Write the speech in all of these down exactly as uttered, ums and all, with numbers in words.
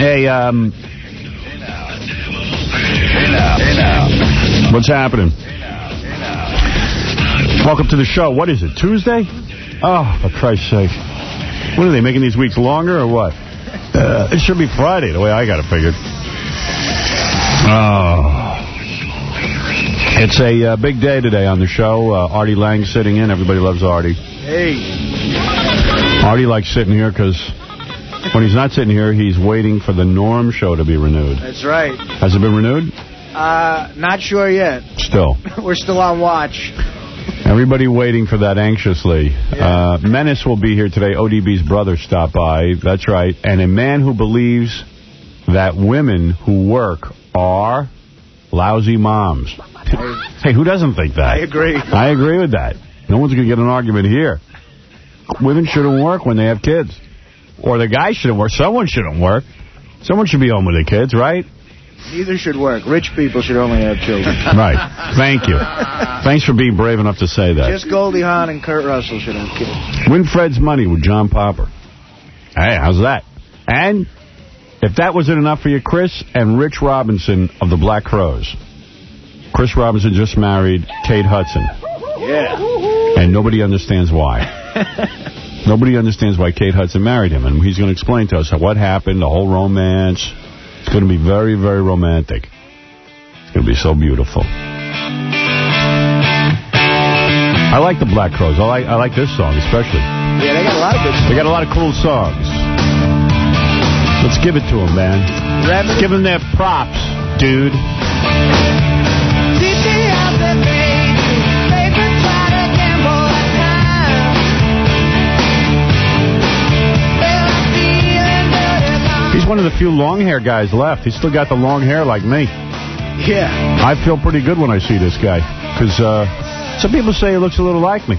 Hey, um... What's happening? Welcome to the show. What is it, Tuesday? Oh, for Christ's sake. What are they, making these weeks longer or what? Uh, it should be Friday, the way I got it figured. Oh. It's a uh, big day today on the show. Uh, Artie Lang sitting in. Everybody loves Artie. Hey. Artie likes sitting here because when he's not sitting here, he's waiting for the Norm show to be renewed. That's right. Has it been renewed? Uh, not sure yet. Still. We're still on watch. Everybody waiting for that anxiously. Yeah. Uh, Menace will be here today. O D B's brother stopped by. That's right. And a man who believes that women who work are lousy moms. Hey, who doesn't think that? I agree. I agree with that. No one's going to get an argument here. Women shouldn't work when they have kids. Or the guy shouldn't work. Someone shouldn't work. Someone should be home with their kids, right? Neither should work. Rich people should only have children. Right. Thank you. Thanks for being brave enough to say that. Just Goldie Hawn and Kurt Russell should have kids. Win Fred's Money with John Popper. Hey, how's that? And if that wasn't enough for you, Chris and Rich Robinson of the Black Crowes. Chris Robinson just married Kate Hudson. Yeah. And nobody understands why. Nobody understands why Kate Hudson married him. And he's going to explain to us what happened, the whole romance. It's going to be very, very romantic. It's going to be so beautiful. I like the Black Crowes. I like I like this song especially. Yeah, they got a lot of good songs. They got a lot of cool songs. Let's give it to them, man. Let's give them their props, dude. He's one of the few long hair guys left. He's still got the long hair like me. Yeah. I feel pretty good when I see this guy. Because uh, some people say he looks a little like me.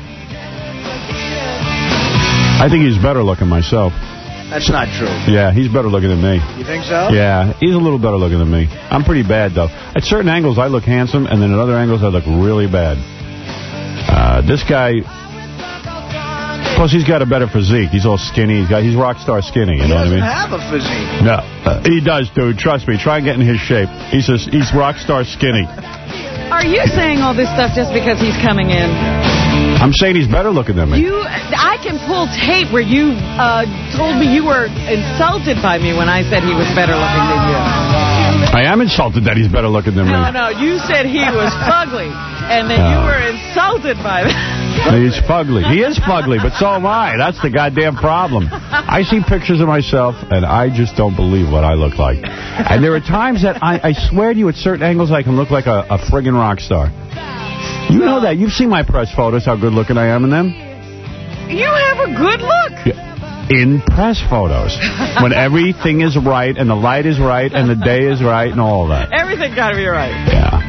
I think he's better looking myself. That's not true. Yeah, he's better looking than me. You think so? Yeah, he's a little better looking than me. I'm pretty bad, though. At certain angles, I look handsome, and then at other angles, I look really bad. Uh, this guy... Plus, he's got a better physique. He's all skinny. He's got he's rock star skinny. You he know what I mean? He doesn't have a physique. No, uh, he does, dude. Trust me. Try and get in his shape. He's just, he's rock star skinny. Are you saying all this stuff just because he's coming in? I'm saying he's better looking than me. You, I can pull tape where you uh, told me you were insulted by me when I said he was better looking than you. I am insulted that he's better looking than me. No, no, you said he was fugly, and then uh, you were insulted by that. He's fugly. He is fugly, but so am I. That's the goddamn problem. I see pictures of myself, and I just don't believe what I look like. And there are times that I, I swear to you, at certain angles, I can look like a, a friggin' rock star. You know that. You've seen my press photos, how good looking I am in them. You have a good look. Yeah. In press photos. When everything is right, and the light is right, and the day is right, and all of that. Everything got to be right. Yeah.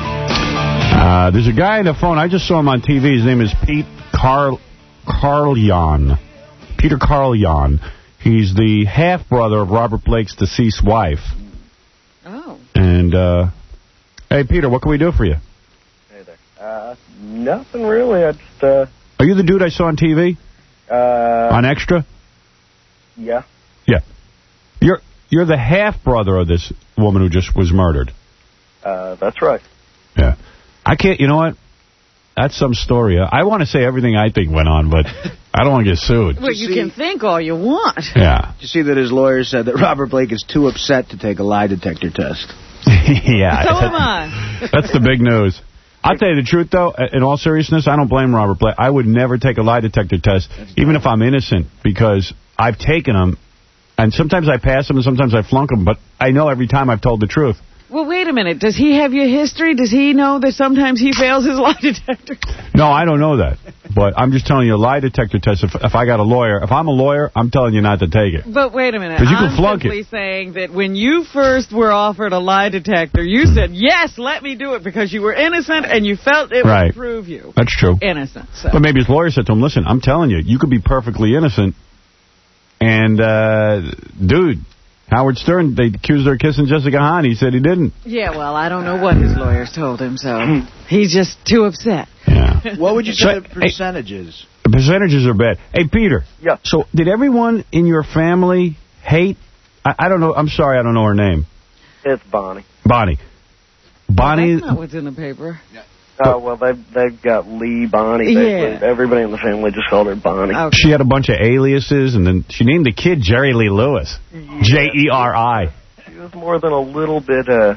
Uh, there's a guy on the phone. I just saw him on T V. His name is Pete Carl Carlion. Peter Carlion. He's the half-brother of Robert Blake's deceased wife. Oh. And, uh, hey, Peter, what can we do for you? Hey there. Uh, nothing really. I just, uh... Are you the dude I saw on T V? Uh... On Extra? Yeah. Yeah. You're, you're the half-brother of this woman who just was murdered. Uh, that's right. Yeah. I can't, you know what? That's some story. I want to say everything I think went on, but I don't want to get sued. Well, you can think all you want. Yeah. Did you see that his lawyer said that Robert Blake is too upset to take a lie detector test? Yeah. So am I. That's the big news. I'll tell you the truth, though. In all seriousness, I don't blame Robert Blake. I would never take a lie detector test, even if I'm innocent, because I've taken them, and sometimes I pass them and sometimes I flunk them, but I know every time I've told the truth. Well, wait a minute. Does he have your history? Does he know that sometimes he fails his lie detector? No, I don't know that. But I'm just telling you, a lie detector test, if, if I got a lawyer, if I'm a lawyer, I'm telling you not to take it. But wait a minute. Because you can I'm flunk simply it. saying that when you first were offered a lie detector, you said, yes, let me do it, because you were innocent and you felt it right. would prove you. That's true. Innocent. So. But maybe his lawyer said to him, listen, I'm telling you, you could be perfectly innocent. And, uh, dude... Howard Stern, they accused her of kissing Jessica Hahn. He said he didn't. Yeah, well, I don't know what his lawyers told him, so he's just too upset. Yeah. What would you say so, the percentages? Hey, the percentages are bad. Hey, Peter. Yeah. So did everyone in your family hate I, I don't know. I'm sorry, I don't know her name. It's Bonnie. Bonnie. Bonnie. Well, that's not what's in the paper. Yeah. Oh, well, they've, they've got Lee, Bonnie. Yeah. Everybody in the family just called her Bonnie. Okay. She had a bunch of aliases, and then she named the kid Jerry Lee Lewis. Yeah. J E R I. She was more than a little bit uh,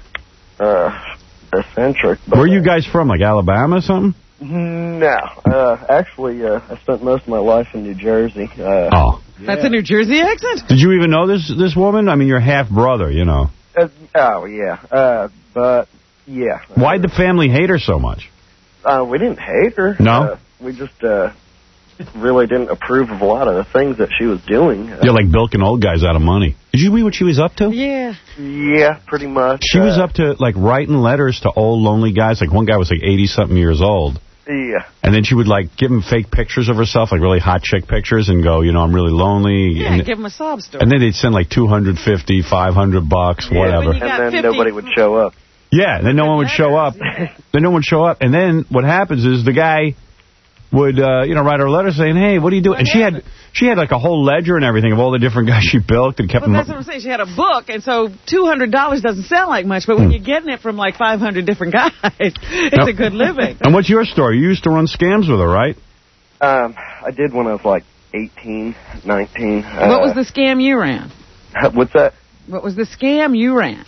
uh, eccentric. But, Where are you guys from, like Alabama or something? No. Uh, actually, uh, I spent most of my life in New Jersey. Uh, Oh. That's a New Jersey accent? Did you even know this this woman? I mean, your half-brother, you know. Uh, oh, yeah. Uh, but, yeah. Why'd the family hate her so much? Uh, we didn't hate her. No? Uh, we just uh, really didn't approve of a lot of the things that she was doing. Uh, You're like bilking old guys out of money. Did you read what she was up to? Yeah. Yeah, pretty much. She was uh, up to, like, writing letters to old, lonely guys. Like, one guy was, like, eighty-something years old. Yeah. And then she would, like, give him fake pictures of herself, like really hot chick pictures, and go, you know, I'm really lonely. Yeah, and, give him a sob story. and then they'd send, like, two hundred fifty, five hundred bucks, Yeah, whatever. you got And then fifty nobody would show up. Yeah, and then no one would show up. Then no one would show up. And then what happens is the guy would, uh, you know, write her a letter saying, hey, what are you doing? What and she had happened? she had like a whole ledger and everything of all the different guys she bilked and kept Well, them that's what I'm saying. She had a book, and so two hundred dollars doesn't sound like much, but when Hmm. you're getting it from like five hundred different guys, it's Yep. a good living. And what's your story? You used to run scams with her, right? Um, I did when I was like eighteen, nineteen. Uh, What was the scam you ran? What's that? What was the scam you ran?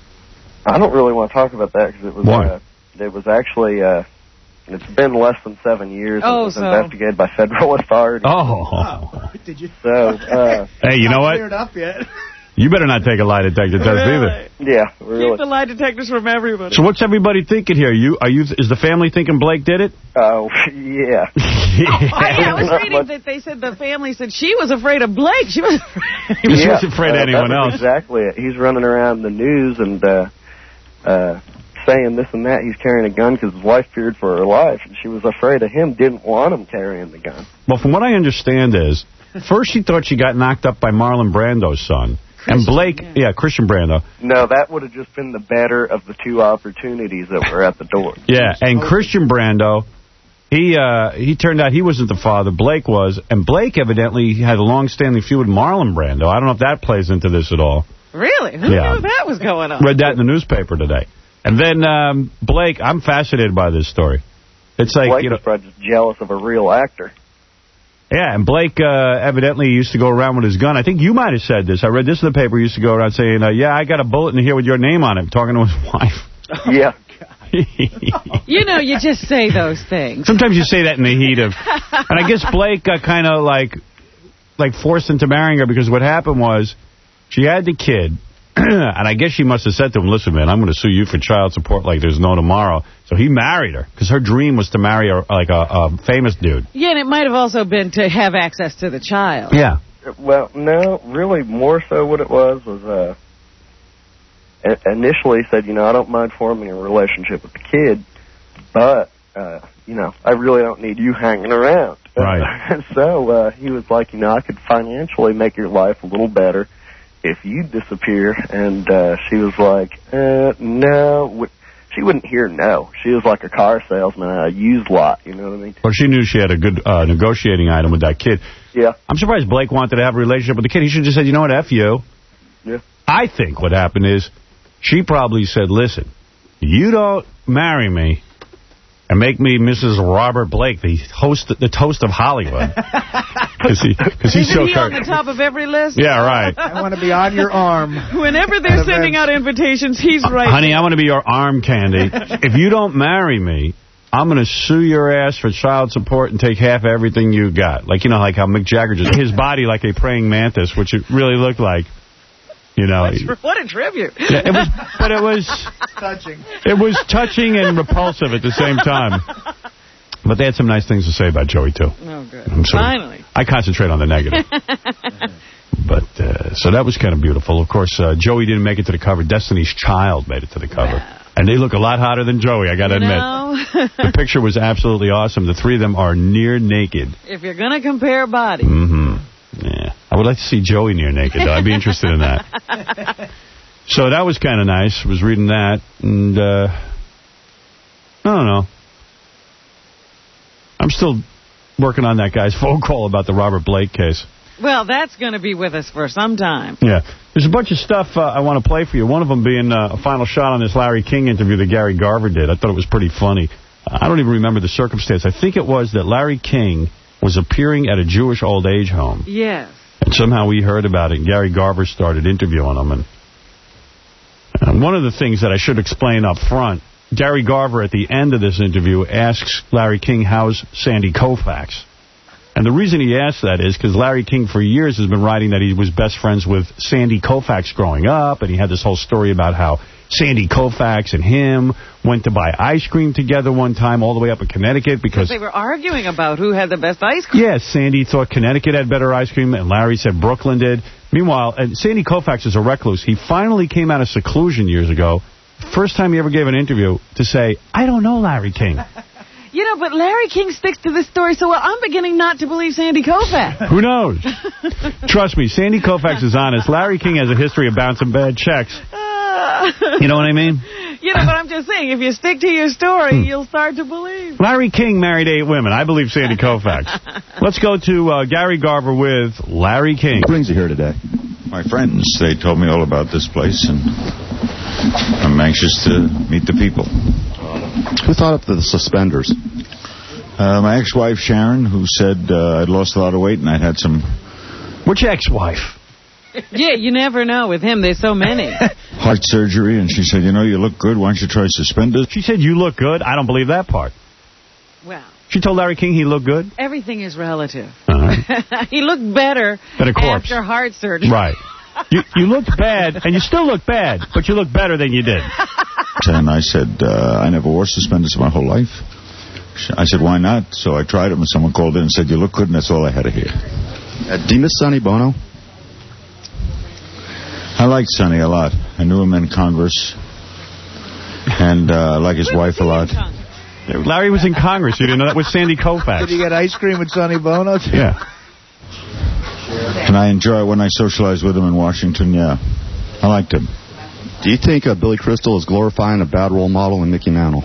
I don't really want to talk about that because it was Why? uh, it was actually uh, it's been less than seven years. Oh, and it was so- investigated by federal authorities. Oh. Did you? So uh, Hey, you know Not what? cleared up yet. You better not take a lie detector test either. Really? yeah, Keep really. the lie detectors from everybody. So what's everybody thinking here? You are you? Is the family thinking Blake did it? Oh yeah. I, I was Not reading much. that they said the family said she was afraid of Blake. She was afraid. She Yeah, was afraid of uh, anyone that was else. Exactly it. He's running around the news and uh, uh, saying this and that. He's carrying a gun because his wife feared for her life, and she was afraid of him. Didn't want him carrying the gun. Well, from what I understand is, first she thought she got knocked up by Marlon Brando's son. And Christian, Blake, yeah. yeah, Christian Brando. No, that would have just been the better of the two opportunities that were at the door. Yeah, and Christian Brando, he uh, he turned out he wasn't the father. Blake was. And Blake evidently had a long-standing feud with Marlon Brando. I don't know if that plays into this at all. Really? Who Yeah. knew that was going on? Read that in the newspaper today. And then um, Blake, I'm fascinated by this story. It's like, Blake you know, was probably just jealous of a real actor. yeah, and Blake uh, evidently used to go around with his gun. I think you might have said this. I read this in the paper. He used to go around saying, uh, yeah, I got a bullet in here with your name on it, talking to his wife. Yeah. You know, you just say those things. Sometimes you say that in the heat of... And I guess Blake got kind of like like forced into marrying her because what happened was she had the kid, and I guess she must have said to him, listen, man, I'm going to sue you for child support like there's no tomorrow. So he married her because her dream was to marry a, like a, a famous dude. Yeah, and it might have also been to have access to the child. Yeah. Well, no, really, more so what it was was uh, i- initially said, you know, I don't mind forming a relationship with the kid, but, uh, you know, I really don't need you hanging around. Right. so uh, he was like, you know, I could financially make your life a little better if you disappear. And uh, she was like, uh, no. W- She wouldn't hear no. She was like a car salesman at a used lot, you know what I mean? Well, she knew she had a good uh, negotiating item with that kid. Yeah. I'm surprised Blake wanted to have a relationship with the kid. He should have just said, you know what, F you. Yeah. I think what happened is she probably said, listen, you don't marry me and make me Missus Robert Blake, the host, the toast of Hollywood. Because he, cause he's Isn't so he car- on the top of every list? Yeah, right. I want to be on your arm. Whenever they're sending out invitations, he's right. Honey, I want to be your arm candy. If you don't marry me, I'm going to sue your ass for child support and take half of everything you got. Like, you know, like how Mick Jagger just his body like a praying mantis, which it really looked like. You know. What a tribute. Yeah, it was, but it was touching. It was touching and repulsive at the same time. But they had some nice things to say about Joey, too. Oh, good. I'm sorry. Finally. I concentrate on the negative. But, uh, so that was kind of beautiful. Of course, uh, Joey didn't make it to the cover. Destiny's Child made it to the cover. And they look a lot hotter than Joey, I got to admit. No. The picture was absolutely awesome. The three of them are near naked. If you're going to compare bodies. Mm-hmm. Yeah. I would like to see Joey near naked, though. I'd be interested in that. So that was kind of nice. I was reading that. And, uh, I don't know. I'm still working on that guy's phone call about the Robert Blake case. Well, that's going to be with us for some time. Yeah. There's a bunch of stuff uh, I want to play for you. One of them being uh, a final shot on this Larry King interview that Gary Garver did. I thought it was pretty funny. Uh, I don't even remember the circumstance. I think it was that Larry King was appearing at a Jewish old age home. Yes. And somehow we heard about it, and Gary Garver started interviewing him. And, and one of the things that I should explain up front, Gary Garver at the end of this interview asks Larry King, how's Sandy Koufax? And the reason he asked that is because Larry King for years has been writing that he was best friends with Sandy Koufax growing up, and he had this whole story about how Sandy Koufax and him went to buy ice cream together one time all the way up in Connecticut because... they were arguing about who had the best ice cream. Yes, Sandy thought Connecticut had better ice cream, and Larry said Brooklyn did. Meanwhile, and Sandy Koufax is a recluse. He finally came out of seclusion years ago, first time he ever gave an interview, to say, I don't know Larry King. You know, but Larry King sticks to this story so well, I'm beginning not to believe Sandy Koufax. Who knows? Trust me, Sandy Koufax is honest. Larry King has a history of bouncing bad checks. Uh, you know what I mean? You know, but I'm just saying, if you stick to your story, you'll start to believe. Larry King married eight women. I believe Sandy Koufax. Let's go to uh, Gary Garver with Larry King. What brings you here today? My friends, they told me all about this place, and I'm anxious to meet the people. Who thought up the suspenders? Uh, my ex-wife, Sharon, who said uh, I'd lost a lot of weight and I'd had some... Which ex-wife? Yeah, you never know. With him, there's so many. Heart surgery, and she said, you know, you look good. Why don't you try suspenders? She said, you look good? I don't believe that part. Well... She told Larry King he looked good? Everything is relative. Uh-huh. He looked better than a corpse. After heart surgery. Right. You you looked bad, and you still look bad, but you look better than you did. And I said, uh, I never wore suspenders my whole life. I said, why not? So I tried them, and someone called in and said, you look good, and that's all I had to hear. Uh, do you miss Sonny Bono? I liked Sonny a lot. I knew him in Congress, and uh, I like his Where wife a lot. Larry was in Congress. You didn't know that? With Sandy Koufax. Did you get ice cream with Sonny Bono? Too? Yeah. And I enjoy when I socialize with him in Washington, yeah. I liked him. Do you think uh, Billy Crystal is glorifying a bad role model in Mickey Mantle?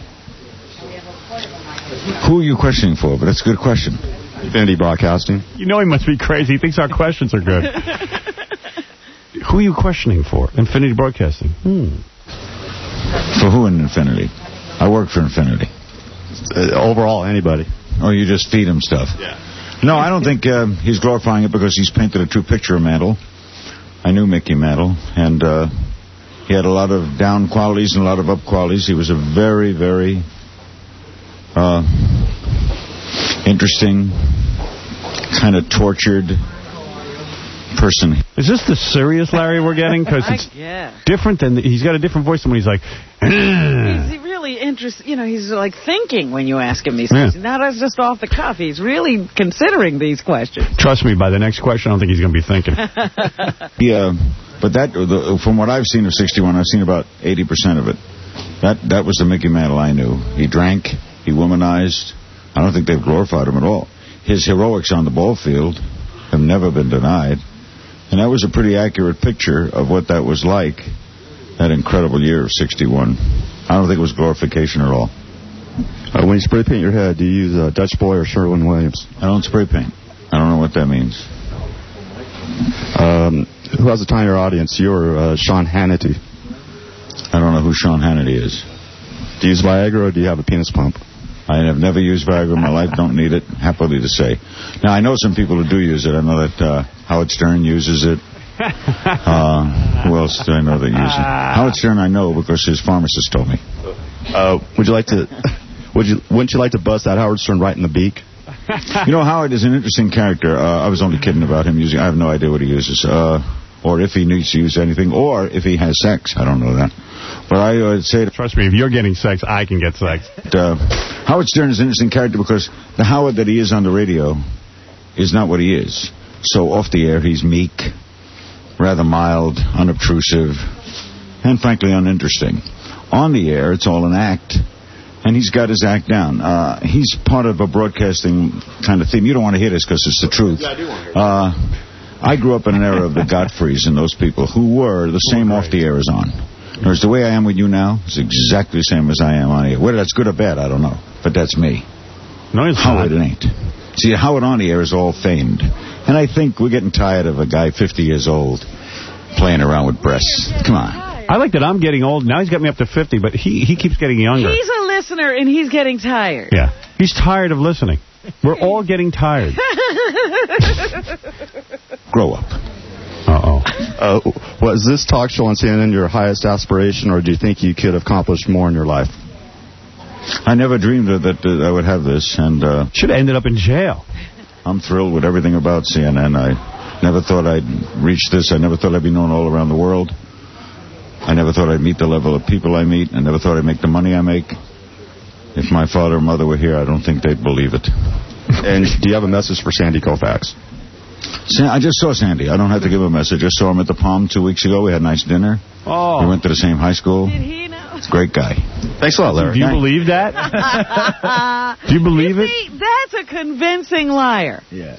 Who are you questioning for? But that's a good question. Infinity Broadcasting. You know he must be crazy. He thinks our questions are good. Who are you questioning for? Infinity Broadcasting. Hmm. For who in Infinity? I work for Infinity. Uh, overall, anybody. Or you just feed him stuff? Yeah. No, I don't think uh, he's glorifying it because he's painted a true picture of Mantle. I knew Mickey Mantle, and uh, he had a lot of down qualities and a lot of up qualities. He was a very, very uh, interesting, kind of tortured person. Is this the serious Larry we're getting? Because it's yeah. different than... The, he's got a different voice than when he's like... He's really interested. You know, he's like thinking when you ask him these yeah. questions. Not as just off the cuff. He's really considering these questions. Trust me, by the next question, I don't think he's going to be thinking. Yeah, but that, the, from what I've seen of sixty-one, I've seen about eighty percent of it. That that was the Mickey Mantle I knew. He drank, he womanized. I don't think they've glorified him at all. His heroics on the ball field have never been denied. And that was a pretty accurate picture of what that was like, that incredible year of sixty-one. I don't think it was glorification at all. Uh, when you spray paint your head, do you use uh, Dutch Boy or Sherwin-Williams? I don't spray paint. I don't know what that means. Um, who has the time in your audience? You or uh, Sean Hannity? I don't know who Sean Hannity is. Do you use Viagra or do you have a penis pump? I have never used Viagra in my life. Don't need it. Happily to say. Now, I know some people who do use it. I know that uh, Howard Stern uses it. Uh, who else do I know that uses it? Howard Stern I know because his pharmacist told me. Uh, would you like to... Would you? Wouldn't you like to bust that Howard Stern right in the beak? You know, Howard is an interesting character. Uh, I was only kidding about him using... I have no idea what he uses. Uh, or if he needs to use anything. Or if he has sex. I don't know that. But I would say... Trust me, if you're getting sex, I can get sex. Uh, Howard Stern is an interesting character because the Howard that he is on the radio is not what he is. So off the air, he's meek, rather mild, unobtrusive, and frankly uninteresting. On the air, it's all an act, and he's got his act down. Uh, he's part of a broadcasting kind of theme. You don't want to hear this because it's the truth. Yeah, I do want to hear uh, I grew up in an era of the Godfreys and those people who were the same off the air as on. Whereas the way I am with you now is exactly the same as I am on here. Whether that's good or bad, I don't know. But that's me. No, it's Howard, it ain't. See, Howard on the air is all famed. And I think we're getting tired of a guy fifty years old playing around with breasts. Come on. I like that I'm getting old. Now he's got me up to fifty, but he, he keeps getting younger. He's a listener, and he's getting tired. Yeah. He's tired of listening. We're all getting tired. Grow up. Uh-oh. Uh, was this talk show on C N N your highest aspiration, or do you think you could have accomplished more in your life? I never dreamed of that uh, I would have this, and uh, should have ended up in jail. I'm thrilled with everything about C N N. I never thought I'd reach this. I never thought I'd be known all around the world. I never thought I'd meet the level of people I meet. I never thought I'd make the money I make. If my father or mother were here, I don't think they'd believe it. And do you have a message for Sandy Koufax? I just saw Sandy. I don't have to give a message. I saw him at the Palm two weeks ago. We had a nice dinner. Oh. We went to the same high school. Did he know? It's a great guy. Thanks a lot, Larry. Do you believe that? Do you believe you it? see, that's a convincing liar. Yeah.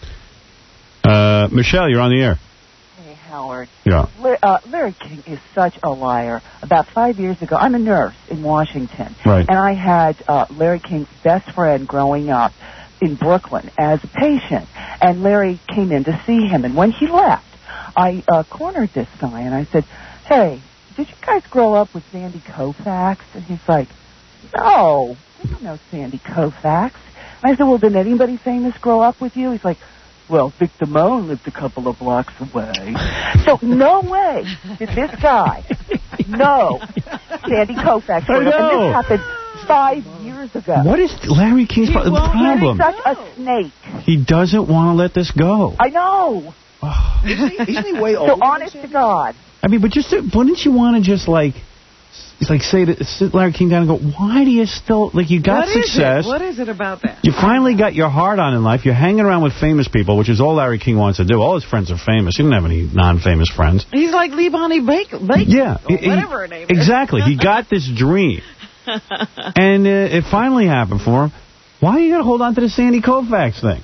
Uh, Michelle, you're on the air. Hey, Howard. Yeah. Uh, Larry King is such a liar. About five years ago, I'm a nurse in Washington. Right. And I had uh, Larry King's best friend growing up in Brooklyn as a patient. And Larry came in to see him. And when he left, I uh, cornered this guy and I said, hey, did you guys grow up with Sandy Koufax? And he's like, no, we don't know Sandy Koufax. And I said, well, did anybody famous grow up with you? He's like, well, Vic Damone lived a couple of blocks away. So no way did this guy know Sandy Koufax. I know. And this happened five years ago. What is Larry King's pro- the problem? He's such a snake. He doesn't want to let this go. I know. Oh. Isn't, he, isn't he way older? So honest to God. I mean, but just wouldn't you want to just like, it's like say to sit Larry King down and go, why do you still like you got What is success? it? What is it about that? You finally got your heart on in life. You're hanging around with famous people, which is all Larry King wants to do. All his friends are famous. He didn't have any non-famous friends. He's like Lee Bonnie Baker. Baker Yeah, or he- whatever her name is. Exactly. He got this dream, and uh, it finally happened for him. Why are you going to hold on to the Sandy Koufax thing?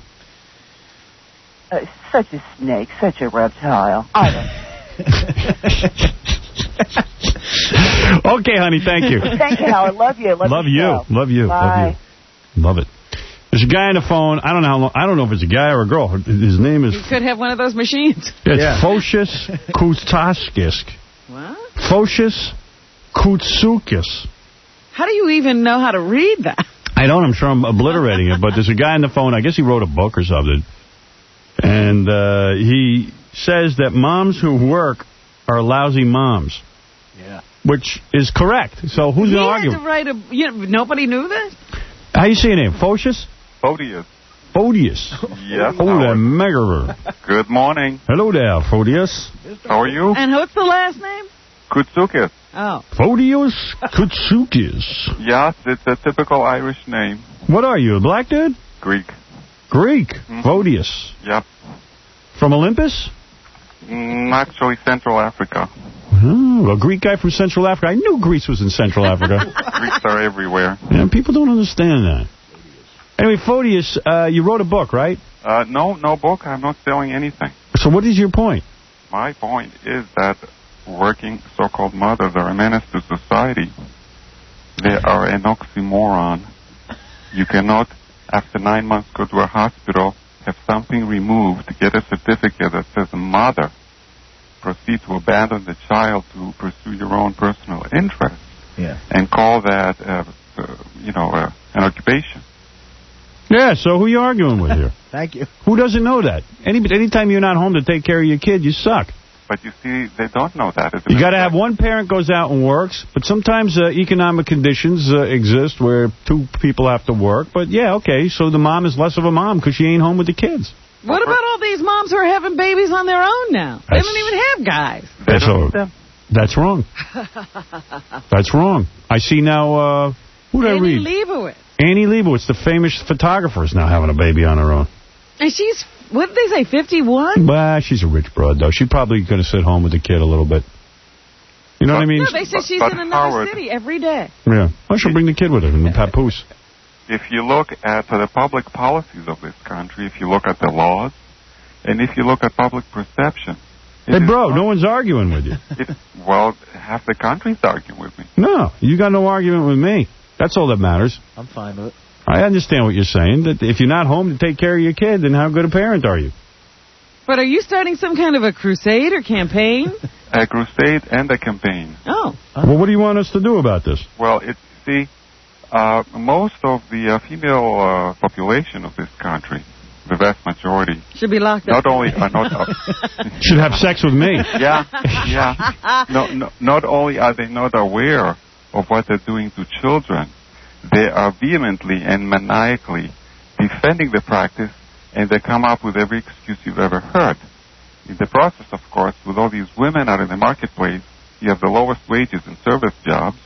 Uh, such a snake, such a reptile. I don't Okay, honey, thank you. Thank you, Howard. Love you. Love, Love your you. show. Love you. Bye. Love you. Love it. There's a guy on the phone. I don't know how long. I don't know if it's a guy or a girl. His name is. You could have one of those machines. It's Yeah. Phocius Koutsaskis. What? Phocius Koutsoukis. How do you even know how to read that? I don't. I'm sure I'm obliterating it, but there's a guy on the phone. I guess he wrote a book or something. And uh, he says that moms who work are lousy moms. Yeah. Which is correct. So who's He going to had argue? to write a... You know, nobody knew that? How you say your name? Phocius? Photius. Phodius. Yes. Oh, the Howard. mega. Good morning. Hello there, Phodius. How are you? And what's the last name? Kutsukis. Oh. Phodius Koutsoukis. Yes, it's a typical Irish name. What are you, a black dude? Greek. Greek. Mhm. Phodius. Yep. From Olympus? Mm, actually, Central Africa. Oh, a Greek guy from Central Africa. I knew Greece was in Central Africa. Greeks are everywhere. Yeah, people don't understand that. Anyway, Phodius, uh, you wrote a book, right? Uh, no, no book. I'm not selling anything. So what is your point? My point is that working so-called mothers are a menace to society. They are an oxymoron. You cannot, after nine months, go to a hospital, have something removed, get a certificate that says mother, proceed to abandon the child to pursue your own personal interest, Yeah. and call that, uh, uh, you know, uh, an occupation. Yeah, so who are you arguing with here? Thank you. Who doesn't know that? Any Anytime you're not home to take care of your kid, you suck. But you see, they don't know that. You got to have one parent goes out and works, but sometimes uh, economic conditions uh, exist where two people have to work. But yeah, okay, so the mom is less of a mom because she ain't home with the kids. What about all these moms who are having babies on their own now? They That's- don't even have guys. That's, a, that's wrong. That's wrong. I see now, uh, who did I Annie read? Leibovitz. Annie Leibovitz, the famous photographer, is now having a baby on her own. And she's, what did they say, fifty-one? Well, she's a rich broad, though. She's probably going to sit home with the kid a little bit. You know what I mean? No, they say But- she's but in another Howard- city every day. Yeah. Well, she'll bring the kid with her in the papoose. If you look at uh, the public policies of this country, if you look at the laws, and if you look at public perception. it Hey, is bro, not- no one's arguing with you. it, well, half the country's arguing with me. No, you got no argument with me. That's all that matters. I'm fine with it. I understand what you're saying. That if you're not home to take care of your kid, then how good a parent are you? But are you starting some kind of a crusade or campaign? A crusade and a campaign. Oh. Well, what do you want us to do about this? Well, it's, see, uh, most of the uh, female uh, population of this country, the vast majority, should be locked up. Not only are not uh, should have sex with me. Yeah, yeah. No, no, not only are they not aware of what they're doing to children, they are vehemently and maniacally defending the practice, and they come up with every excuse you've ever heard. In the process, of course, with all these women out in the marketplace, you have the lowest wages in service jobs.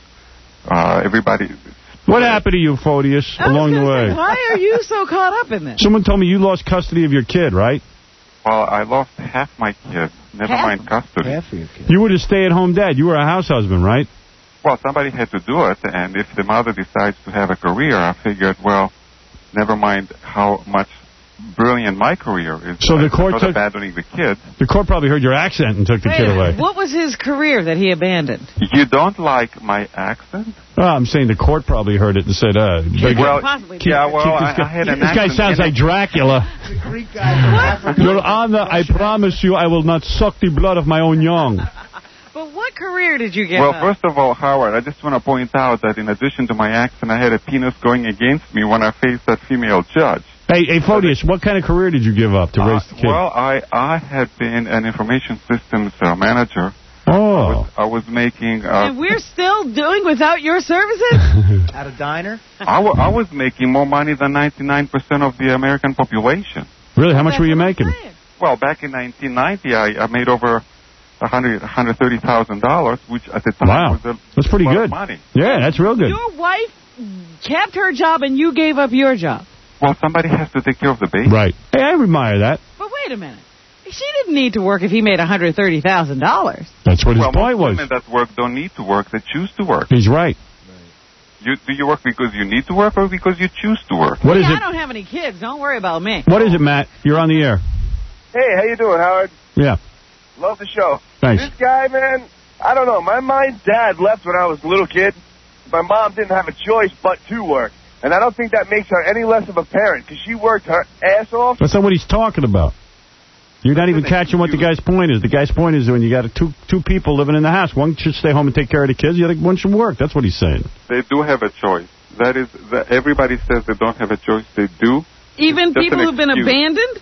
Uh, everybody... What happened to you, Photius, along the way? Say, why are you so caught up in this? Someone told me you lost custody of your kid, right? Well, I lost half my kid, never half? mind custody. Half of your kid. You were the stay-at-home dad. You were a house husband, right? Well, somebody had to do it, and if the mother decides to have a career, I figured, well, never mind how much brilliant my career is. So the court not took, abandoning the kid. The court probably heard your accent and took the Wait kid a minute. away. What was his career that he abandoned? You don't like my accent? Oh, I'm saying the court probably heard it and said, uh... Well, possibly yeah, well, keep I, this guy, I had an this guy accent sounds in like it. Dracula. The Greek guy from Africa. Your Honor, I promise you I will not suck the blood of my own young. But what career did you get? Well, up? first of all, Howard, I just want to point out that in addition to my accent, I had a penis going against me when I faced that female judge. Hey, hey, Photius, what kind of career did you give up to raise the kid? Uh, well, I, I had been an information systems uh, manager. Oh. I was, I was making... Uh, and we're still doing without your services? At a diner? I, w- I was making more money than ninety-nine percent of the American population. Really? How much were you making? Well, back in nineteen ninety, I, I made over one hundred thousand dollars, one hundred thirty thousand dollars, which at the time wow. was a that's pretty lot good. of money. Yeah, that's real good. Your wife kept her job and you gave up your job. Well, somebody has to take care of the baby. Right. Hey, I admire that. But wait a minute. She didn't need to work if he made one hundred thirty thousand dollars. That's what his well, point most was. women that work don't need to work. They choose to work. He's right. You, do you work because you need to work or because you choose to work? What is yeah, it? I don't have any kids. Don't worry about me. What is it, Matt? You're on the air. Hey, how you doing, Howard? Yeah. Love the show. Thanks. This guy, man, I don't know. My my dad left when I was a little kid. My mom didn't have a choice but to work. And I don't think that makes her any less of a parent, because she worked her ass off. That's not what he's talking about. You're not even catching what the guy's point is. The guy's point is when you got a two two people living in the house, one should stay home and take care of the kids, the other one should work. That's what he's saying. They do have a choice. That is, that everybody says they don't have a choice. They do. Even It's just people an who've been excuse. abandoned?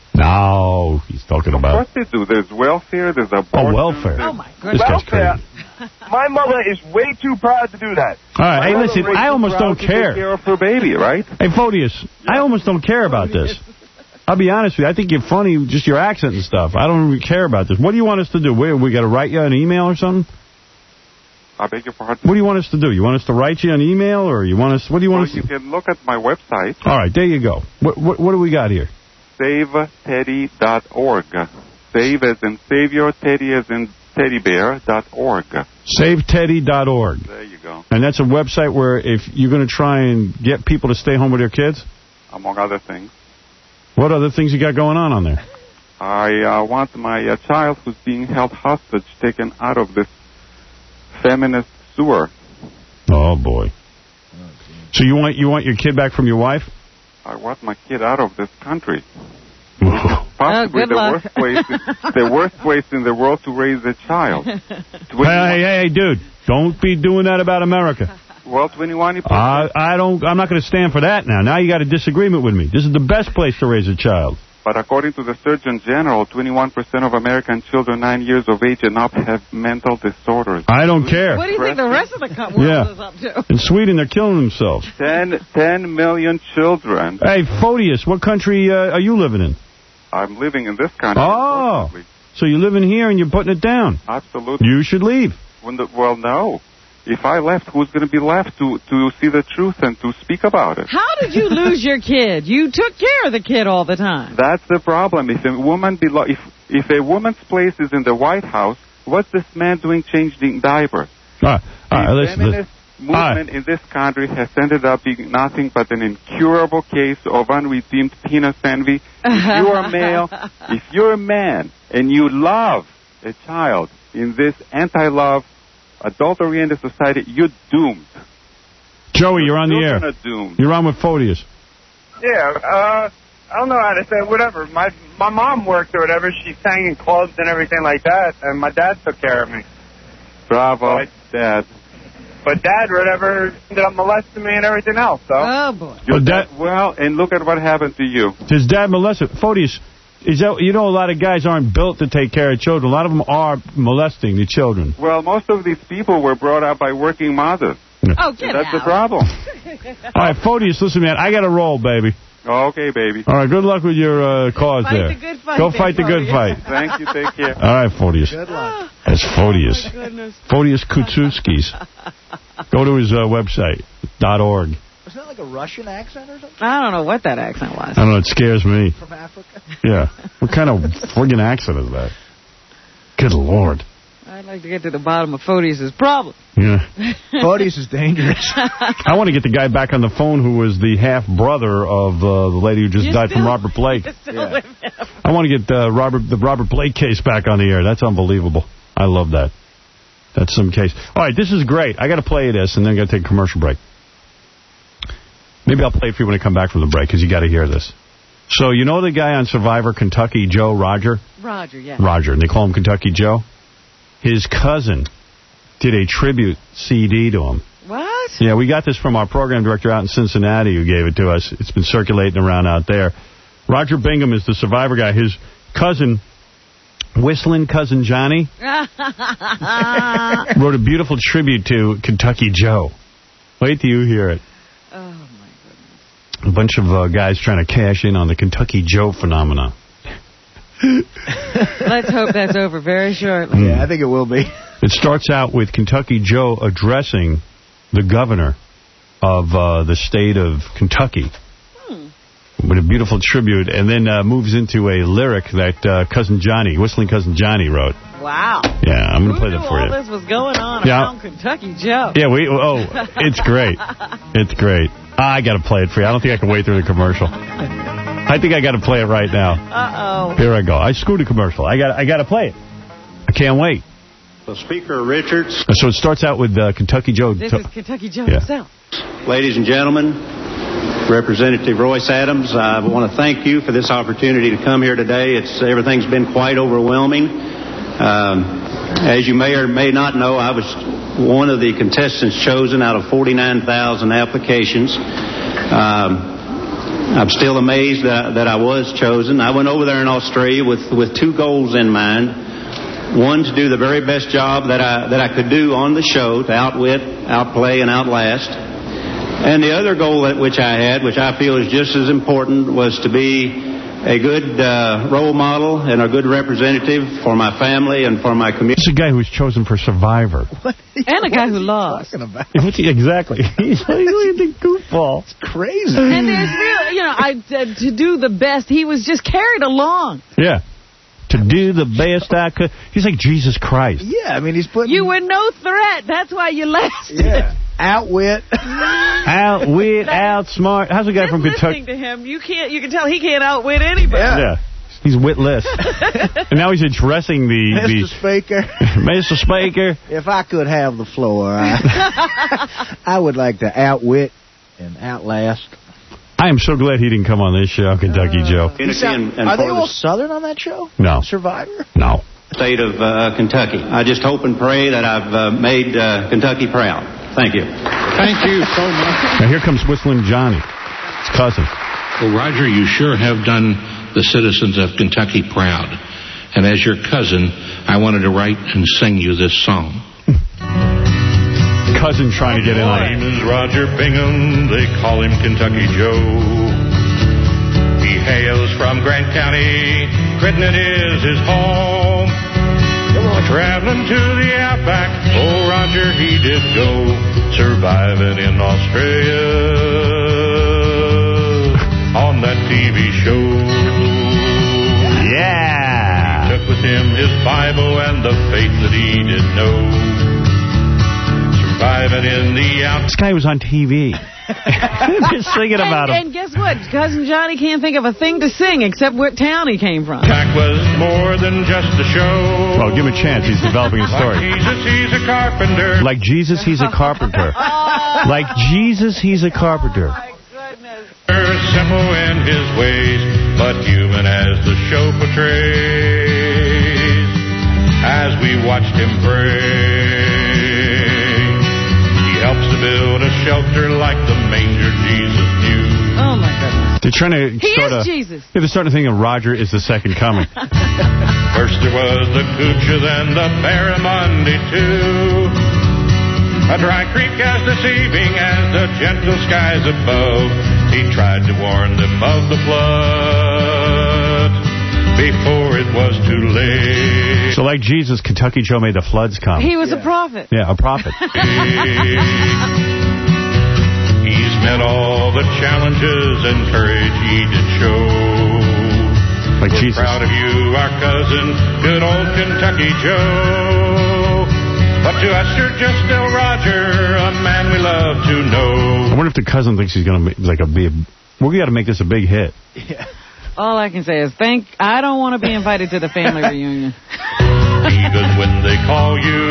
No, he's talking about... Of course they do. There's welfare, there's abortion. Oh, welfare. Oh, my This goodness. guy's Welfare. crazy. My mother is way too proud to do that. All right, My hey, mother listen, way I too almost proud don't to take care. Care of her baby, right? Hey, Photius, I almost don't care about this. I'll be honest with you. I think you're funny, just your accent and stuff. I don't really care about this. What do you want us to do? We, we got to write you an email or something? I beg your pardon? What do you want us to do? You want us to write you an email, or you want us... What do you want Well, us you to... can look at my website, All right, there you go. What, what, what do we got here? save teddy dot org. Save as in Savior, Teddy as in teddy bear dot org. save teddy dot org. There you go. And that's a website where if you're going to try and get people to stay home with their kids, Among other things. what other things you got going on on there? I uh, want my uh, child who's being held hostage taken out of this feminist sewer. Oh, boy. So you want you want your kid back from your wife? I want my kid out of this country. Oh, Possibly good the luck. worst place, the worst place in the world to raise a child. Hey, hey, hey, dude, don't be doing that about America. Well, twenty-one. I I don't. I'm not going to stand for that now. Now you got a disagreement with me. This is the best place to raise a child. But according to the Surgeon General, twenty-one percent of American children nine years of age and up have mental disorders. I don't care. What do you think the rest of the co- world Yeah. is up to? In Sweden, they're killing themselves. Ten, ten million children. Hey, Photius, what country uh, are you living in? I'm living in this country. Oh, unfortunately. so you live in here and you're putting it down. Absolutely. You should leave. When the, well, no. If I left, who's going to be left to, to see the truth and to speak about it? How did you lose your kid? You took care of the kid all the time. That's the problem. If a woman belo- if if a woman's place is in the White House, what's this man doing changing diapers? All right, all right, the listen, feminist listen. movement in this country has ended up being nothing but an incurable case of unredeemed penis envy. If you're a male, if you're a man and you love a child in this anti-love, adult-oriented society, you're doomed. Joey, you're on the air. Children are doomed. You're on with Photius. Yeah, uh, I don't know how to say it, whatever. My my mom worked or whatever. She sang in clubs and everything like that, and my dad took care of me. Bravo, But- Dad. But dad, whatever, ended up molesting me and everything else, so. Oh, boy. Your Well, dad, Dad- well, and look at what happened to you. His dad molested. Photius, is that, you know a lot of guys aren't built to take care of children. A lot of them are molesting the children. Well, most of these people were brought up by working mothers. Oh, get That's out. the problem. All right, Photius, listen, man, I got to roll, baby. Okay, baby. All right, good luck with your uh, cause Fight there. the good fight Go there, fight the good Photius. fight. Thank you. Take care. All right, Photius. Good luck. That's Photius. Oh, my goodness. Photius Kutsuskis. Go to his uh, website, dot .org. Isn't that like a Russian accent or something? I don't know what that accent was. I don't know, it scares me. From Africa? Yeah. What kind of friggin' accent is that? Good Lord. I'd like to get to the bottom of Photius' problem. Yeah. Photius is dangerous. I want to get the guy back on the phone who was the half-brother of uh, the lady who just You died still- from Robert Blake. You're still Yeah. with him. I want to get uh, Robert the Robert Blake case back on the air. That's unbelievable. I love that. That's some case. All right, this is great. I got to play this, and then I got to take a commercial break. Maybe I'll play it for you when I come back from the break, because you got to hear this. So you know the guy on Survivor, Kentucky Joe, Roger? Roger, yeah. Roger, and they call him Kentucky Joe. His cousin did a tribute C D to him. What? Yeah, we got this from our program director out in Cincinnati who gave it to us. It's been circulating around out there. Roger Bingham is the Survivor guy. His cousin, Whistling Cousin Johnny, wrote a beautiful tribute to Kentucky Joe. Wait till you hear it. Oh, my goodness. A bunch of uh, guys trying to cash in on the Kentucky Joe phenomenon. Let's hope that's over very shortly. Yeah, I think it will be. It starts out with Kentucky Joe addressing the governor of uh, the state of Kentucky Hmm. with a beautiful tribute, and then uh, moves into a lyric that uh, Cousin Johnny, Whistling Cousin Johnny, wrote. Wow. Yeah, I'm going to Who play knew that for all you. this was going on Yeah. around Kentucky Joe? Yeah, we. Oh, it's great. It's great. I got to play it for you. I don't think I can wait through the commercial. I think I got to play it right now. Uh-oh. Here I go. I screwed a commercial. I got. I got to play it. I can't wait. So Speaker Richards. So it starts out with uh, Kentucky Joe. This to- is Kentucky Joe Yeah. himself. Ladies and gentlemen, Representative Royce Adams, I want to thank you for this opportunity to come here today. It's everything's been quite overwhelming. Um, as you may or may not know, I was one of the contestants chosen out of forty-nine thousand applications. Um, I'm still amazed that, that I was chosen. I went over there in Australia with, with two goals in mind. One, to do the very best job that I that I could do on the show, to outwit, outplay, and outlast. And the other goal that which I had, which I feel is just as important, was to be a good uh, role model and a good representative for my family and for my community. This is a guy who was chosen for Survivor. And a guy who lost. About? What's he, exactly. He's like the goofball. It's crazy. And there's real, you know, I uh, to do the best. He was just carried along. Yeah. To do the best I could. He's like Jesus Christ. Yeah, I mean, he's putting... You were no threat. That's why you lasted. Yeah. Outwit. Outwit, outsmart. How's a guy Just from Kentucky? listening to him, you can't. You can tell he can't outwit anybody. Yeah. Yeah. He's witless. And now he's addressing the... Mister the Speaker. Mister Speaker. If I could have the floor, I, I would like to outwit and outlast. I am so glad he didn't come on this show, Kentucky Uh, Joe. and, and Are they for all the Southern on that show? No. Survivor? No. state of uh, Kentucky. I just hope and pray that I've uh, made uh, Kentucky proud. Thank you. Thank you so much. Now here comes Whistling Johnny, his cousin. Well, Roger, you sure have done the citizens of Kentucky proud. And as your cousin, I wanted to write and sing you this song. Cousin trying to get in on My it. name is Roger Bingham. They call him Kentucky Joe. He hails from Grant County. Creighton it is his home. Traveling to the outback, oh Roger he did go, surviving in Australia on that T V show. Yeah. He took with him his Bible and the faith that he did know. Surviving in the out. This guy was on T V. Just singing about and, him. And guess what? Cousin Johnny can't think of a thing to sing except what town he came from. Jack was more than just a show. Well, give him a chance. He's developing a story. Like Jesus, he's a carpenter. Like Jesus, he's a carpenter. Like Jesus, he's a carpenter. Simple in his ways, but human as the show portrays. As we watched him pray, he helps to build a shelter like the manger Jesus knew. Oh, my goodness. They're trying to He sort is of, Jesus. Yeah, they're starting to think that Roger is the second coming. First there was the Coocher, then the Barramundi too. A dry creek as deceiving as the gentle skies above. He tried to warn them of the flood before it was too late. So like Jesus, Kentucky Joe made the floods come. He was yeah. a prophet. Yeah, a prophet. He's met all the challenges and courage he did show. Like We're Jesus. proud of you, our cousin, good old Kentucky Joe. But to us, you're just still Roger, a man we love to know. I wonder if the cousin thinks he's going to like a be. A, we got to make this a big hit. Yeah. All I can say is thank. I don't want to be invited to the family reunion. Even when they call you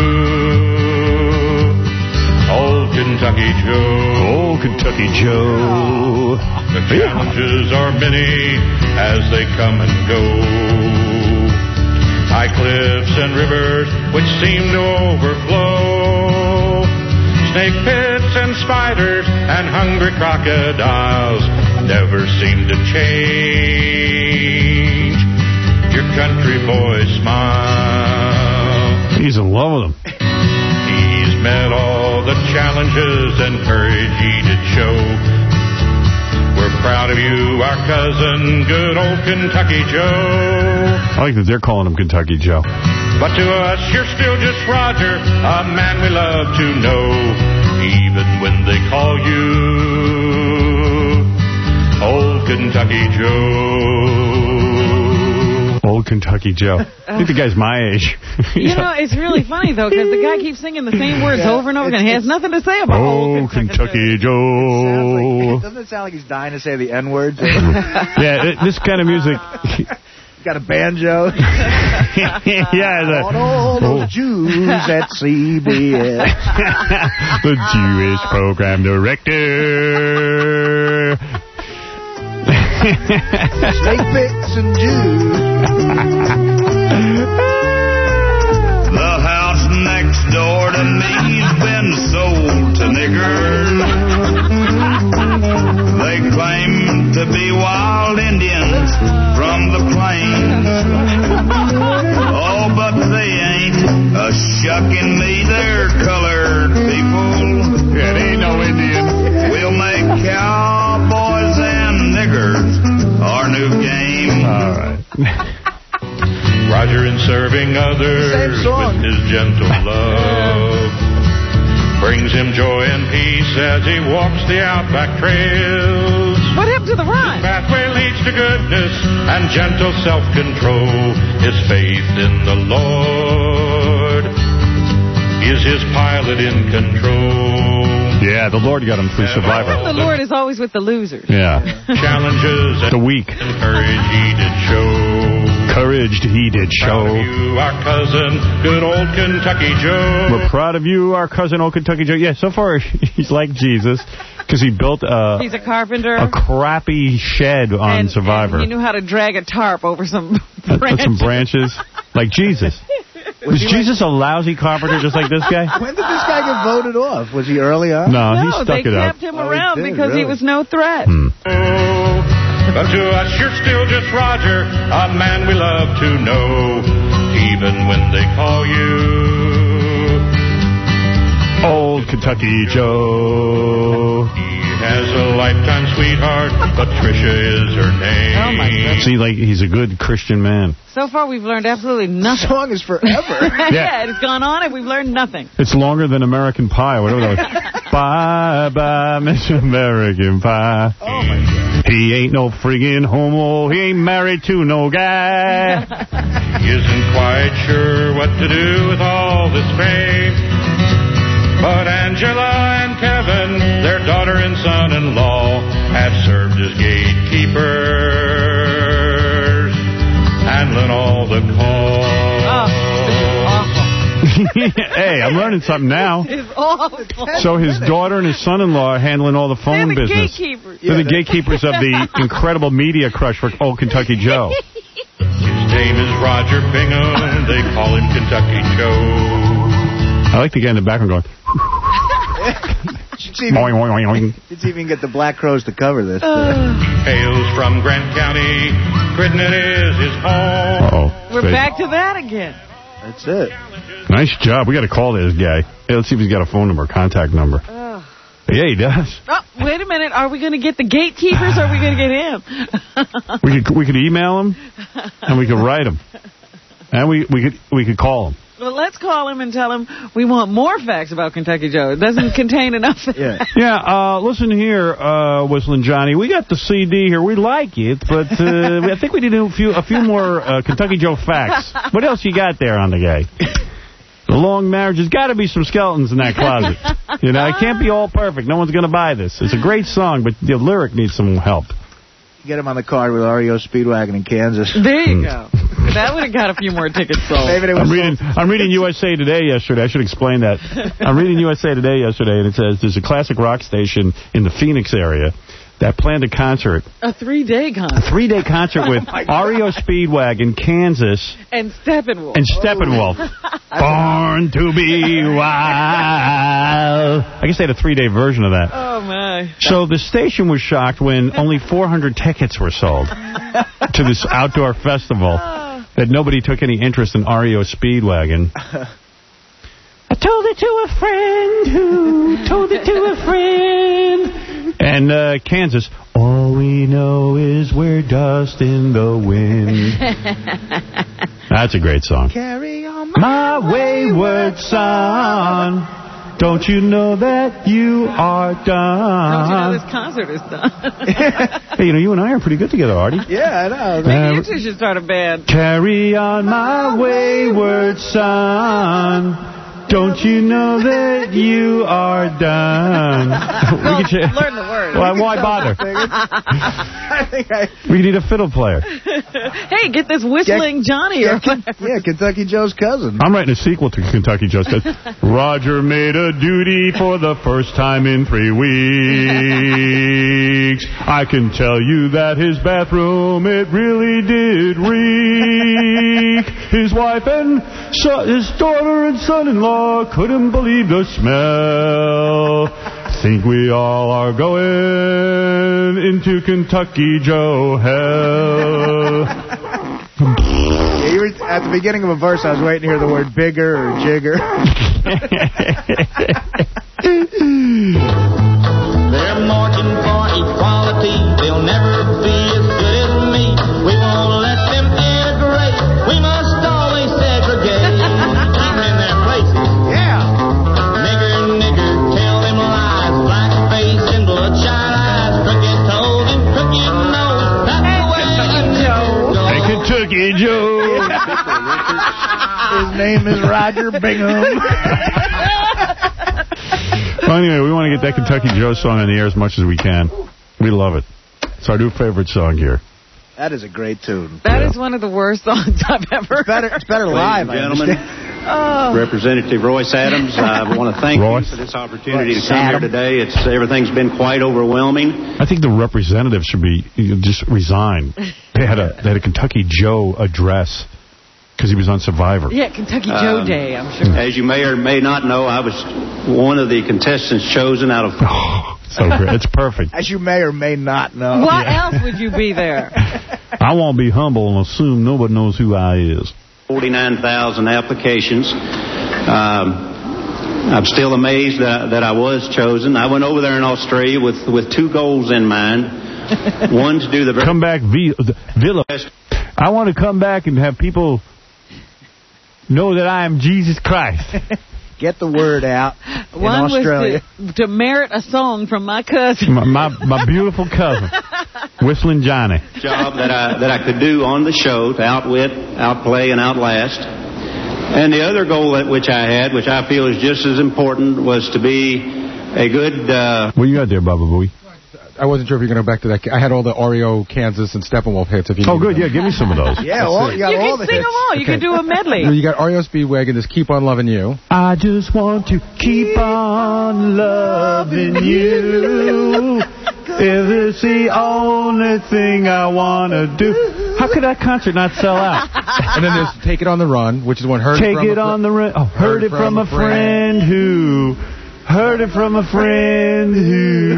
Old Kentucky Joe. Old Kentucky Joe. The challenges are many as they come and go. High cliffs and rivers which seem to overflow. Snake pits and spiders and hungry crocodiles never seem to change. Your country boy smile. He's in love with them. He's met all the challenges and courage he did show. We're proud of you, our cousin, good old Kentucky Joe. I like that they're calling him Kentucky Joe. But to us, you're still just Roger, a man we love to know. Even when they call you Old Kentucky Joe. Old Kentucky Joe. I think the guy's my age. You know, it's really funny, though, because the guy keeps singing the same words yeah, over and over again. He has nothing to say about Old, old Kentucky, Kentucky Joe. Like, doesn't it sound like he's dying to say the N-word? Yeah, this kind of music. Got a banjo. Yeah, the, on all those oh. Jews at C B S. The Jewish program director. Snake pits and Jews. The house next door to me's been sold to niggers. They claim to be wild Indians from the plains. Oh, but they ain't a shucking me. They're colored people. Yeah, they ain't no Indian. We'll make cowboys and niggers our new game. All right. Roger in serving others with his gentle love brings him joy and peace as he walks the outback trails. What happened to the rhyme? His pathway leads to goodness and gentle self-control. His faith in the Lord is his pilot in control. Yeah, the Lord got him through Survivor. The Lord is always with the losers. Yeah. Challenges the weak. And courage he did show. Courage he did show. Proud of you, our cousin, good old Kentucky Joe. We're proud of you, our cousin, old Kentucky Joe. Yeah, so far he's like Jesus because he built a... He's a carpenter. A crappy shed on and, Survivor. And he knew how to drag a tarp over some branches. Put some branches. Like Jesus. Was, Was Jesus like, a lousy carpenter just like this guy? When did this guy get voted off? Was he early on? No, no he stuck it out. they kept him around oh, did, because really? he was no threat. Hmm. But to us, you're still just Roger, a man we love to know, even when they call you Old Kentucky Joe. He has a lifetime sweetheart, Patricia is her name. Oh, my goodness. See, like, he's a good Christian man. So far, we've learned absolutely nothing. The song is forever. yeah. yeah, it's gone on and we've learned nothing. It's longer than American Pie, whatever that was. Bye-bye, Miss American Pie. Oh, my God. He ain't no friggin' homo. He ain't married to no guy. He isn't quite sure what to do with all this fame. But Angela and Kevin, their daughter and son-in-law, have served as gatekeepers, handling all the calls. Oh, this is awful. Hey, I'm learning something now. It's awful. So his daughter and his son-in-law are handling all the phone They're the business. gatekeepers. They're the gatekeepers of the incredible media crush for Old Kentucky Joe. His name is Roger Bingham. They call him Kentucky Joe. I like the guy in the background going... Even, boing, boing, boing, boing. Let's even get the Black Crows to cover this. Uh, Hails from Grant County. Crittenden is his home. Uh-oh. We're Great. back to that again. That's it. Nice job. We got to call this guy. Hey, let's see if he's got a phone number, contact number. Uh, Yeah, he does. oh, wait a minute. Are we going to get the gatekeepers or are we going to get him? We could we could email him and we could write him. And we, we could we could call him. Well, let's call him and tell him we want more facts about Kentucky Joe. It doesn't contain enough. Yeah. Yeah, uh, listen here, uh, Whistling Johnny. We got the C D here. We like it, but uh, I think we need a few a few more uh, Kentucky Joe facts. What else you got there on the guy? The long marriage. There's got to be some skeletons in that closet. You know, it can't be all perfect. No one's going to buy this. It's a great song, but the lyric needs some help. Get him on the card with R E O Speedwagon in Kansas. There you go. That would have got a few more tickets sold. Maybe it was I'm reading, I'm reading U S A Today yesterday. I should explain that. I'm reading U S A Today yesterday, and it says there's a classic rock station in the Phoenix area that planned a concert, A three-day concert. a three-day concert with R E O Speedwagon, Kansas, And Steppenwolf. and Steppenwolf. Born to be wild. I guess they had a three-day version of that. Oh, my. So the station was shocked when only four hundred tickets were sold to this outdoor festival, that nobody took any interest in R E O Speedwagon. I told it to a friend who told it to a friend. And uh, Kansas, all we know is we're dust in the wind. That's a great song. Carry on My wayward son, don't you know that you are Don't you know done? this concert is done? Hey, you know, you and I are pretty good together, Artie. Yeah, I know. Maybe Uh, you two should start a band. Carry on, my wayward son. Don't you know that you are done? Well, we could ch- learn the words. Well, why bother? I think I... We need a fiddle player. Hey, get this Whistling Johnny or Yeah, whatever. yeah, Kentucky Joe's cousin. I'm writing a sequel to Kentucky Joe. Roger made a duty for the first time in three weeks. I can tell you that his bathroom, it really did reek. His wife and son, his daughter and son-in-law couldn't believe the smell. Think we all are going into Kentucky Joe hell. Yeah, you were, at the beginning of a verse, I was waiting to hear the word bigger or jigger. They're marching for equality. They'll never be as good as me. We won't let them integrate. We must always segregate. Keep in their places. Yeah. Nigger, nigger, tell them lies. Black face and bloodshot eyes. Crooked toes and crooked nose. That's the way Joe. Hey, Kentucky Joe. His name is Roger Bingham. Well, anyway, we want to get that Kentucky Joe song on the air as much as we can. We love it. It's our new favorite song here. That is a great tune. That Yeah. is one of the worst songs I've ever It's better, it's better Ladies live, and I gentlemen, understand. Oh. Representative Royce Adams, I want to thank Royce. you for this opportunity Royce to come here Adams. today. It's everything's been quite overwhelming. I think the representatives should be you know, just resign. They had a they had a Kentucky Joe address because he was on Survivor. Yeah, Kentucky Joe Um, Day, I'm sure. As you may or may not know, I was one of the contestants chosen out of... Oh, so great. It's perfect. As you may or may not know. What else would you be there? I won't be humble and assume nobody knows who I is. forty-nine thousand applications. Um, I'm still amazed that, that I was chosen. I went over there in Australia with, with two goals in mind. One, to do the very Come back, v- Villa. I want to come back and have people know that I am Jesus Christ. Get the word out in One Australia. was to, to merit a song from my cousin. My, my, my beautiful cousin, Whistling Johnny. job that I that I could do on the show to outwit, outplay, and outlast. And the other goal that which I had, which I feel is just as important, was to be a good... Uh, what you got there, Baba Booey? I wasn't sure if you're going to go back to that. I had all the Oreo, Kansas, and Steppenwolf hits. If you oh, good. Them. Yeah, give me some of those. yeah, well, you got you all can the sing hits. them all. You okay. can do a medley. You got Oreo Speedwagon, just Keep on Loving You. I just want to keep on loving you. If it's the only thing I want to do. How could that concert not sell out? And then there's Take It on the Run, which is one heard Take from it on the run. Oh, heard, heard it from, from a friend, friend who... Heard it from a friend who...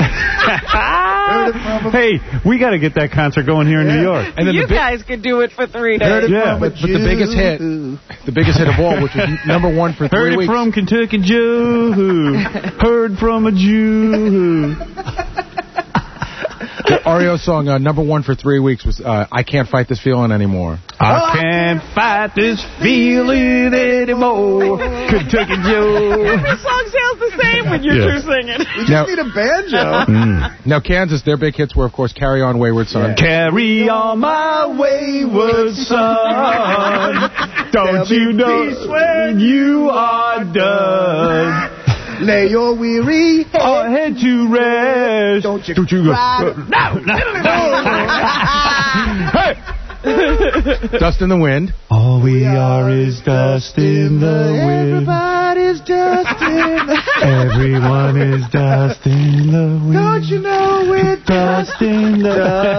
Hey, we got to get that concert going here in yeah. New York. And then you the guys could do it for three days. Yeah, but, but the biggest hit, the biggest hit of all, which was number one for three Heard weeks. Heard it from Kentucky Joe. Heard from a Jew. The Oreo song, uh, number one for three weeks, was uh, I Can't Fight This Feeling Anymore. I can't fight this feeling anymore. Kentucky Joe. Every song sounds the same when you're yeah. two singing. We just now, need a banjo. Mm. Now, Kansas, their big hits were, of course, Carry On Wayward Son. Yeah. Carry on my wayward son. Don't you know when you are done. Lay your weary head, oh, head to rest. Don't you, Don't you go. No, no, no. Hey. Dust in the Wind. All we are is dust in the wind. Everybody's dust in the Everyone is dust in the wind. Don't you know we're dust in the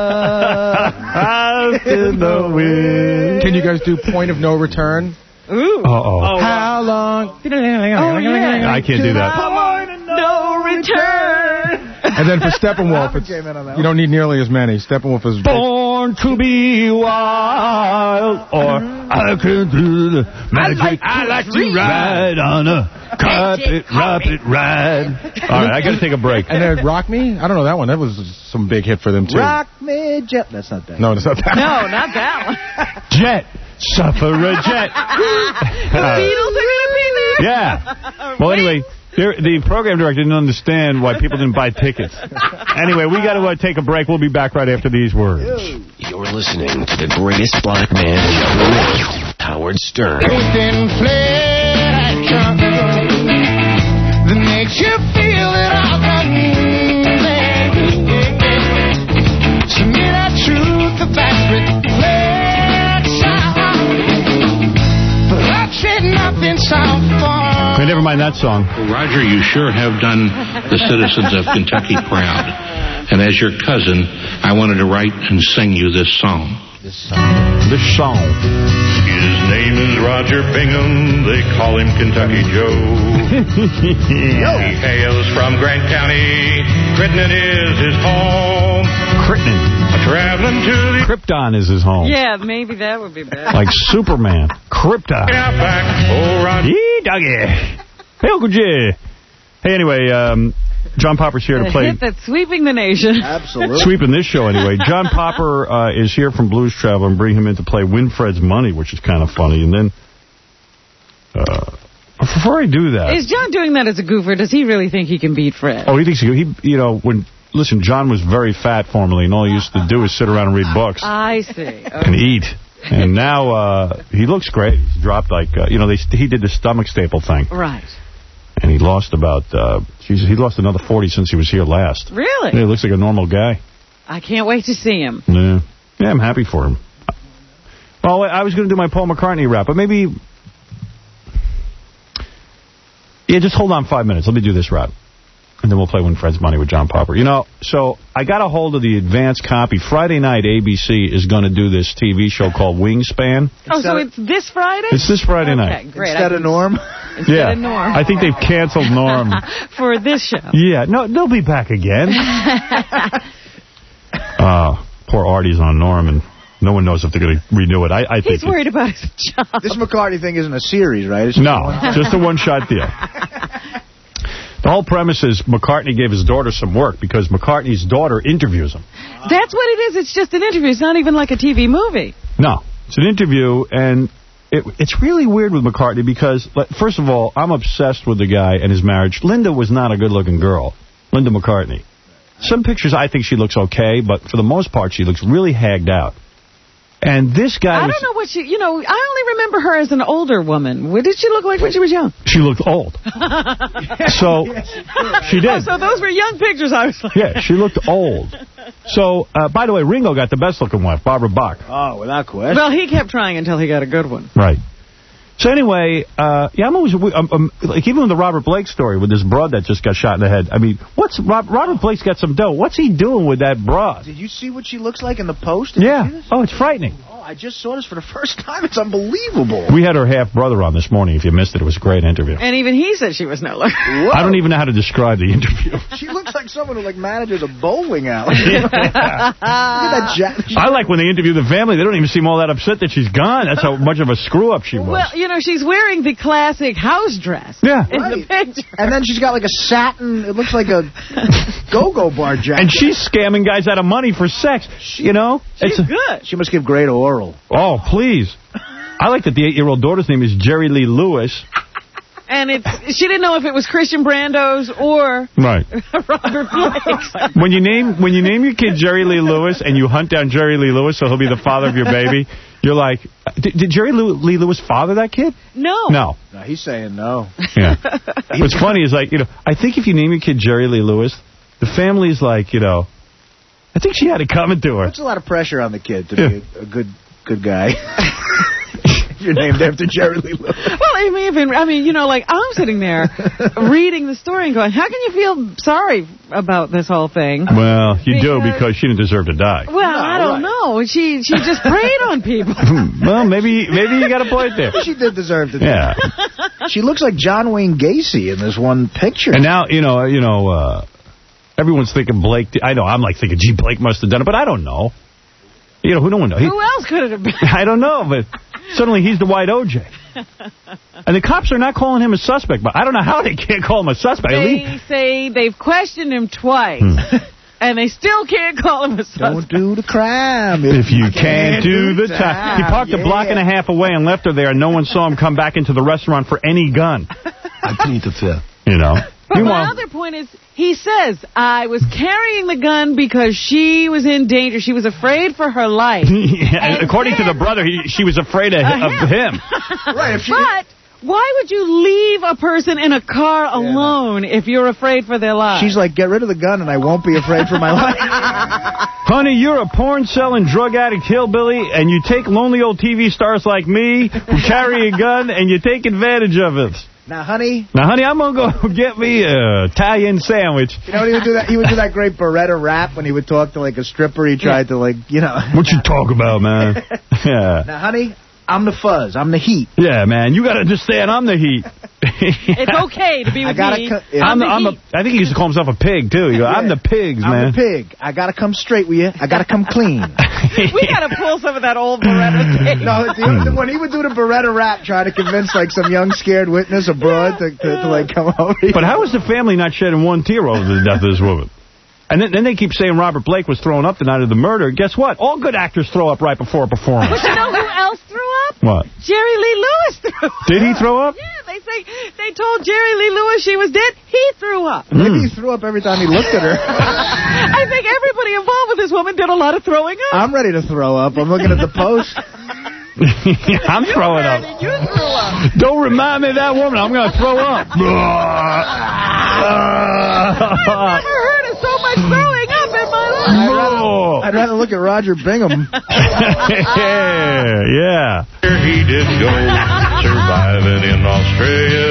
dust in the wind. Can you guys do Point of No Return? Ooh. Uh-oh. Oh, How long? Oh, yeah. I can't do that. No return. And then for Steppenwolf, it's, you don't need nearly as many. Steppenwolf is... Born to be wild, or I can do the magic. I like, I like to ride on a carpet, carpet ride. All right, I got to take a break. And then Rock Me? I don't know that one. That was some big hit for them, too. Rock Me, Jet. That's not that. No, that's not that. No, not that one. Jet. Suffragette. The Beatles are going to be there? Yeah. Well, anyway, the program director didn't understand why people didn't buy tickets. Anyway, we got to uh, take a break. We'll be back right after these words. You're listening to the greatest black man show, Howard Stern. That makes you feel that all done. Submit our truth, the facts, Hey, never mind that song. Well, Roger, you sure have done the citizens of Kentucky proud. And as your cousin, I wanted to write and sing you this song. This song. This song. His name is Roger Bingham. They call him Kentucky Joe. He hails from Grant County. Crittenden is his home. Crittenden. Traveling to the... Krypton is his home. Yeah, maybe that would be better. Like Superman. Krypton. Out back. Oh, Roger. Yee, doggy. Hey, Uncle J. Hey, anyway, um, John Popper's here the to play... hit that's sweeping the nation. Absolutely. Sweeping this show, anyway. John Popper uh, is here from Blues Traveler and bring him in to play Winfred's Money, which is kind of funny. And then... Uh, before I do that... Is John doing that as a goofer? Does he really think he can beat Fred? Oh, he thinks he... he you know, when... Listen, John was very fat formerly, and all he used to do is sit around and read books. I see. Okay. And eat. And now uh, he looks great. He's dropped like, uh, you know, they, he did the stomach staple thing. Right. And he lost about, uh, Jesus, he lost another forty since he was here last. Really? Yeah, he looks like a normal guy. I can't wait to see him. Yeah, yeah, I'm happy for him. Well, I was going to do my Paul McCartney rap, but maybe... Yeah, just hold on five minutes. Let me do this rap. And then we'll play Winfred's Money with John Popper. You know, so I got a hold of the advance copy. Friday night, A B C is going to do this T V show called Wingspan. Oh, so it's this Friday? It's this Friday okay, night. Great. Instead of Norm? Instead yeah. of Norm. I think they've canceled Norm. For this show. Yeah. No, they'll be back again. uh, poor Artie's on Norm, and no one knows if they're going to renew it. I, I He's think worried about his job. This McCartney thing isn't a series, right? It's no, just a one-shot deal. The whole premise is McCartney gave his daughter some work because McCartney's daughter interviews him. That's what it is. It's just an interview. It's not even like a T V movie. No, it's an interview, and it, it's really weird with McCartney because, first of all, I'm obsessed with the guy and his marriage. Linda was not a good-looking girl, Linda McCartney. Some pictures I think she looks okay, but for the most part, she looks really hagged out. And this guy I was... don't know what she, you know, I only remember her as an older woman. What did she look like when she was young? She looked old. So, she did. Oh, so those were young pictures, I was like. Yeah, she looked old. So, uh, by the way, Ringo got the best-looking wife, Barbara Bach. Oh, without question. Well, he kept trying until he got a good one. Right. So anyway, uh, yeah, I'm always, um, um, like, even with the Robert Blake story with this broad that just got shot in the head, I mean, what's, Rob, Robert Blake's got some dough. What's he doing with that broad? Did you see what she looks like in the post? Did Yeah. you see this? Oh, it's frightening. Oh, I just saw this for the first time. It's unbelievable. We had her half-brother on this morning. If you missed it, it was a great interview. And even he said she was no look. I don't even know how to describe the interview. She looks like someone who, like, manages a bowling alley. Look at that jacket. I like when they interview the family. They don't even seem all that upset that she's gone. That's how much of a screw-up she was. Well, you know, she's wearing the classic house dress. Yeah. In Right. the picture. And then she's got, like, a satin, it looks like a go-go bar jacket. And she's scamming guys out of money for sex, you know? She's it's good. She must give great oral. Oh, please. I like that the eight-year-old daughter's name is Jerry Lee Lewis. And it's she didn't know if it was Christian Brando's or Right. Robert Blake's. When you name when you name your kid Jerry Lee Lewis and you hunt down Jerry Lee Lewis so he'll be the father of your baby, you're like, did, did Jerry Lee Lewis father that kid? No. No. No, he's saying no. Yeah. What's funny is, like, you know, I think if you name your kid Jerry Lee Lewis, the family's like, you know, I think she had it coming to her. That's a lot of pressure on the kid to Yeah. be a, a good good guy. You're named after Jerry Lee Lewis. Well, I mean, even, I mean, you know, like, I'm sitting there reading the story and going, how can you feel sorry about this whole thing? Well, you do Because- because she didn't deserve to die. Well, I don't know. She she just preyed on people. Well, maybe maybe you got a point there. She did deserve to Yeah. die. She looks like John Wayne Gacy in this one picture. And now, you know, you know, uh, everyone's thinking Blake. I know, I'm like thinking, gee, Blake must have done it, but I don't know. You know, who no one knows. He, Who else could it have been? I don't know, but suddenly he's the white O J. And the cops are not calling him a suspect, but I don't know how they can't call him a suspect. At They least- say they've questioned him twice, and they still can't call him a suspect. Don't do the crime If you can't do the time. He parked a block and a half away and left her there, and no one saw him come back into the restaurant for any gun. I plead the fifth. You know? But my Meanwhile, other point is, he says, I was carrying the gun because she was in danger. She was afraid for her life. yeah, and according to the brother, he, she was afraid of, Uh, of him. Right, if she But why would you leave a person in a car alone if you're afraid for their lives? She's like, get rid of the gun and I won't be afraid for my life. Honey, you're a porn-selling, drug-addict hillbilly, and you take lonely old T V stars like me who carry a gun, and you take advantage of it. Now, honey, Now, honey, I'm going to go get me a Italian sandwich. you know what he would do? That he would do that great Beretta rap when he would talk to like a stripper. He tried to like, you know. What you talk about, man? Yeah. Now, honey, I'm the fuzz. I'm the heat. Yeah, man, you got to understand, I'm the heat. It's okay to be I with gotta me. cut- yeah. I'm, I'm the, the I'm a, heat. I think he used to call himself a pig, too. You go, I'm Yeah. the pigs, I'm man. the pig. I gotta come straight with you. I gotta come clean. We got to pull some of that old Beretta tape. No, the, when he would do the Beretta rap, trying to convince like some young scared witness abroad to, to, to like come over. But how is the family not shedding one tear over the death of this woman? And then, then they keep saying Robert Blake was throwing up the night of the murder. Guess what? All good actors throw up right before a performance. But you know who else threw up? What? Jerry Lee Lewis threw up. Did he throw up? Yeah, they say they told Jerry Lee Lewis she was dead. He threw up. Maybe he threw up every time he looked at her. I think everybody involved with this woman did a lot of throwing up. I'm ready to throw up. I'm looking at the post. I'm throwing up. You threw up. Don't remind me of that woman. I'm going to throw up. I've never heard of so much throwing up in my life. I'd rather, I'd rather look at Roger Bingham. yeah, yeah. Here he did go, surviving in Australia.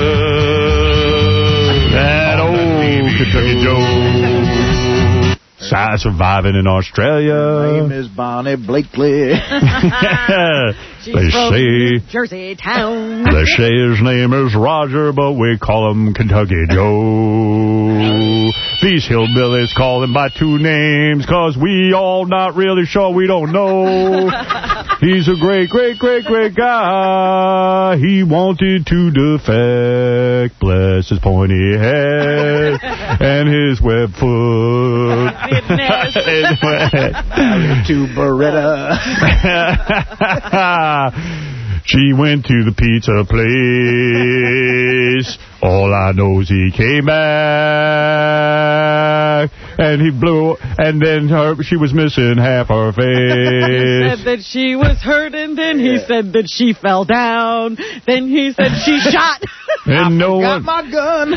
That old Kentucky Joe. Surviving in Australia. Name is Bonnie Blakely. She's They from say, Jersey town. they say his name is Roger, but we call him Kentucky Joe. These hillbillies call him by two names, cause we all not really sure, we don't know. He's a great, great, great, great guy. He wanted to defect, bless his pointy head and his web foot. To Beretta. She went to the pizza place. All I know is he came back. And he blew, and then her, she was missing half her face. He said that she was hurt, and then he yeah. said that she fell down. Then he said she shot. And no got one. my gun.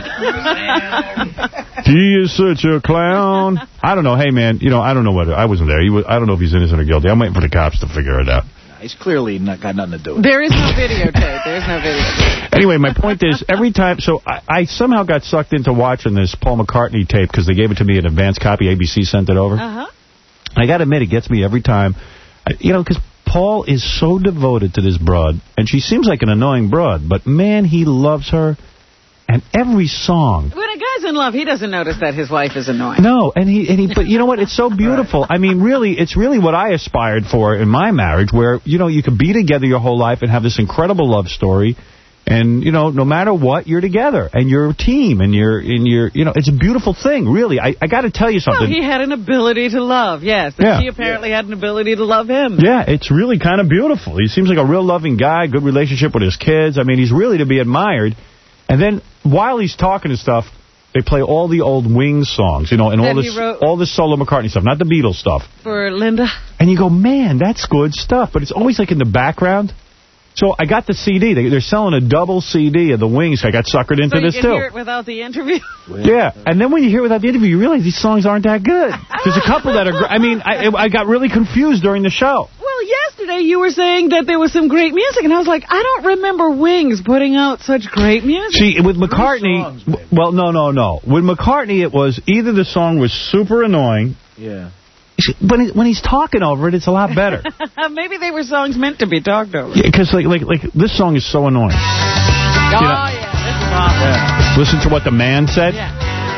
He is such a clown. I don't know. Hey, man, you know, I don't know what. I wasn't there. He was, I don't know if he's innocent or guilty. I'm waiting for the cops to figure it out. He's clearly not got nothing to do with it. There is no videotape. There's no videotape. Anyway, my point is, every time... So I, I somehow got sucked into watching this Paul McCartney tape because they gave it to me in advance copy. A B C sent it over. Uh-huh. I got to admit, it gets me every time. You know, because Paul is so devoted to this broad, and she seems like an annoying broad, but, man, he loves her. And every song... When a guy's in love, he doesn't notice that his wife is annoying. No, and he, and he, but you know what? It's so beautiful. I mean, really, it's really what I aspired for in my marriage, where, you know, you could be together your whole life and have this incredible love story. And, you know, no matter what, you're together. And you're a team. And you're, and you're you know, it's a beautiful thing, really. I, I got to tell you something. Well, he had an ability to love, yes. And yeah. she apparently yeah. had an ability to love him. Yeah, it's really kind of beautiful. He seems like a real loving guy, good relationship with his kids. I mean, he's really to be admired. And then, while he's talking and stuff, they play all the old Wings songs, you know, and all this all this solo McCartney stuff, not the Beatles stuff. For Linda. And you go, man, that's good stuff. But it's always like in the background. So I got the C D. They, they're selling a double C D of the Wings. I got suckered into so this, too. too. So you can hear it without the interview? Yeah. And then when you hear it without the interview, you realize these songs aren't that good. There's a couple that are great. I mean, I, I got really confused during the show. Well, yesterday you were saying that there was some great music, and I was like, I don't remember Wings putting out such great music. See, with McCartney, songs, well, no, no, no. With McCartney, it was either the song was super annoying. Yeah. When, he, when he's talking over it, it's a lot better. Maybe they were songs meant to be talked over. Because, yeah, like, like, like, this song is so annoying. Oh, you know? Yeah, this is awful. Yeah. Listen to what the man said. Yeah.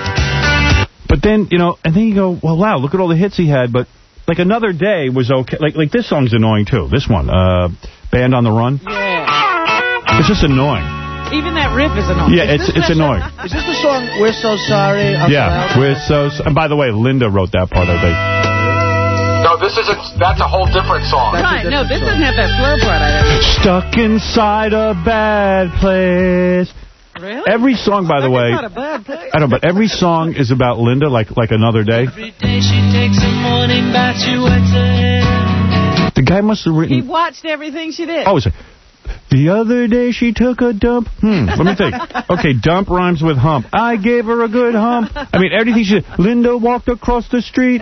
But then, you know, and then you go, well, wow, look at all the hits he had, but... Like, Another Day was okay. Like, like this song's annoying, too. This one, uh, Band on the Run. Yeah. It's just annoying. Even that riff is annoying. Yeah, it's it's annoying. Is this the song, We're So Sorry? Uncle yeah, Al? We're So Sorry. And by the way, Linda wrote that part, I think. No, this isn't. That's a whole different song. Right, no, this doesn't have that slow part, I think. Stuck inside a bad place. Really? Every song, by the way, not a bad place. I don't know, but every song is about Linda, like like Another Day. Every day she takes a morning bath, she wets her hair. The guy must have written... He watched everything she did. Oh, it's like, the other day she took a dump. Hmm, let me think. Okay, dump rhymes with hump. I gave her a good hump. I mean, everything she did. Linda walked across the street.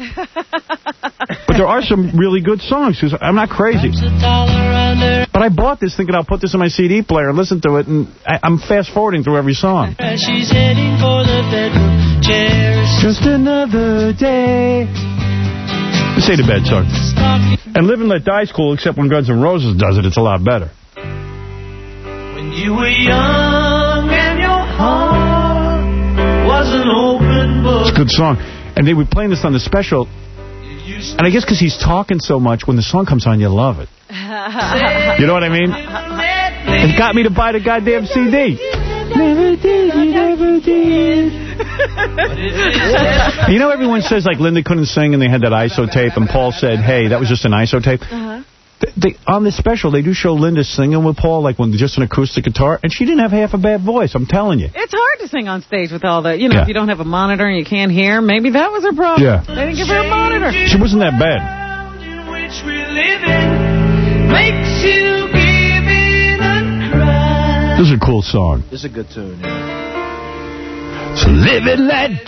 But there are some really good songs, because I'm not crazy. But I bought this thinking I'll put this in my C D player and listen to it, and I, I'm fast-forwarding through every song. She's heading for the bedroom chairs. Just another day. Say the bed song. And Live and Let Die's cool, except when Guns N' Roses does it, it's a lot better. When you were young and your heart was an open book. It's a good song. And they were playing this on the special. And I guess because he's talking so much, when the song comes on, you love it. You know what I mean? It got me to buy the goddamn C D. Never did, you never did. You know, everyone says, like, Linda couldn't sing and they had that I S O tape, and Paul said, hey, that was just an I S O tape. Uh-huh. They, on this special, they do show Linda singing with Paul, like when just an acoustic guitar, and she didn't have half a bad voice, I'm telling you. It's hard to sing on stage with all that. You know, yeah. if you don't have a monitor and you can't hear, maybe that was her problem. Yeah. They didn't give her a monitor. She wasn't that bad. This is a cool song. This is a good tune, yeah. So live and let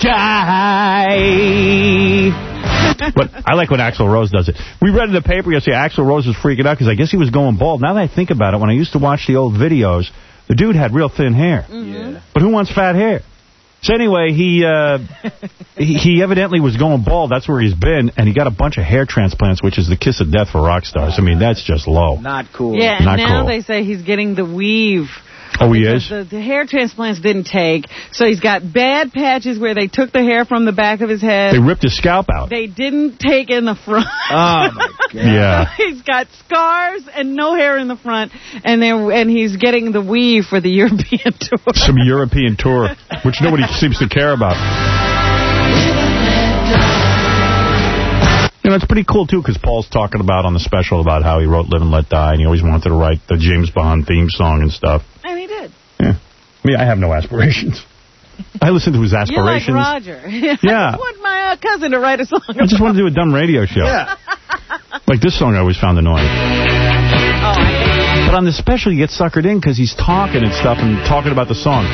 die. But I like when Axl Rose does it. We read in the paper yesterday, Axl Rose was freaking out because I guess he was going bald. Now that I think about it, when I used to watch the old videos, the dude had real thin hair. Mm-hmm. Yeah. But who wants fat hair? So anyway, he, uh, he he evidently was going bald. That's where he's been. And he got a bunch of hair transplants, which is the kiss of death for rock stars. I mean, that's just low. Not cool. Yeah, and Not now cool. they say he's getting the weave. Oh, he is? The, the hair transplants didn't take, so he's got bad patches where they took the hair from the back of his head. They ripped his scalp out. They didn't take in the front. Oh, my God. Yeah. He's got scars and no hair in the front, and they and he's getting the weave for the European tour. Some European tour, which nobody seems to care about. You know, it's pretty cool, too, because Paul's talking about on the special about how he wrote Live and Let Die, and he always wanted to write the James Bond theme song and stuff. And he did. Yeah. I mean, I have no aspirations. I listen to his aspirations. You're like Roger. Yeah. I just want my uh, cousin to write a song. I just want to do a dumb radio show. Yeah. Like this song I always found annoying. Oh, I hate it. But on the special, you get suckered in because he's talking and stuff and talking about the song.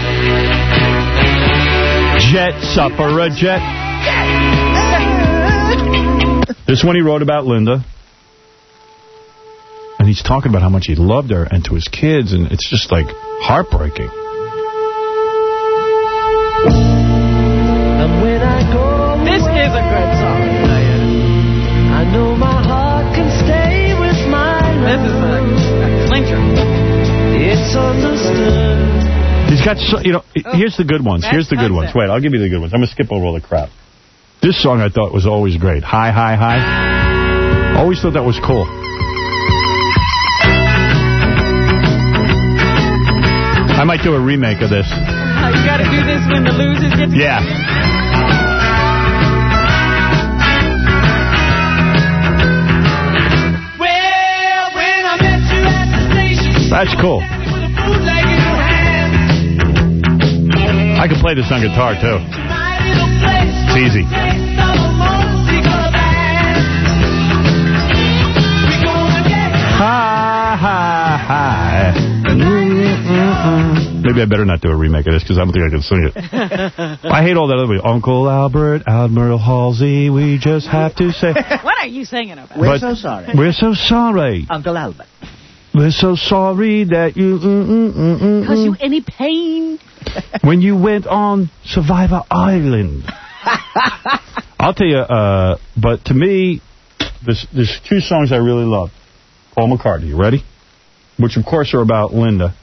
Jet, suffragette. This one he wrote about Linda. And he's talking about how much he loved her and to his kids, and it's just like heartbreaking. This is a good song. I know my heart can stay with mine. This is a, a clincher. It's understood. He's got, so, you know, Oh, here's the good ones. Here's the good ones. Wait, I'll give you the good ones. I'm going to skip over all the crap. This song I thought was always great. Hi, hi, hi. Always thought that was cool. I might do a remake of this. Uh, you got to do this when the losers get together. Yeah. Well, when I met you at the station, That's cool. I can play this on guitar, too. It's easy. Hi, hi, hi. Maybe I better not do a remake of this because I don't think I can sing it. I hate all that other way. Uncle Albert, Admiral Halsey, we just have to say. What are you singing about? We're But so sorry. We're so sorry. Uncle Albert. We're so sorry that you... Mm, mm, mm, mm, Cause mm. you any pain? When you went on Survivor Island. I'll tell you, uh, but to me, there's, there's two songs I really love. Paul McCartney, you ready? Which, of course, are about Linda.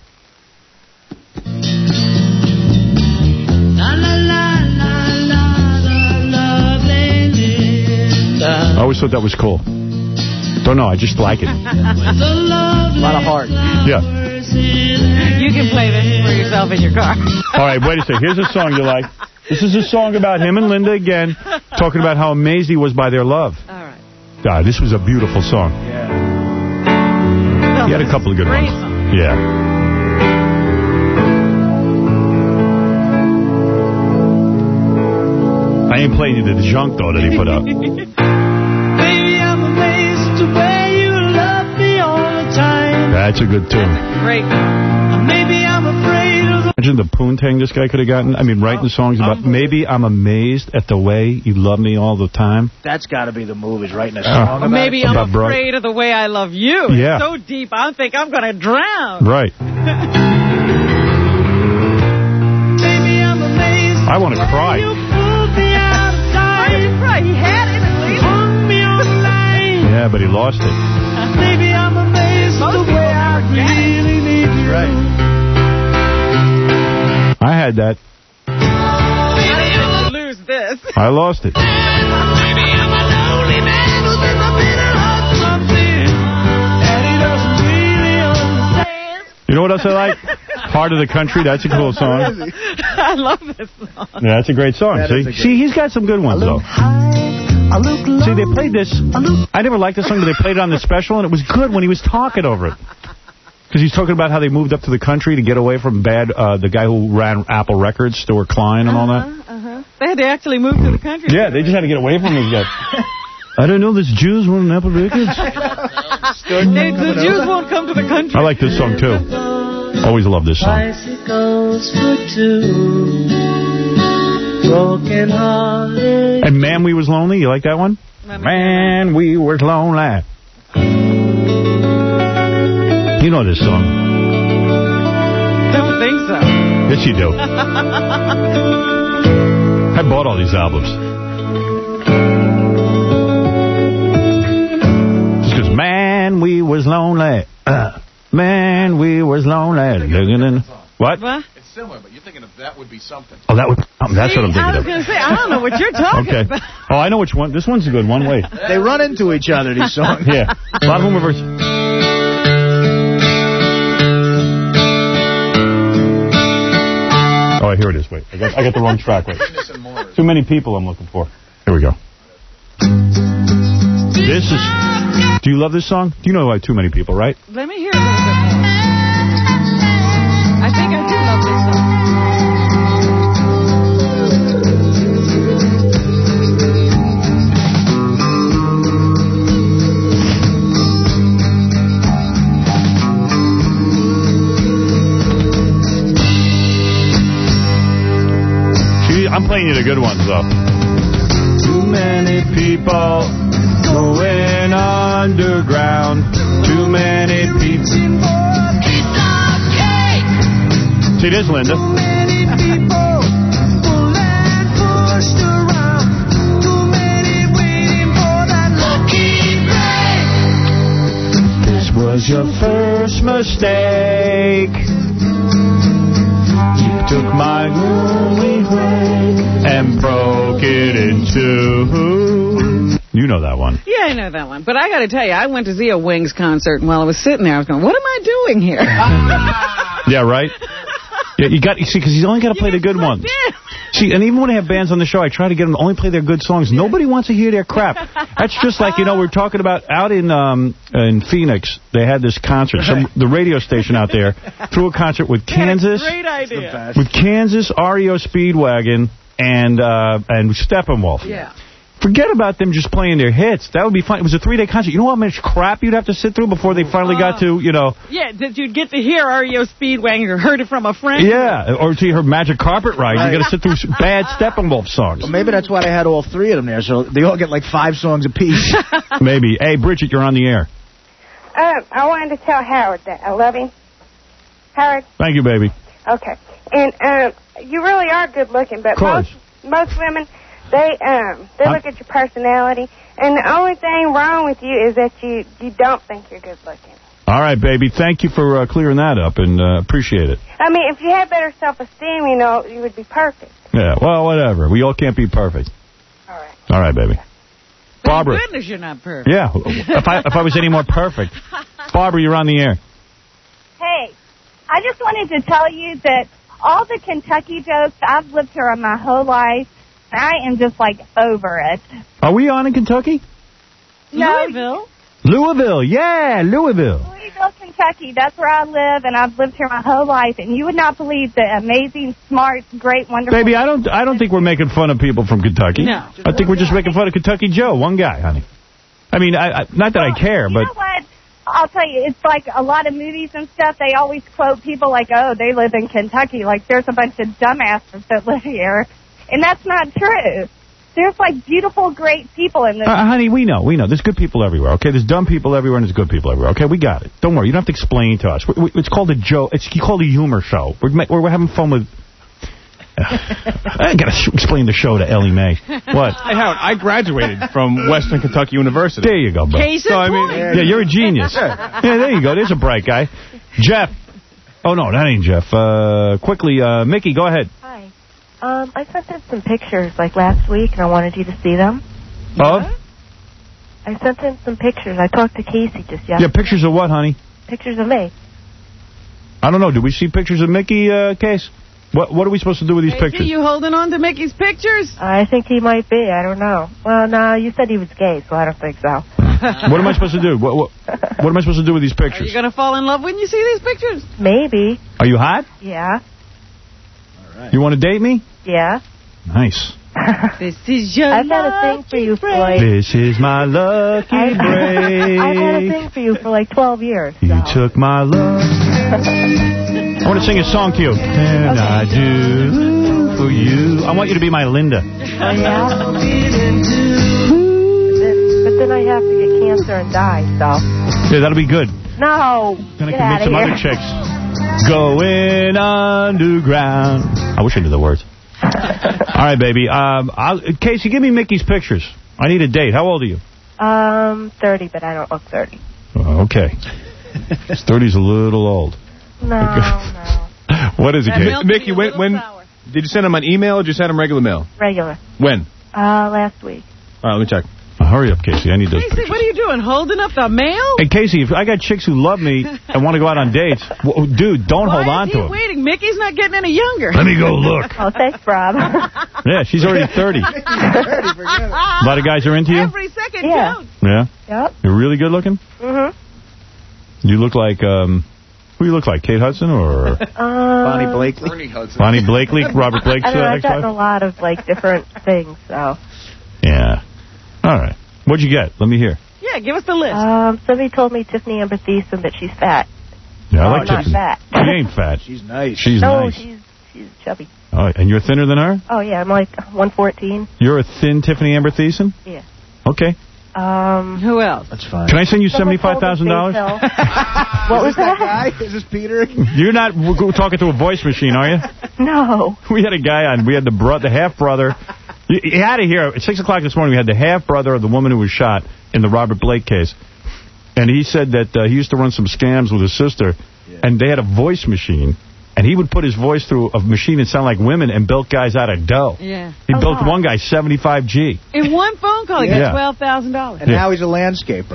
I always thought that was cool. Don't know, I just like it. A lot of heart. Yeah. You can play this for yourself in your car. All right, wait a second. Here's a song you like. This is a song about him and Linda again, talking about how amazed he was by their love. All right. God, this was a beautiful song. Yeah. He had a couple of good Great ones. song. Yeah. I ain't playing you the junk, though, that he put up. Baby, I'm amazed to where you love me all the time. That's a good tune. Great. Maybe I'm afraid of the... Imagine the poontang this guy could have gotten. I mean, writing songs about, maybe I'm amazed at the way you love me all the time. That's got to be the move, is writing a song Uh, about Maybe it. I'm About Brock. afraid of the way I love you. Yeah. It's so deep, I think I'm going to drown. Right. Baby, I'm amazed I want to cry. you pulled me out of Why did you time. cry? He had it at least. Hung me on the line. Yeah, but he lost it. Baby, I'm amazed Most the people way I never get it. really need you. Right. I had that. I didn't lose this. I lost it. Baby, I'm a lonely man who's been a bit of something, and he doesn't really understand. You know what else I like? Heart of the Country. That's a cool song. I love this song. Yeah, that's a great song. That is See, a good see, he's got some good ones though. I look low. See, they played this. I never liked this song, but they played it on the special, and it was good when he was talking over it. Because he's talking about how they moved up to the country to get away from bad, uh, the guy who ran Apple Records, Stuart Klein, and all that. Uh-huh, uh-huh. They had to actually move to the country. Yeah, they just had to get away from those guys. I don't know, this Jews run Apple Records. They, the Jews won't come to the country. I like this song, too. Always love this song. Bicycles for two, broken hearted. And Man, We Was Lonely, you like that one? Man, We Was Lonely. You know this song. Don't think so. Yes, you do. I bought all these albums. Just because, man, we was lonely. Uh, man, we was lonely. What? What? It's similar, but you're thinking of That Would Be Something. Oh, that was, um, that's what I'm See, I was thinking going of. to say, I don't know what you're talking Okay. about. Oh, I know which one. This one's a good one. Wait. They run into each other, these songs. Yeah. A lot of them are verse. Oh, here it is. Wait. I got, I got the wrong track. Wait. Too many people I'm looking for. Here we go. This is... Do you love this song? You know why Too Many People, right? Let me hear a little bit more. I think I do love this song. See, I'm playing you the good ones, though. Too many people going underground. Too many people. See this, Linda. Too many people pulling, pushed around. Too many waiting for that lucky break. This was your first mistake. You took my only way and broke it in two. You know that one. Yeah, I know that one. But I got to tell you, I went to see a Wings concert, and while I was sitting there, I was going, what am I doing here? Yeah, right? Yeah, you got, you see, because he's only got to play the good ones. See, and even when I have bands on the show, I try to get them to only play their good songs. Nobody wants to hear their crap. That's just like, you know, we're talking about out in um, in Phoenix, they had this concert. Some, the radio station out there threw a concert with Kansas. Great idea. With Kansas, R E O Speedwagon, and, uh, and Steppenwolf. Yeah. Forget about them just playing their hits. That would be fun. It was a three-day concert. You know how much crap you'd have to sit through before they finally uh, got to, you know... Yeah, that you'd get to hear R E O Speedwagon or heard it from a friend. Yeah, or to hear Magic Carpet Ride. Right. You got to sit through bad Steppenwolf songs. Well, maybe that's why they had all three of them there, so they all get like five songs apiece. Maybe. Hey, Bridget, you're on the air. Um, I wanted to tell Howard that I love him. Howard? Thank you, baby. Okay. And um, you really are good looking, but most most women... They um they look at your personality, and the only thing wrong with you is that you, you don't think you're good looking. All right, baby. Thank you for uh, clearing that up, and uh, appreciate it. I mean, if you had better self-esteem, you know, you would be perfect. Yeah, well, whatever. We all can't be perfect. All right. All right, baby. Thank Barbara. goodness you're not perfect. Yeah, if I if I was any more perfect. Barbara, you're on the air. Hey, I just wanted to tell you that all the Kentucky jokes, I've lived here my whole life. I am just, like, over it. Are we on in Kentucky? No. Louisville. Louisville, yeah, Louisville. Louisville, Kentucky. That's where I live, and I've lived here my whole life. And you would not believe the amazing, smart, great, wonderful... Baby, I don't I don't think we're making fun of people from Kentucky. No. I think we're just making fun of Kentucky Joe, one guy, honey. I mean, I, I, not that well, I care, you but... You know what? I'll tell you, it's like a lot of movies and stuff, they always quote people like, oh, they live in Kentucky. Like, there's a bunch of dumbasses that live here. And that's not true. There's, like, beautiful, great people in this. Uh, honey, we know. We know. There's good people everywhere, okay? There's dumb people everywhere and there's good people everywhere, okay? We got it. Don't worry. You don't have to explain to us. We, we, it's called a joke. It's called a humor show. We're, we're having fun with... I got to explain the show to Ellie Mae. What? Hey, Howard, I graduated from Western Kentucky University. There you go, bro. Case in so, I mean, point. Yeah, you're a genius. Yeah, there you go. There's a bright guy. Jeff. Oh, no, that ain't Jeff. Uh, quickly, uh, Mickey, go ahead. Hi. Um, I sent in some pictures, like, last week, and I wanted you to see them. Of? I sent in some pictures. I talked to Casey just yesterday. Yeah, pictures of what, honey? Pictures of me. I don't know. Did we see pictures of Mickey, uh, Case? What What are we supposed to do with these Hey, pictures? Are you holding on to Mickey's pictures? I think he might be. I don't know. Well, no, you said he was gay, so I don't think so. What am I supposed to do? What, what, what am I supposed to do with these Are pictures? you going to fall in love when you see these pictures? Maybe. Are you hot? Yeah. You want to date me? Yeah. Nice. This is your I've had a thing for you for like... This is my lucky I've, break. I've had a thing for you for like twelve years. So. You took my love. I want to sing a song to you. And okay. I do for you. I want you to be my Linda. Oh, yeah? But then I have to get cancer and die, so... Yeah, that'll be good. No. Then I Get can meet some here. other chicks. Going underground. I wish I knew the words. All right, baby. Um, I'll, Casey, give me Mickey's pictures. I need a date. How old are you? Um, thirty, but I don't look thirty. Oh, okay. thirty's a little old. No, no. What is it, Casey? Mickey, when, when did you send him an email or did you send him regular mail? Regular. When? Uh, last week. All right, let me check. Oh, hurry up, Casey. I need those Casey, pictures. what are you doing? Holding up the mail? Hey, Casey, if I got chicks who love me and want to go out on dates, well, dude, don't Why hold on is to he them. waiting? Mickey's not getting any younger. Let me go look. Oh, thanks, Rob. Yeah, she's already thirty. A lot of guys are into you? Every second second Yeah. count. Yeah? Yep. You're really good looking? Mm-hmm. You look like, um, who do you look like, Kate Hudson or Um, Bonnie Blakely. Bernie Hudson. Bonnie Blakely, Robert Blake's I don't know, uh, I've gotten a ex-wife? lot of, like, different things, so. Yeah. All right. What'd you get? Let me hear. Yeah, give us the list. Um, somebody told me Tiffany Amber Thiessen that she's fat. Yeah, I No, like not Tiffany. fat. She ain't fat. She's nice. She's no, nice. she's she's chubby. All right. And you're thinner than her? Oh, yeah, I'm like one fourteen. You're a thin Tiffany Amber Thiessen? Yeah. Okay. Um, Who else? That's fine. Can I send you someone seventy-five thousand dollars? told me Faith Hill. What was that? Guy? Is this Peter? You're not w- talking to a voice machine, are you? No. We had a guy on. We had the bro- the half-brother. You, you had to hear, at six o'clock this morning, we had the half-brother of the woman who was shot in the Robert Blake case. And he said that uh, he used to run some scams with his sister, yeah. and they had a voice machine. And he would put his voice through a machine that sounded like women and built guys out of dough. Yeah. He Oh, built wow. one guy seventy-five G. In one phone call, he Yeah. got twelve thousand dollars. And now he's a landscaper.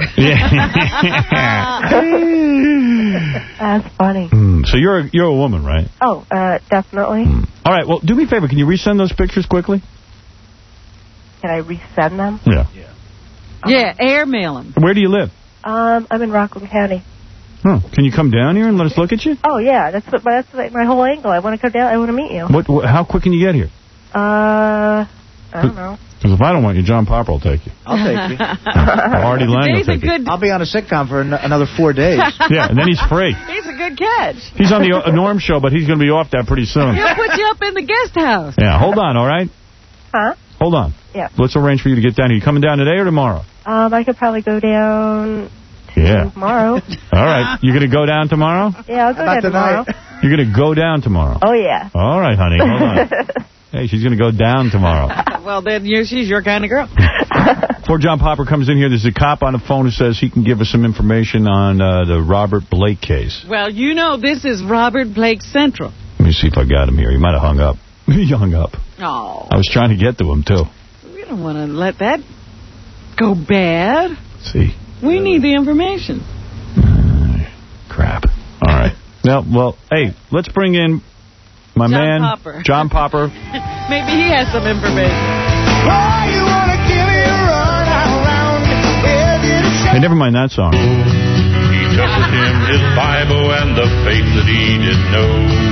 That's funny. Mm, so you're a, you're a woman, right? Oh, uh, definitely. Mm. All right, well, do me a favor. Can you resend those pictures quickly? Can I resend them? Yeah. Yeah, airmail them. Where do you live? Um, I'm in Rockland County. Oh, can you come down here and let us look at you? Oh, yeah, that's what my, that's like my whole angle. I want to come down. I want to meet you. What, what? How quick can you get here? Uh, I don't know. Because if I don't want you, John Popper will take you. I'll take you. Artie Lang will He's a take you. good. I'll be on a sitcom for an- another four days. Yeah, and then he's free. He's a good catch. He's on the uh, Norm show, but he's going to be off that pretty soon. He'll put you up in the guest house. Yeah, hold on, all right? Huh? Hold on. Yeah. Let's arrange for you to get down here. You coming down today or tomorrow? Um, I could probably go down Yeah. tomorrow. All right. You're going to go down tomorrow? Yeah, I'll go down tomorrow. You're going to go down tomorrow? Oh, yeah. All right, honey. Hold on. Hey, she's going to go down tomorrow. Well, then you she's your kind of girl. Before John Popper comes in here, there's a cop on the phone who says he can give us some information on uh, the Robert Blake case. Well, you know this is Robert Blake Central. Let me see if I got him here. He might have hung up. He hung up. Oh, I was trying to get to him, too. we don't want to let that go bad. Let's see. We need the information. Uh, crap. All right. No, well, hey, let's bring in my John man, Popper. John Popper. Maybe he has some information. Hey, never mind that song. He took with him his Bible and the faith that he did know.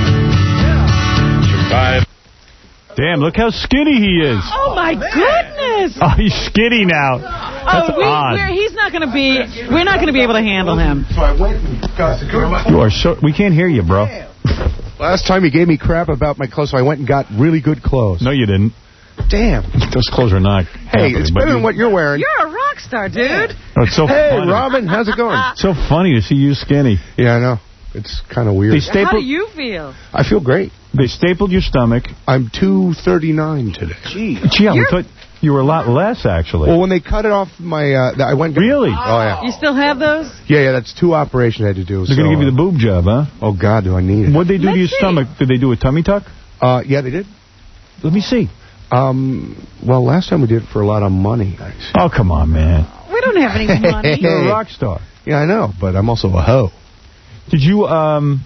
Survive. Damn, look how skinny he is. Oh, my goodness. Oh, he's skinny now. That's oh, we, odd. we're, he's not going to be, we're not going to be able to handle him. So I went and got the girl. You are so, we can't hear you, bro. Last time he gave me crap about my clothes, so I went and got really good clothes. No, you didn't. Damn. Those clothes are not. Hey, it's better than what you're wearing. You're a rock star, dude. Oh, it's so hey, funny. Robin, how's it going? So funny to see you skinny. Yeah, I know. It's kind of weird. They stapled, How do you feel? I feel great. They stapled your stomach. I'm two thirty-nine today. Gee. Gee, I thought you were a lot less, actually. Well, when they cut it off my, uh, I went. Really? Oh, yeah. You still have those? Yeah, yeah, that's two operations I had to do. They're so, going to give you the boob job, huh? Oh, God, do I need it. What'd they do Let's to your see. stomach? Did they do a tummy tuck? Uh, yeah, they did. Let me see. Um, well, last time we did it for a lot of money. Oh, come on, man. We don't have any money. You're a rock star. Yeah, I know, but I'm also a hoe. Did you, um...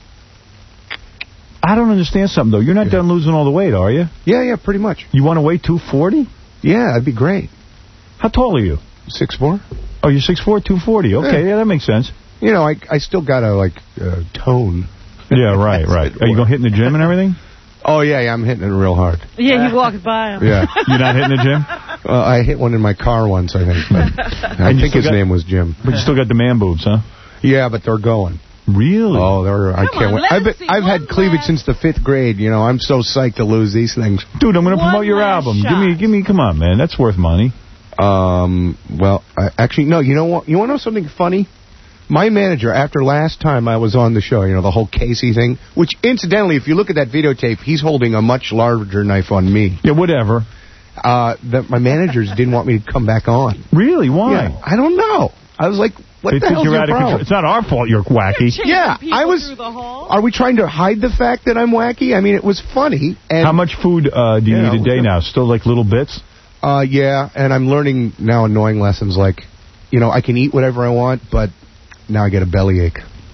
I don't understand something, though. You're not done losing all the weight, are you? Yeah, yeah, pretty much. You want to weigh two forty? Yeah, that'd be great. How tall are you? six four. Oh, you're six four, two forty. Okay, yeah, yeah that makes sense. You know, I I still got to, like, uh, tone. Yeah, right, right. Are you going to hit in the gym and everything? Oh, yeah, yeah, I'm hitting it real hard. Yeah, he walks by him. Yeah. You're not hitting the gym? Uh, I hit one in my car once, I think. But I And you think still his got- name was Jim. But you still got the man boobs, huh? Yeah, but they're going. Really? Oh, they're. I Come can't on, wait. let I've, us been, see I've one had cleavage last- since the fifth grade. You know, I'm so psyched to lose these things. Dude, I'm going to One promote your last album. shot. Give me, give me, come on, man. That's worth money. Um. Well, I, actually, no. You know what? You want to know something funny? My manager, after last time I was on the show, you know, the whole Casey thing, which, incidentally, if you look at that videotape, he's holding a much larger knife on me. Yeah, whatever. Uh, that my managers didn't want me to come back on. Really? Why? Yeah, I don't know. I was like, what They the think hell's you're your out of problem? control. It's not our fault you're wacky. Chasing Yeah, people I was- through the hall. Are we trying to hide the fact that I'm wacky? I mean, it was funny. And, How much food uh, do you Yeah, eat a day we- now? Still like little bits? Uh, yeah, and I'm learning now annoying lessons like, you know, I can eat whatever I want, but now I get a bellyache. Because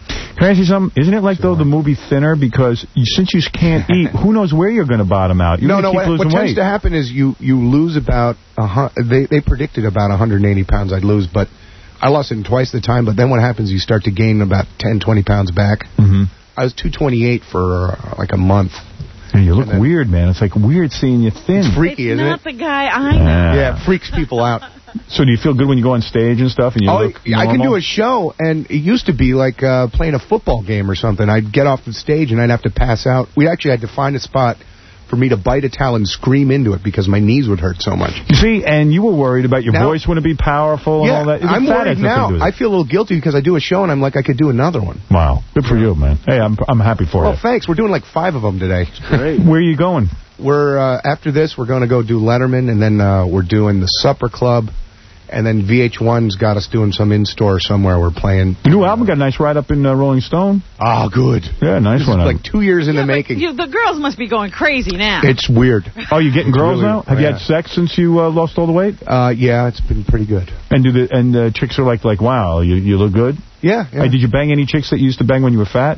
Can I ask you something? Isn't it like, though, the movie Thinner? Because you, since you can't eat, who knows where you're going to bottom out? You're no, no, what, what tends weight. to happen is you, you lose about, a, they, they predicted about one hundred eighty pounds I'd lose, but I lost it in twice the time, but then what happens, you start to gain about ten, twenty pounds back. Mm-hmm. I was two twenty-eight for uh, like a month. And you look and weird, man. It's like weird seeing you thin. It's freaky, it's isn't not it? the guy I know. Yeah. yeah, it freaks people out. So do you feel good when you go on stage and stuff? And you oh, look yeah, I can normal? do a show, and it used to be like uh, playing a football game or something. I'd get off the stage, and I'd have to pass out. We actually had to find a spot for me to bite a towel and scream into it because my knees would hurt so much. You see, and you were worried about your now, voice wouldn't be powerful yeah, and all that. I'm worried now. I I feel a little guilty because I do a show, and I'm like, I could do another one. Wow. Good for you, man. Hey, I'm I'm happy for well, you. Well, thanks. We're doing like five of them today. Great. Where are you going? We're, uh, after this, we're going to go do Letterman, and then uh, we're doing the Supper Club. And then V H one's got us doing some in-store somewhere. We're playing. The new album got a nice write-up in uh, Rolling Stone. Oh, good. Yeah, nice this one. Is like two years in yeah, the making. You, the girls must be going crazy now. It's weird. Oh, you getting girls really, now? Have yeah. you had sex since you uh, lost all the weight? Uh, yeah, it's been pretty good. And do the and the chicks are like, like, wow, you you look good? Yeah. yeah. Hey, did you bang any chicks that you used to bang when you were fat?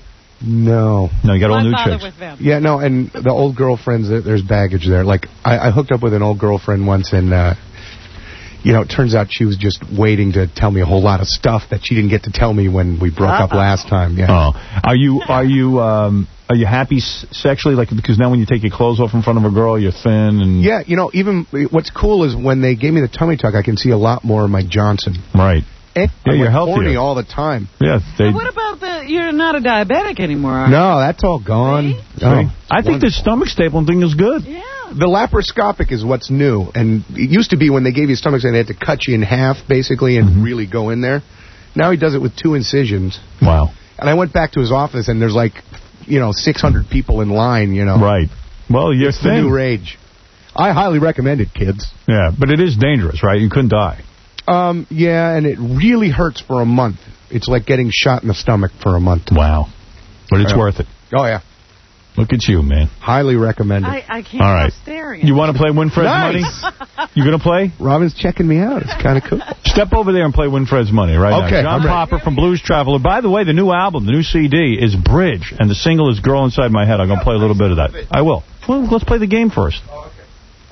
No. No, you got My all new father chicks. with them. Yeah, no, and the old girlfriends, there's baggage there. Like, I, I hooked up with an old girlfriend once, and, uh, you know, it turns out she was just waiting to tell me a whole lot of stuff that she didn't get to tell me when we broke uh-oh. up last time. Yeah. Oh. Are you, are you, um, are you happy s sexually? Like, because now when you take your clothes off in front of a girl, you're thin and... Yeah, you know, even, what's cool is when they gave me the tummy tuck, I can see a lot more of Mike Johnson. Right. And yeah, you're healthier. Horny all the time. Yeah. They... So what about the, you're not a diabetic anymore, are No, that's all gone. See? Oh. I Wonderful. think the stomach stapling thing is good. Yeah. The laparoscopic is what's new. And it used to be when they gave you stomach, they had to cut you in half, basically, and mm-hmm. really go in there. Now he does it with two incisions. Wow. And I went back to his office, and there's like, you know, six hundred people in line, you know. Right. Well, you're it's thin. the new rage. I highly recommend it, kids. Yeah, but it is dangerous, right? You couldn't die. Um, yeah, and it really hurts for a month. It's like getting shot in the stomach for a month. Wow. But it's yeah. worth it. Oh, yeah. Look at you, man. Highly recommend it. I, I can't All right. stop staring at you want to play Winfred's nice. Money? You going to play? Robin's checking me out. It's kind of cool. Step over there and play Winfred's Money right okay, now. John I'm Popper ready. from Blues Traveler. By the way, the new album, the new C D is Bridge, and the single is Girl Inside My Head. I'm going to play a little bit of that. I will. Well, let's play the game first. Oh, okay.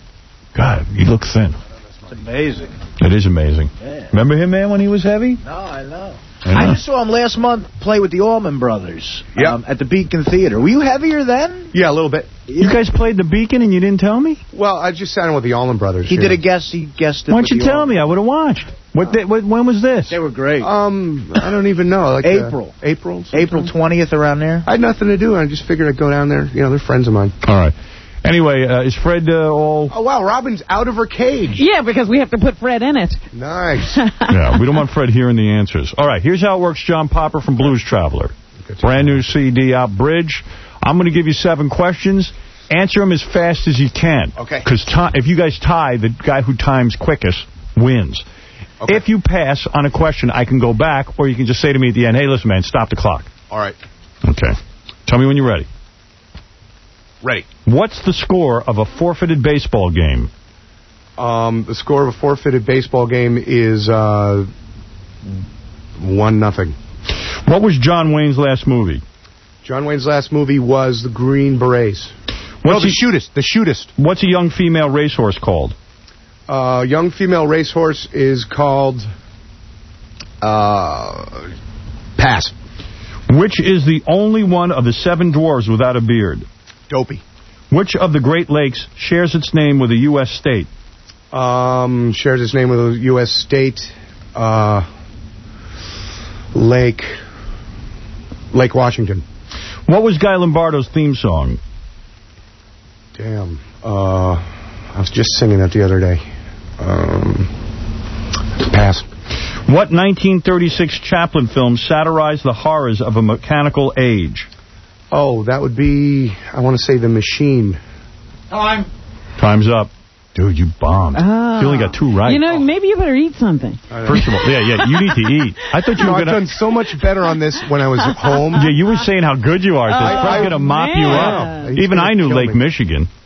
God, you look thin. It's amazing. It is amazing. Yeah. Remember him, man, when he was heavy? No, I know. I, know. I just saw him last month play with the Allman Brothers yep. um, at the Beacon Theater. Were you heavier then? Yeah, a little bit. You guys played the Beacon and you didn't tell me? Well, I just sat in with the Allman Brothers. He yeah. did a guest. He guested. Why don't you tell Allman. me? I would have watched. What, they, what? When was this? They were great. Um, I don't even know. Like April. Uh, April. Sometime. April twentieth, around there. I had nothing to do. I just figured I'd go down there. You know, they're friends of mine. All right. Anyway, uh, is Fred uh, all... Oh, wow, Robin's out of her cage. Yeah, because we have to put Fred in it. Nice. Yeah, we don't want Fred hearing the answers. All right, here's how it works. John Popper from Blues Traveler. Brand new C D out, Bridge. I'm going to give you seven questions. Answer them as fast as you can. Okay. Because if you guys tie, the guy who times quickest wins. Okay. If you pass on a question, I can go back, or you can just say to me at the end, hey, listen, man, stop the clock. All right. Okay. Tell me when you're ready. Ready. What's the score of a forfeited baseball game? Um, the score of a forfeited baseball game is uh, one nothing. What was John Wayne's last movie? John Wayne's last movie was The Green Berets. What's no, the he, shootist. The shootist. What's a young female racehorse called? Uh, young female racehorse is called uh, Pass. Which is the only one of the seven dwarves without a beard? Dopey. Which of the Great Lakes shares its name with a U S state? Um, shares its name with a U S state. Uh, Lake. Lake Washington. What was Guy Lombardo's theme song? Damn. Uh, I was just singing that the other day. Um, pass. What nineteen thirty-six Chaplin film satirized the horrors of a mechanical age? Oh, that would be, I want to say The Machine. Time. Time's up. Dude, you bombed. Oh. You only got two right. You know, maybe you better eat something. First of all, yeah, yeah, you need to eat. I thought you no, were I've gonna... done so much better on this when I was at home. Yeah, you were saying how good you are at this. Oh, Fred's going to mop man. you up. He's Even I knew Lake me. Michigan.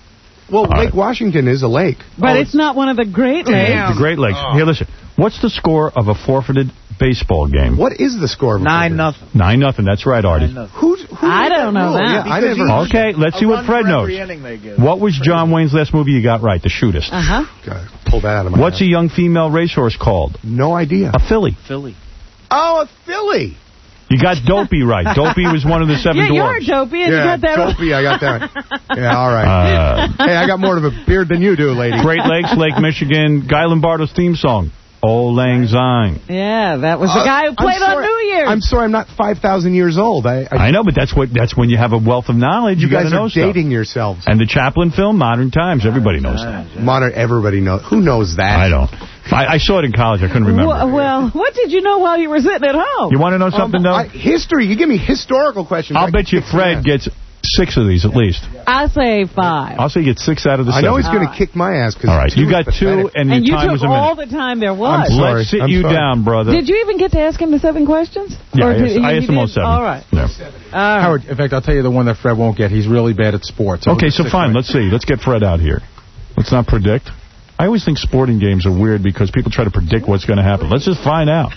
Well, Lake Washington is a lake. But oh, it's, it's not one of the Great Lakes. Damn. The Great Lakes. Oh. Here, listen. What's the score of a forfeited baseball game? What is the score of a Nine nothing. Nine nothing. That's right, Artie. Who's, who I don't know rule? that. Yeah, I never. Okay, let's see what Fred knows. What was John Wayne's last movie you got right? The Shootist. Uh-huh. God, pull that out of my What's head. a young female racehorse called? No idea. A filly. Filly. Oh, a filly. You got Dopey right. Dopey was one of the seven yeah, dwarfs. you're Dopey, and yeah, you got that Dopey, I got that. Yeah, all right. Uh, hey, I got more of a beard than you do, lady. Great Lakes, Lake Michigan, Guy Lombardo's theme song. Old Lang Syne. Yeah, that was the uh, guy who played on New Year's. I'm sorry, I'm not five thousand years old. I, I, I know, but that's what that's when you have a wealth of knowledge. You, you guys know are dating stuff. yourselves. And the Chaplin film, Modern Times. Everybody knows that. Modern, everybody knows. Who knows that? I don't. I, I saw it in college. I couldn't remember. Well, well, what did you know while you were sitting at home? You want to know something, um, though? I, history. You give me historical questions. I'll bet you Fred gets six of these at least. I say five. I'll say you get six out of the I seven. know he's going right. to kick my ass. All right, you got two, and, and your you time took was a minute. all the time there was. I'm sorry. Let's sit I'm you sorry. down, brother. Did you even get to ask him the seven questions? Yeah, or I asked, did, I asked him all seven. All right. Yeah. All right. Howard, in fact, I'll tell you the one that Fred won't get. He's really bad at sports. Okay, so fine. Let's see. Let's get Fred out here. Let's not predict. I always think sporting games are weird because people try to predict what's going to happen. Let's just find out.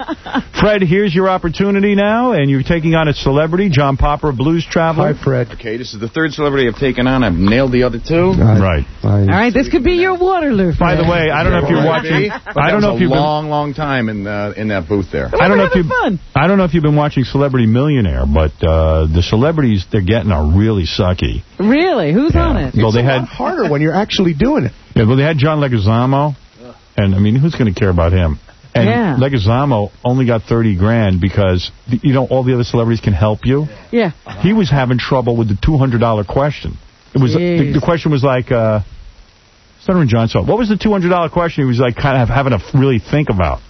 Fred, here's your opportunity now, and you're taking on a celebrity, John Popper, Blues Traveler. Hi, Fred. Okay, this is the third celebrity I've taken on. I've nailed the other two. Right. All right, this could be your Waterloo, Fred. By the way, I don't know if you're watching. I don't know if you've been a been long, long time in uh, in that booth there. I don't know if you. Fun. I don't know if you've been watching Celebrity Millionaire, but uh, the celebrities they're getting are really sucky. Really? Who's yeah. on it? Well, it's they a had lot harder when you're actually doing it. Yeah, well, they had John Leguizamo, and I mean, who's going to care about him? And yeah. Leguizamo only got thirty grand because you know all the other celebrities can help you. Yeah. He was having trouble with the two hundred dollar question. It was the, the question was like, uh, Stuttering John saw. What was the two hundred dollar question? He was like kind of having to really think about.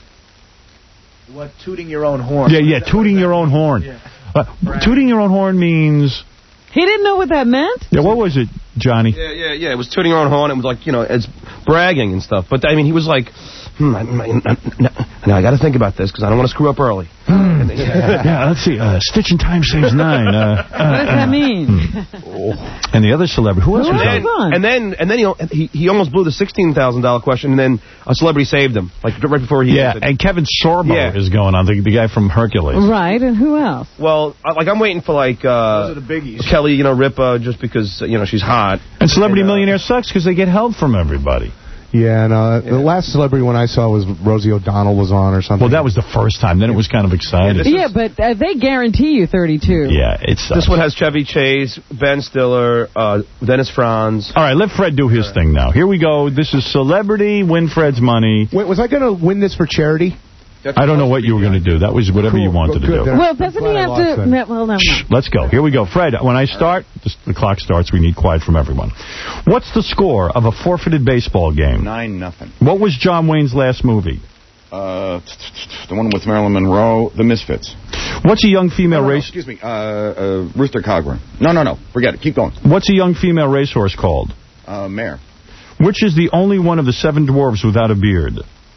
What, tooting your own horn? Yeah, yeah, tooting your own horn. Yeah. Uh, tooting your own horn means. He didn't know what that meant? Yeah, what was it, Johnny? Yeah, yeah, yeah. It was tooting your own horn. It was like, you know, it's bragging and stuff. But, I mean, he was like, hmm, I, I, I, now I got to think about this because I don't want to screw up early. Hmm. yeah. yeah, let's see. Uh, Stitch and Time saves nine. Uh, what does that mean? Hmm. And the other celebrity, who else who was on? And then, and then he, he he almost blew the sixteen thousand dollar question, and then a celebrity saved him, like right before he. Yeah, ended. and Kevin Sorbo yeah. is going on, the, the guy from Hercules. Right, and who else? Well, like I'm waiting for like uh, Those are the biggies. Kelly, you know, Ripa, just because you know she's hot. And Celebrity and, uh, Millionaire sucks because they get help from everybody. Yeah, and uh, yeah. the last celebrity one I saw was Rosie O'Donnell was on or something. Well, that was the first time. Then it was kind of exciting. Yeah, yeah but uh, they guarantee you thirty-two. Yeah, it sucks. This one has Chevy Chase, Ben Stiller, uh, Dennis Franz. All right, let Fred do his thing now. Here we go. This is Celebrity, win Fred's money. Wait, was I going to win this for charity? That's I don't know what you were going to do. That was whatever cool. you wanted Good. to do. Well, doesn't he have to... No, well, no, Shh, let's go. Here we go. Fred, when I start, the, the clock starts. We need quiet from everyone. What's the score of a forfeited baseball game? Nine nothing. What was John Wayne's last movie? Uh, the one with Marilyn Monroe, The Misfits. What's a young female no, no, race... No, excuse me, uh, uh, Rooster Cogburn. No, no, no. Forget it. Keep going. What's a young female racehorse called? Uh, Mare. Which is the only one of the seven dwarves without a beard?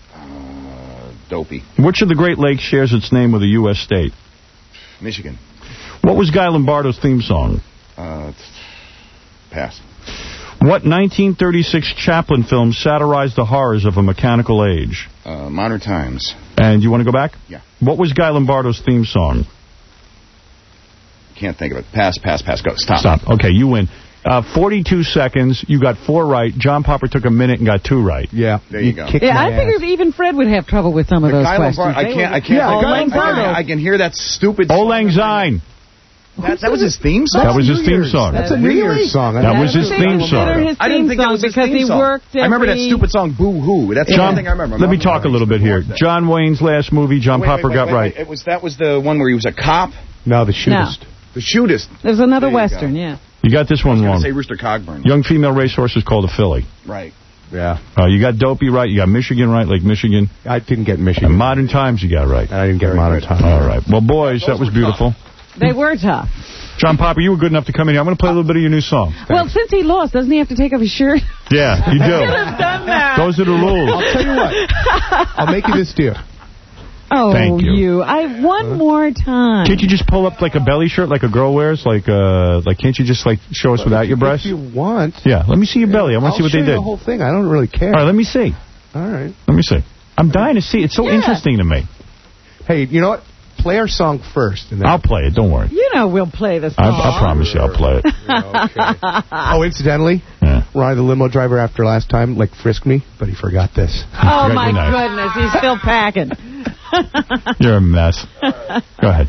Dopey. Which of the Great Lakes shares its name with a U S state? Michigan. What was Guy Lombardo's theme song? Uh, pass. What nineteen thirty-six Chaplin film satirized the horrors of a mechanical age? Uh, Modern Times. And you want to go back? Yeah. What was Guy Lombardo's theme song? Can't think of it. Pass, pass, pass. Go. Stop. Stop. Okay, you win. Uh, forty-two seconds. You got four right. John Popper took a minute and got two right. Yeah. There you, you go. Yeah, I figured even Fred would have trouble with some of the those Guy questions. Lombard, I can't. I can't. Yeah, I, Lang I, I, I can hear that stupid. Old Lang Syne. That, that was his theme song? That was his theme song. That's a New Year's song. That was his theme song. His I didn't think that was his because theme he song. worked every... I remember that stupid song, Boo Hoo. That's the John, only thing I remember. Let me talk a little bit here. John Wayne's last movie, John wait, Popper wait, wait, got wait, right. Wait. It was That was the one where he was a cop? No, the shootist. No. The shootist. There's another there Western, yeah. You got this one I was wrong. say Rooster Cogburn. Young female racehorse is called a filly. Right. Yeah. Uh, you got Dopey right. You got Michigan right, Lake Michigan. I didn't get Michigan. And Modern Times you got right. I didn't get Modern Times. All right. Well, boys, that was beautiful. They were tough. John Popper, you were good enough to come in here. I'm going to play a little bit of your new song. Thanks. Well, since he lost, doesn't he have to take off his shirt? Yeah, you do. I should have done that. Those are the rules. I'll tell you what. I'll make you this deal. Oh, Thank you. you. I one more time. Can't you just pull up like a belly shirt like a girl wears? Like, uh, like can't you just like show us Well, without if your you- breasts? If you want. Yeah, let me see your belly. I want to I'll see what show they you did. the whole thing. I don't really care. All right, let me see. All right. Let me see. I'm dying to see. It's so Yeah. interesting to me. Hey, you know what? Play our song first. And then I'll play it. Don't worry. You know we'll play this I, song. I promise you I'll play it. Oh, incidentally, Yeah. Ronnie, the limo driver after last time, like, frisked me, but he forgot this. Oh, Forgot my your knife. goodness. He's still packing. You're a mess. Go ahead.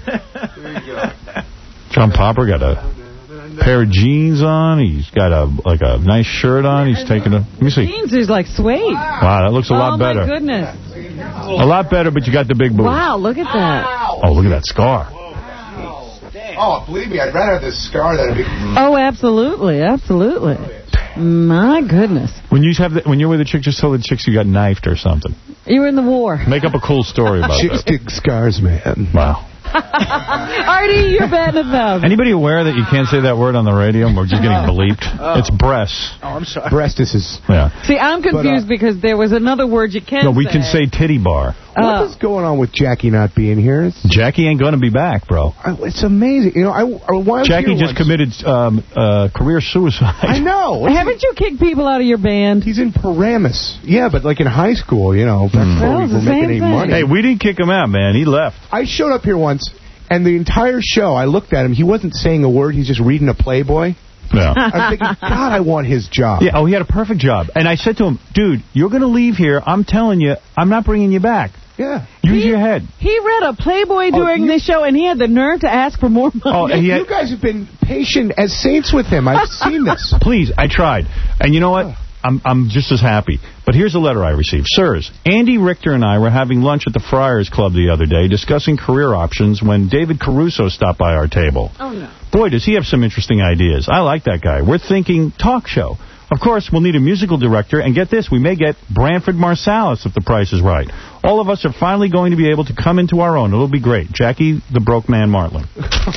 John Popper got a pair of jeans on. He's got a like a nice shirt on. He's taking a... Let me see. Jeans is like suede. Wow, that looks a lot oh, better. Oh, my goodness. A lot better, but you got the big boobs. Wow, look at that. Oh, look at that scar. Oh, believe me, I'd rather have this scar than a big... Oh, absolutely, absolutely. My goodness. When you have the, when you're with a chick, just tell the chicks you got knifed or something. You were in the war. Make up a cool story about Chicks that. dig scars, man. Wow. Artie, you're batting a thousand. Anybody aware that you can't say that word on the radio? We're just getting bleeped. Oh. It's breasts. Oh, I'm sorry. Breastus is... Yeah. See, I'm confused But, uh, because there was another word you can No, we say. can say titty bar. What Uh, is going on with Jackie not being here? It's, Jackie ain't going to be back, bro. I- it's amazing. You know, I, I while I was Jackie here just once- committed um, uh, career suicide. I know. What's Haven't you kicked people out of your band? He's in Paramus. Yeah, but like in high school, you know, back before Well, we it's were the making same any thing. money. Hey, we didn't kick him out, man. He left. I showed up here once, and the entire show, I looked at him. He wasn't saying a word. He's just reading a Playboy. Yeah. I'm thinking, God, I want his job. Yeah, oh, he had a perfect job. And I said to him, dude, you're going to leave here. I'm telling you, I'm not bringing you back. Yeah. Use He- your head. He read a Playboy Oh, during you- this show, and he had the nerve to ask for more money. Oh, and he had, You guys have been patient as saints with him. I've seen this. please, I tried. And you know what? I'm I'm just as happy. But here's a letter I received. Sirs, Andy Richter and I were having lunch at the Friars Club the other day discussing career options when David Caruso stopped by our table. Oh, no. Boy, does he have some interesting ideas. I like that guy. We're thinking talk show. Of course, we'll need a musical director, and get this, we may get Branford Marsalis if the price is right. All of us are finally going to be able to come into our own. It'll be great. Jackie, the broke man, Martling.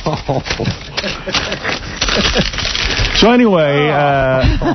So anyway, uh...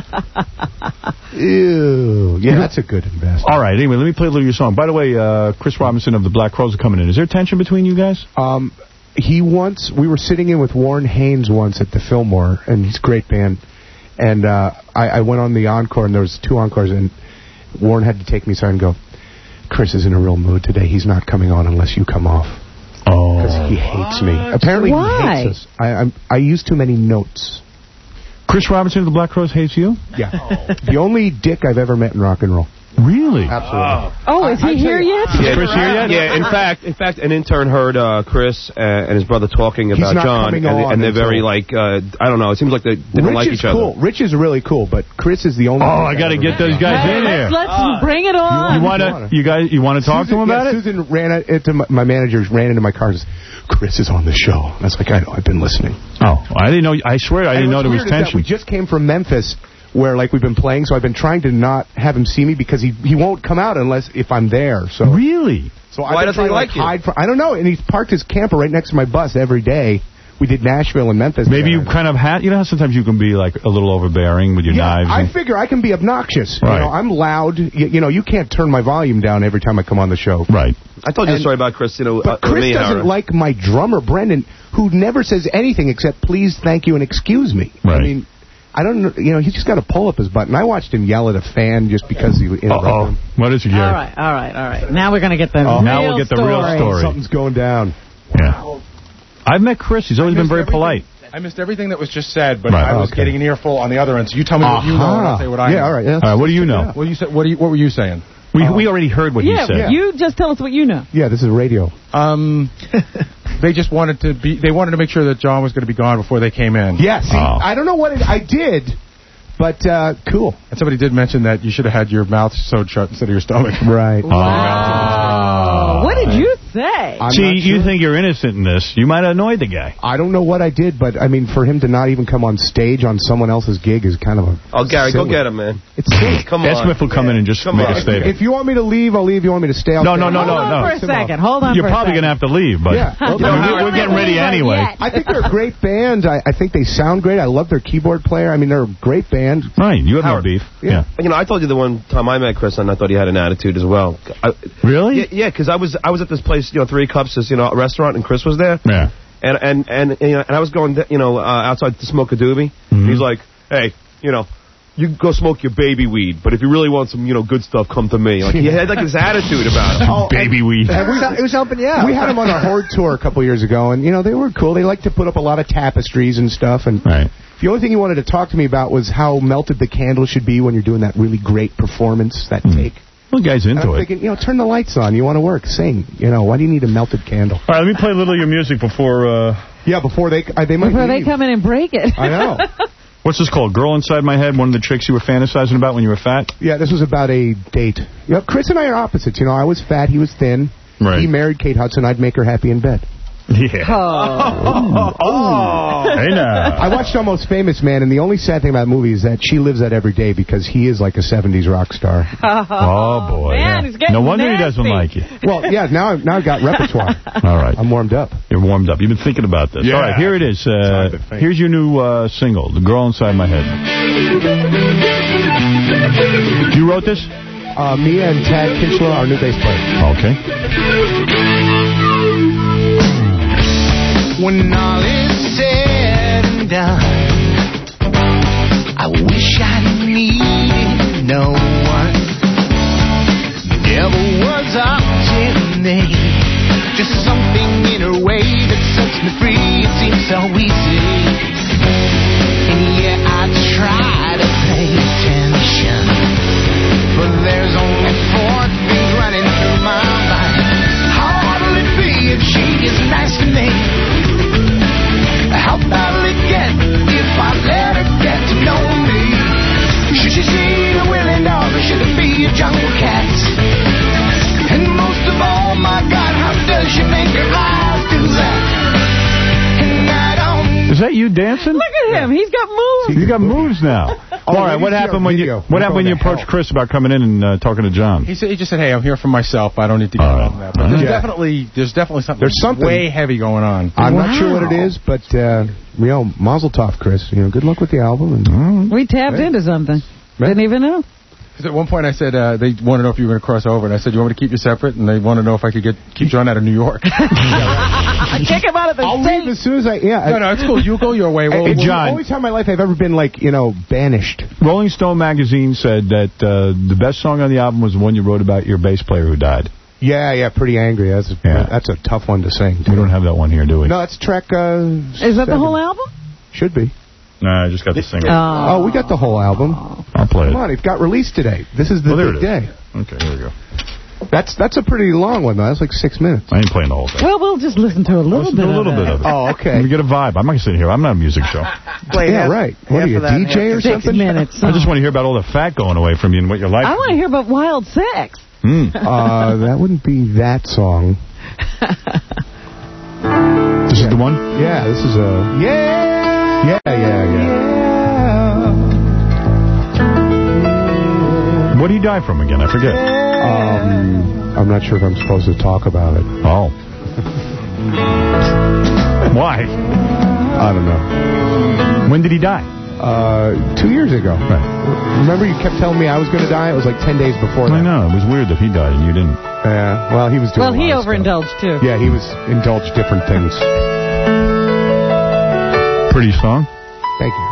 Ew. Yeah, that's a good investment. all right, anyway, let me play a little of your song. By the way, uh, Chris Robinson of the Black Crowes are coming in. Is there tension between you guys? Um, he once, we were sitting in with Warren Haynes once at the Fillmore, and he's a great band. And uh, I, I went on the encore, and there was two encores, and Warren had to take me aside and go, Chris is in a real mood today. He's not coming on unless you come off. Oh. Because he hates me. Apparently Why? he hates us. I, I'm, I use too many notes. Chris Robinson of the Black Crowes hates you? Yeah. The only dick I've ever met in rock and roll. Really? Absolutely. Oh, is I- he I here tell you- yet? Yeah, Chris here yet? Yeah, in fact, in fact, an intern heard uh, Chris uh, and his brother talking He's about not John, coming and, on and they're until- very like, uh, I don't know. It seems like they, they don't Rich like is each other. cool. Rich is really cool, but Chris is the only. Oh, I got to get those guys in here. Let's, let's bring it on. You want to, you guys, you want to talk to him about yeah, it? Susan ran into my, my manager ran into my car and says, Chris is on the show. I was like, I know, I've been listening. Oh, I didn't know. I swear, I didn't know there was tension. We just came from Memphis, where like we've been playing, so I've been trying to not have him see me because he he won't come out unless if I'm there. So really? So Why I've been doesn't trying he to like like you? hide from, I don't know, and he's parked his camper right next to my bus every day. We did Nashville and Memphis. Maybe you together. kind of had, you know how sometimes you can be like a little overbearing with your Yeah, knives? I and- figure I can be obnoxious. Right. You know, I'm loud. You, you know, you can't turn my volume down every time I come on the show. Right. I told you And- a story about Chris. You know, But uh, Chris me, doesn't Howard. like my drummer, Brendan, who never says anything except please, thank you, and excuse me. Right. I mean, I don't know. You know, he's just got to pull up his button. I watched him yell at a fan just because he interrupted Uh-oh. him. What is it, All Gary? right, all right, all right. Now we're going to get the Oh, real now we'll get the real story. Something's going down. Yeah. I've met Chris. He's always been very polite. I missed everything that was just said, but Right. I was Okay. getting an earful on the other end. So you tell me what you know, and I'll say what I Yeah, know. all right. Yeah, All right, what do you know? What you said? What, do you, what were you saying? We we already heard what Yeah, you said. you just tell us what you know. Yeah, this is radio. Um, they just wanted to be. They wanted to make sure that John was going to be gone before they came in. Yeah, see, Oh. I don't know what it, I did, but uh, cool. And somebody did mention that you should have had your mouth sewed shut instead of your stomach. Right. Oh. What did you say. I'm See, not you sure. think you're innocent in this. You might have annoyed the guy. I don't know what I did, but, I mean, for him to not even come on stage on someone else's gig is kind of a... Oh, Gary, silly. go get him, man. It's silly. Come Ed on. Smith will come in and just Come make on. a statement. If you want me to leave, I'll leave. You want me to stay? I'll No, stay. no, no, Hold no, on no. for a second. Hold on You're for a probably going second. to have to leave, but Yeah. you know, Okay. we're, we're getting ready anyway. I think they're a great band. I, I think they sound great. I love their keyboard player. I mean, they're a great band. Right, you have Howard. no beef. Yeah. Yeah. You know, I told you the one time I met Chris, and I thought he had an attitude as well. I, Really? yeah, because I was I was at this place, you know, Three Cups, this you know restaurant, and Chris was there. Yeah. And and and and, you know, and I was going, you know, uh, outside to smoke a doobie. Mm-hmm. He's like, hey, you know, you can go smoke your baby weed, but if you really want some, you know, good stuff, come to me. Like he had like this attitude about it. Oh, Baby weed. It was, it was helping you out. We had them on our Horde tour a couple years ago, and, you know, they were cool. They like to put up a lot of tapestries and stuff. And Right. the only thing he wanted to talk to me about was how melted the candle should be when you're doing that really great performance, that take. Well, the guy's And into I'm it. thinking, you know, turn the lights on. You want to work, sing. You know, why do you need a melted candle? All right, let me play a little of your music before... Uh... Yeah, before they uh, they might Before they leave. come in and break it. I know. What's this called? Girl Inside My Head, one of the tricks you were fantasizing about when you were fat? Yeah, this was about a date. You know, Chris and I are opposites. You know, I was fat, he was thin. Right. He married Kate Hudson. I'd make her happy in bed. Yeah. Oh. Oh. Hey, now. I watched Almost Famous, man, and the only sad thing about the movie is that she lives that every day because he is like a seventies rock star. Oh, boy. Man, yeah. he's getting No wonder nasty. he doesn't like you. Well, yeah, now, I've- now I've got repertoire. All right. I'm warmed up. You're warmed up. You've been thinking about this. Yeah. All right, here it is. Uh, here's your new uh, single, The Girl Inside My Head. You wrote this? Uh, Mia and Tad Kinchler, our new bass player. Okay. When all is said and done, I wish I needed no one. The devil was up to me, just something in her way that sets me free. It seems so easy, and yeah, I try to pay attention, but there's only four things running through my mind. How hard will it be if she is nice to me? How bad will it get if I let her get to know me? Should she see the willing dog or should it be a jungle cat? And most of all, my God, how does she make her eyes do that? And I don't... Is that you dancing? Look at him. He's got moves. You got moves now. Oh, All right, what let me see happened our when you video. what We're happened when going you to approached hell. Chris about coming in and uh, talking to John? He said he just said, "Hey, I'm here for myself. I don't need to get All right. on that." But there's Yeah. definitely there's definitely something There's something. way heavy going on. I'm Wow. not sure what it is, but, uh, you know, mazel tov, Chris. You know, good luck with the album. And We tapped into something. Didn't even know. Because at one point I said uh, they want to know if you were going to cross over, and I said, "You want me to keep you separate?" And they want to know if I could get keep John out of New York. Kick him out of the I'll state. leave as soon as I... Yeah, no, no, it's cool. You go your way. We'll, It's Hey, we'll- John. the only time in my life I've ever been, like, you know, banished. Rolling Stone magazine said that uh, the best song on the album was the one you wrote about your bass player who died. Yeah, yeah, pretty angry. That's a, Yeah. that's a tough one to sing. We don't have that one here, do we? No, that's track... Uh, Is that the seven. whole album? Should be. No, I just got the single. Oh. Oh, we got the whole album. I'll play Come it. on, it got released today. This is the Oh, there big it is. day. Okay, here we go. That's that's a pretty long one, though. That's like six minutes. I ain't playing the whole thing. Well, we'll just listen to a little Listen bit to a little of bit it. of it. Oh, okay. Let me get a vibe. I'm not going to sit here. I'm not a music show. Play yeah, half- right. What half are you, of a that and D J half or of Six something? minutes. I just want to hear about all the fat going away from you and what you're like. I want to hear about Wild Sex. Mm. Uh, that wouldn't be that song. This is the one? Yeah, this is a... Yeah, Yeah, yeah, yeah. What did he die from again? I forget. Um, I'm not sure if I'm supposed to talk about it. Oh. Why? I don't know. When did he die? Uh, two years ago. Right. Remember you kept telling me I was going to die? It was like ten days before that. I know. It was weird that he died and you didn't. Yeah, well, he was doing Well, a he lot of stuff. overindulged, too. Yeah, he was indulged different things. Pretty song. Thank you.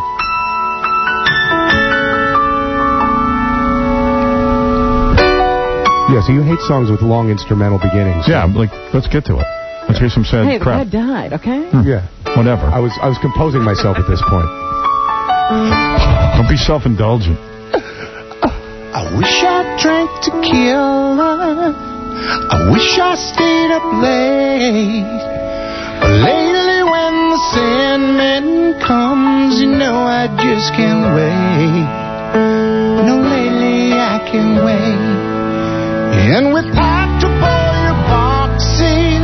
Yeah, so you hate songs with long instrumental beginnings. Yeah, like, let's get to it. Let's hear some sad Hey, the crap. guy died, okay? Hmm. Yeah. Whatever. I was I was composing myself at this point. Don't be self-indulgent. I wish I drank tequila. I wish I stayed up late. But lately when the Sandman comes, you know I just can't wait. No, lately I can't wait. And with October boxing,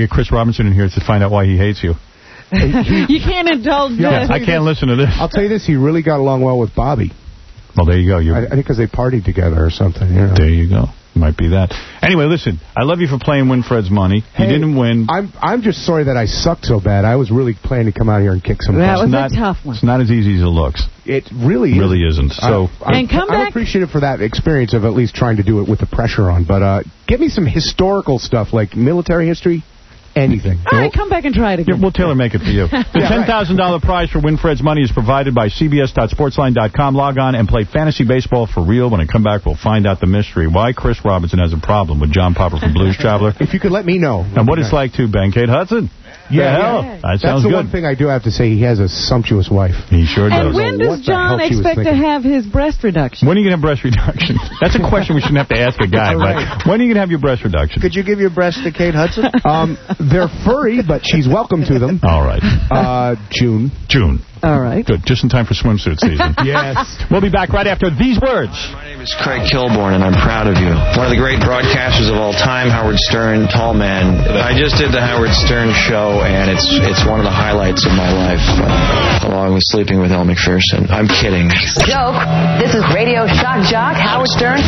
get Chris Robinson in here to find out why he hates you. You can't indulge Yeah, this. I can't listen to this. I'll tell you this, he really got along well with Bobby. Well, there you go. You're, I, I think because they partied together or something. You know? There you go. Might be that. Anyway, listen, I love you for playing Winfred's Money. He Hey, didn't win. I'm I'm just sorry that I sucked so bad. I was really planning to come out here and kick some That butt. was not, a tough one. It's not as easy as it looks. It really is. really isn't. So, I, And come I'm back- appreciative for that experience of at least trying to do it with the pressure on. But uh, give me some historical stuff like military history, anything. All right, come back and try it again. yeah, we'll tailor make it for you. The ten thousand dollars prize for Winfred's Money is provided by C B S dot sportsline dot com. Log on and play fantasy baseball for real. When I come back, we'll find out the mystery. Why Chris Robinson has a problem with John Popper from Blues Traveler. If you could let me know. And what it's like to bang Kate Hudson. Yeah, The hell? yeah. That That's sounds the good. one thing I do have to say. He has a sumptuous wife. He sure does. And when What does the hell John she was expect to thinking. have his breast reduction? When are you going to have breast reduction? That's a question we shouldn't have to ask a guy. But when are you going to have your breast reduction? Could you give your breast to Kate Hudson? Um, they're furry, but she's welcome to them. All right. Uh, June. June. All right. Good. Just in time for swimsuit season. Yes. We'll be back right after these words. My name is Craig Kilborn, and I'm proud of you. One of the great broadcasters of all time, Howard Stern, tall man. I just did the Howard Stern show, and it's it's one of the highlights of my life, uh, along with sleeping with Elle McPherson. I'm kidding. Joke. This is Radio Shock Jock, Howard Stern.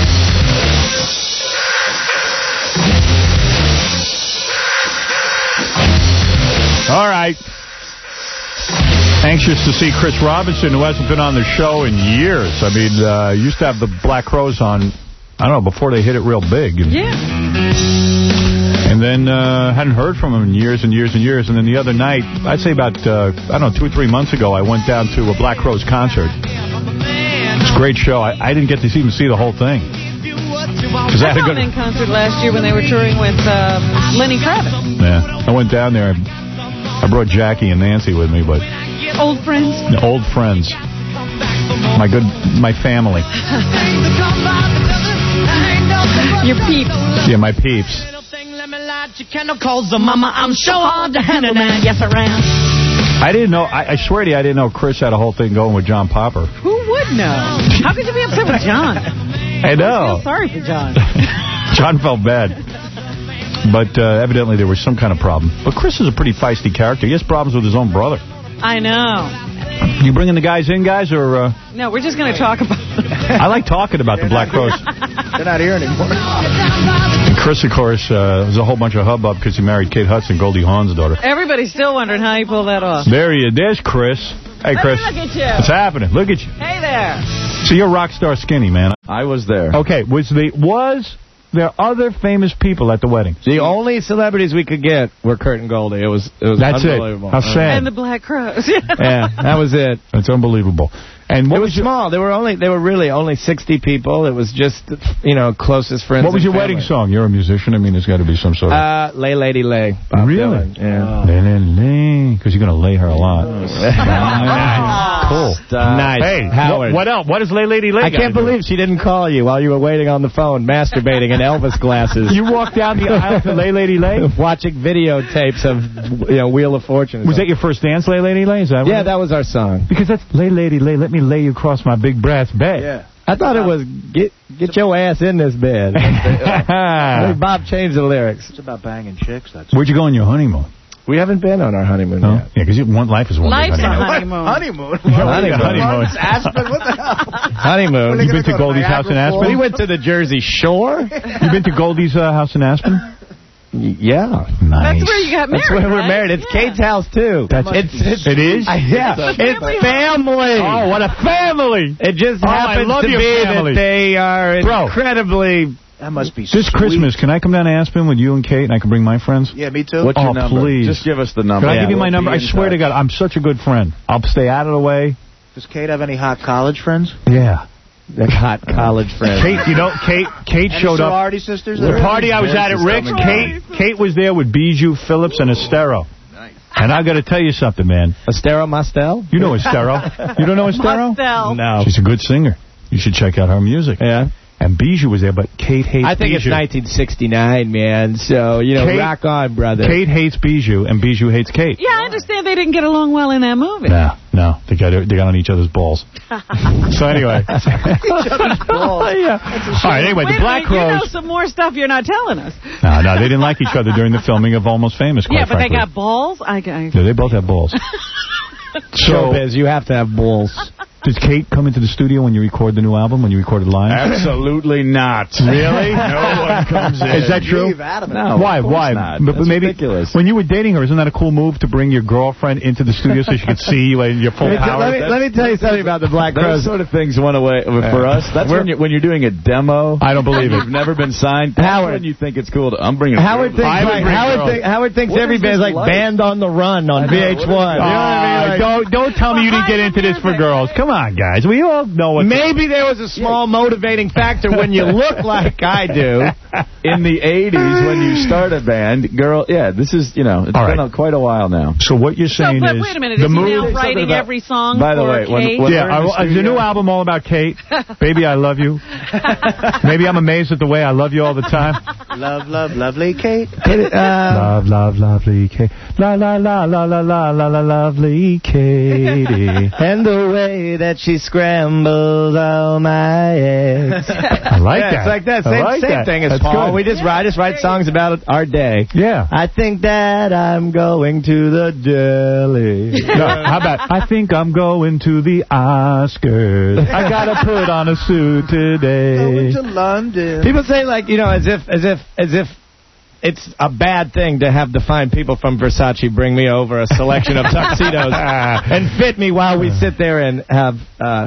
All right. Anxious to see Chris Robinson, who hasn't been on the show in years. I mean, uh, used to have the Black Crowes on, I don't know, before they hit it real big. And, Yeah. and then uh, hadn't heard from him in years and years and years. And then the other night, I'd say about, uh, I don't know, two or three months ago, I went down to a Black Crowes concert. It was a great show. I, I didn't get to even see the whole thing. Cause I, I had to saw go them in concert last year when they were touring with um, Lenny Kravitz. Yeah, I went down there. I brought Jackie and Nancy with me, but Old friends. old friends, my good, my family. Your peeps. Yeah, my peeps. Mama, I'm so hard to handle now. Yes, I am. I didn't know. I, I swear to you, I didn't know Chris had a whole thing going with John Popper. Who would know? How could you be upset with John? I know. I feel sorry for John. John felt bad. But uh, evidently there was some kind of problem. But Chris is a pretty feisty character. He has problems with his own brother. I know. You bringing the guys in, guys, or... Uh... No, we're just going to talk about it. I like talking about the Black Crowes. They're not here anymore. And Chris, of course, uh, there's a whole bunch of hubbub because he married Kate Hudson, Goldie Hawn's daughter. Everybody's still wondering how you pulled that off. There he is. There's Chris. Hey, Let Chris. me look at you. What's happening? Look at you. Hey there. So you're rock star skinny, man. I was there. Okay, was the was there other famous people at the wedding? The only celebrities we could get were Kurt and Goldie. It was it was That's it. unbelievable. How sad. And the Black Crowes. Yeah, that was it. That's unbelievable. And what it was, was your, small. They were only they were really only sixty people. It was just, you know, closest friends. what was and your wedding family. song? You're a musician. I mean, there's got to be some sort of... Uh, Lay Lady Lay. Bob Really? Dylan. Yeah. Lay, lay, lay. Because you're going to lay her a lot. Cool. Nice. Hey, Howard. What, what else? What does Lay Lady Lay I gotta can't do? believe she didn't call you while you were waiting on the phone, masturbating in Elvis glasses. You walked down the aisle to Lay Lady Lay? Watching videotapes of, you know, Wheel of Fortune. Was that your first dance, Lay Lady Lay? Is that Yeah, what that was our song. Because that's Lay Lady Lay, let me lay you across my big brass bed. Yeah. I thought it was get get your ass in this bed. I think Bob changed the lyrics. It's about banging chicks. That's Where'd you go on your honeymoon? We haven't been on our honeymoon No? yet. Yeah, because one life is one Life's big a honeymoon. honeymoon. honeymoon. Honeymoon. honeymoon. Aspen. What the hell? Honeymoon. You been to Goldie's house in Aspen? We went to the Jersey Shore. You been to Goldie's uh, house in Aspen? Yeah. Nice. That's where you got married, That's where we're right? married. It's Yeah. Kate's house, too. That's, it's, it's, it is? Uh, yeah. It's a It's family family. Oh, what a family. It just Oh, I happens love to your be family. that they are Bro. incredibly... That must be This sweet. Christmas, can I come down to Aspen with you and Kate and I can bring my friends? Yeah, me too. What's Oh, your number? please. Just give us the number. Can I Yeah, give you my we'll number? be I in swear to touch. God, I'm such a good friend. I'll stay out of the way. Does Kate have any hot college friends? Yeah. The hot college friends. Kate, you know, Kate Kate Any showed up. sorority sisters? The party I was at at Rick's, Kate, Kate was there with Bijou, Phillips, and Estero. And I got to tell you something, man. Estero Mastel? You know Estero. You don't know Estero? Mostel. No. She's a good singer. You should check out her music. Yeah. And Bijou was there, but Kate hates Bijou. I think Bijou. it's nineteen sixty-nine, man. So, you know, Kate, rock on, brother. Kate hates Bijou, and Bijou hates Kate. Yeah, I understand they didn't get along well in that movie. No, no. They got, they got on each other's balls. So anyway. Each other's balls. Yeah. All right, anyway, Wait the Black a minute, you know Crowes. some more stuff you're not telling us. No, no, they didn't like each other during the filming of Almost Famous, quite Yeah, but frankly. they got balls? I, I... Yeah, they both have balls. So, Showbiz, you have to have balls. Did Kate come into the studio when you record the new album, when you recorded Lion? Absolutely not. Really? No one comes in. Is that true? No, Why? Why? Not. But, but That's maybe ridiculous. when you were dating her, isn't that a cool move to bring your girlfriend into the studio so she could see you in your full Let me, power? let, me, let me tell you something about the Black Those Crowes. sort of things went away for us. That's when you're, when you're doing a demo. I don't believe it. You've never been signed. That's Howard. when you think it's cool. To, I'm bringing a Howard thinks, I would like, bring Howard, girls. think, Howard thinks What every is band's this like like? Band on the Run on V H one. You know what I mean? Like, don't don't tell me you didn't get into this for girls. Come on, guys. We all know what. maybe there was a small motivating factor when you look like I do. In the eighties, when you start a band, girl, yeah, this is, you know, it's All been right. a, quite a while now. So what you're So, saying but is wait a minute, the is he move. now writing about- every song By the for way, when- Kate? when- Yeah, we're in the I, is your new studio. album all about Kate? Baby, I love you. Maybe I'm amazed at the way I love you all the time. Love, love, lovely Kate. Love, love, lovely Kate. La, la, la, la, la, la, la, la, lovely Katie. And the way that she scrambles all my eggs. I like yeah, that. It's like that. I Same, like same that. thing as That's Paul. good. We just write, just write songs about our day. Yeah. I think that I'm going to the deli. No, how about, I think I'm going to the Oscars. I gotta put on a suit today. Going to London. People say, like, you know, as if, as if, as if it's a bad thing to have the fine people from Versace bring me over a selection of tuxedos and fit me while we sit there and have uh,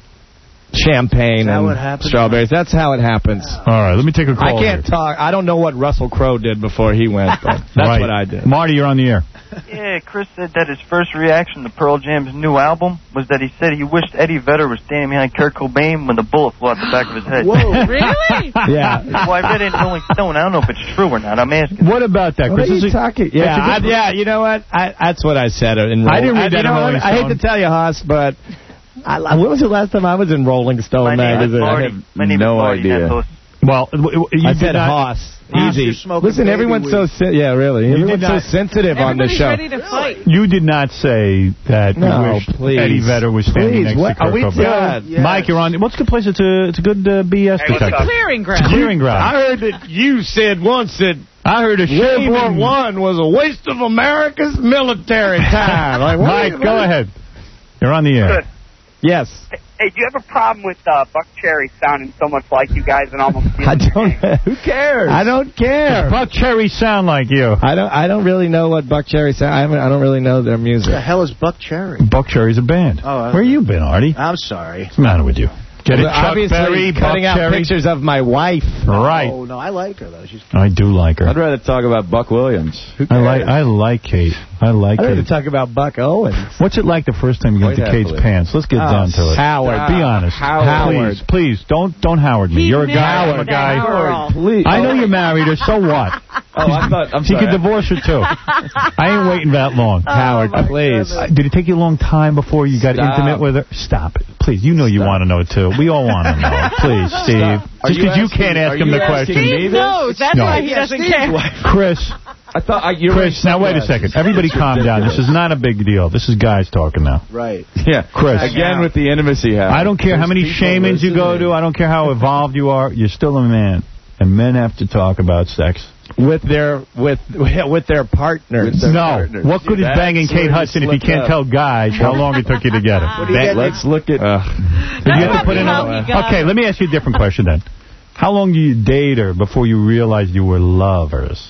champagne how it and happens? strawberries. That's how it happens. All right, let me take a call. I can't here. talk. I don't know what Russell Crowe did before he went, but that's Right. what I did. Marty, you're on the air. Yeah, Chris said that his first reaction to Pearl Jam's new album was that he said he wished Eddie Vedder was standing behind Kurt Cobain when the bullet flew out the back of his head. Whoa. Really? Yeah. Well, I read it in Rolling Stone. I don't know if it's true or not. I'm asking. What about that, What Chris? are This you is- talking? Yeah, that's a good- I, yeah. You know what? I, that's what I said in Rolling. I didn't read that you in know Rolling what? I hate Stone. to tell you, Haas, but I, I- when was the last time I was in Rolling Stone My name is magazine? Marty. I have My name no is Marty idea. Natos. Well, w- w- you I did said not, Haas. Haas, Easy. you're smoking Listen, baby everyone's weed. so sen- yeah, really. You Everyone's did not- so sensitive on this Everybody's show. ready to fight. You did not say that No, you wished please. Eddie Vedder was standing Please, next what- to Kurt are we Cobain. done? Yes. Mike, you're on. What's a good place? It's a, it's a good uh, B S Hey, what's detector. up? Clearing It's ground. a clearing ground. I heard that you said once that I heard a World War shaming. One was a waste of America's military time. Like, what Mike, is- go ahead. You're on the air. Good. Yes. Hey, do you have a problem with uh, Buck Cherry sounding so much like you guys and almost I feeling don't. Who cares? I don't care. Buck Cherry sound like you. I don't. I don't really know what Buck Cherry sound. I, haven't, I don't really know their music. What the hell is Buck Cherry? Buck Cherry's a band. Oh, Where you been, Artie? I'm sorry. What's the matter with you? Get it, Well, Chuck obviously Berry, cutting Buck out Cherry? pictures of my wife. Right. Oh, no, I like her, though. She's I do like her. I'd rather talk about Buck Williams. Who I like cares? I like Kate. I like I Kate. didn't talk about Buck Owens. What's it like the first time you got Quite into Kate's happily. pants? Let's get Oh, down to it. Howard. Be honest. Howard. Please, please, don't don't Howard me. He You're a guy. I'm a married guy. that girl. Please. I know you're married her. So what? Oh, I thought. I'm She sorry. could divorce her too. I ain't waiting that long. Howard, please. Uh, Did it take you a long time before you got Stop. intimate with her? Stop it. Please. You know you want to know too. We all want to know. Please, Steve. Are Just you because you asking- can't ask are him you the asking question. me Steve this? knows. That's No. why he Yeah, doesn't Steve's care. wife. Chris. I thought. I, you're Chris, now wait a second. Everybody calm down. This is not a big deal. This is guys talking now. right. Yeah, Chris. Again with the intimacy habit. I don't care how many There's people shamans you go listening. to. I don't care how evolved you are. You're still a man. And men have to talk about sex. With their with with their partners. With their No. partners. What good is That's banging where Kate you Hudson if you slipped can't up. tell guys how long it took you to get her? What do you That- get? let's look at. Did you have to put in How a... he got Okay, her. let me ask you a different question then. How long do you date her before you realized you were lovers?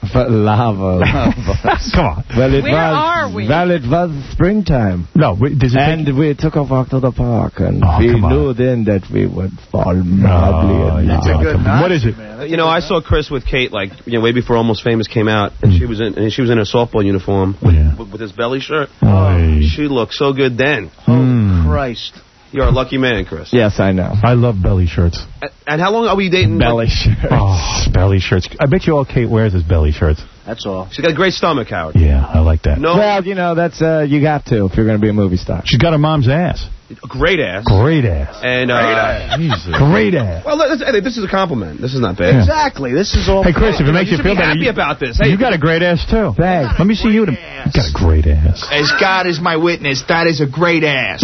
Lava. Come on. Well, it Where was. are we? Well, it was springtime. No, wait, does it And take... we took a walk to the park, and Oh, we come on. knew then that we would fall Oh, madly in you love. did good. What is it? Man. You know, I saw Chris with Kate, like, you know, way before Almost Famous came out, and she was in and she was in her softball uniform with, Yeah. with, with his belly shirt. Oy. She looked so good then. Hmm. Christ. You're a lucky man, Chris. Yes, I know. I love belly shirts. And, and how long are we dating? Belly shirts. Oh, belly shirts. I bet you all Kate wears is belly shirts. That's all. She's got a great stomach, Howard. Yeah, I like that. No, Well, you know, that's uh, you have to if you're going to be a movie star. She's got her mom's ass. Great ass. Great ass. And, uh, Great ass. Jesus. Great ass. Well, this, hey, this is a compliment. This is not bad. Yeah. Exactly. This is all. Hey, Chris, if it makes you, you feel be better, happy you, about this. Hey, you got a great ass too. Thanks. Let me see you. To, you got a great ass. As God is my witness, that is a great ass.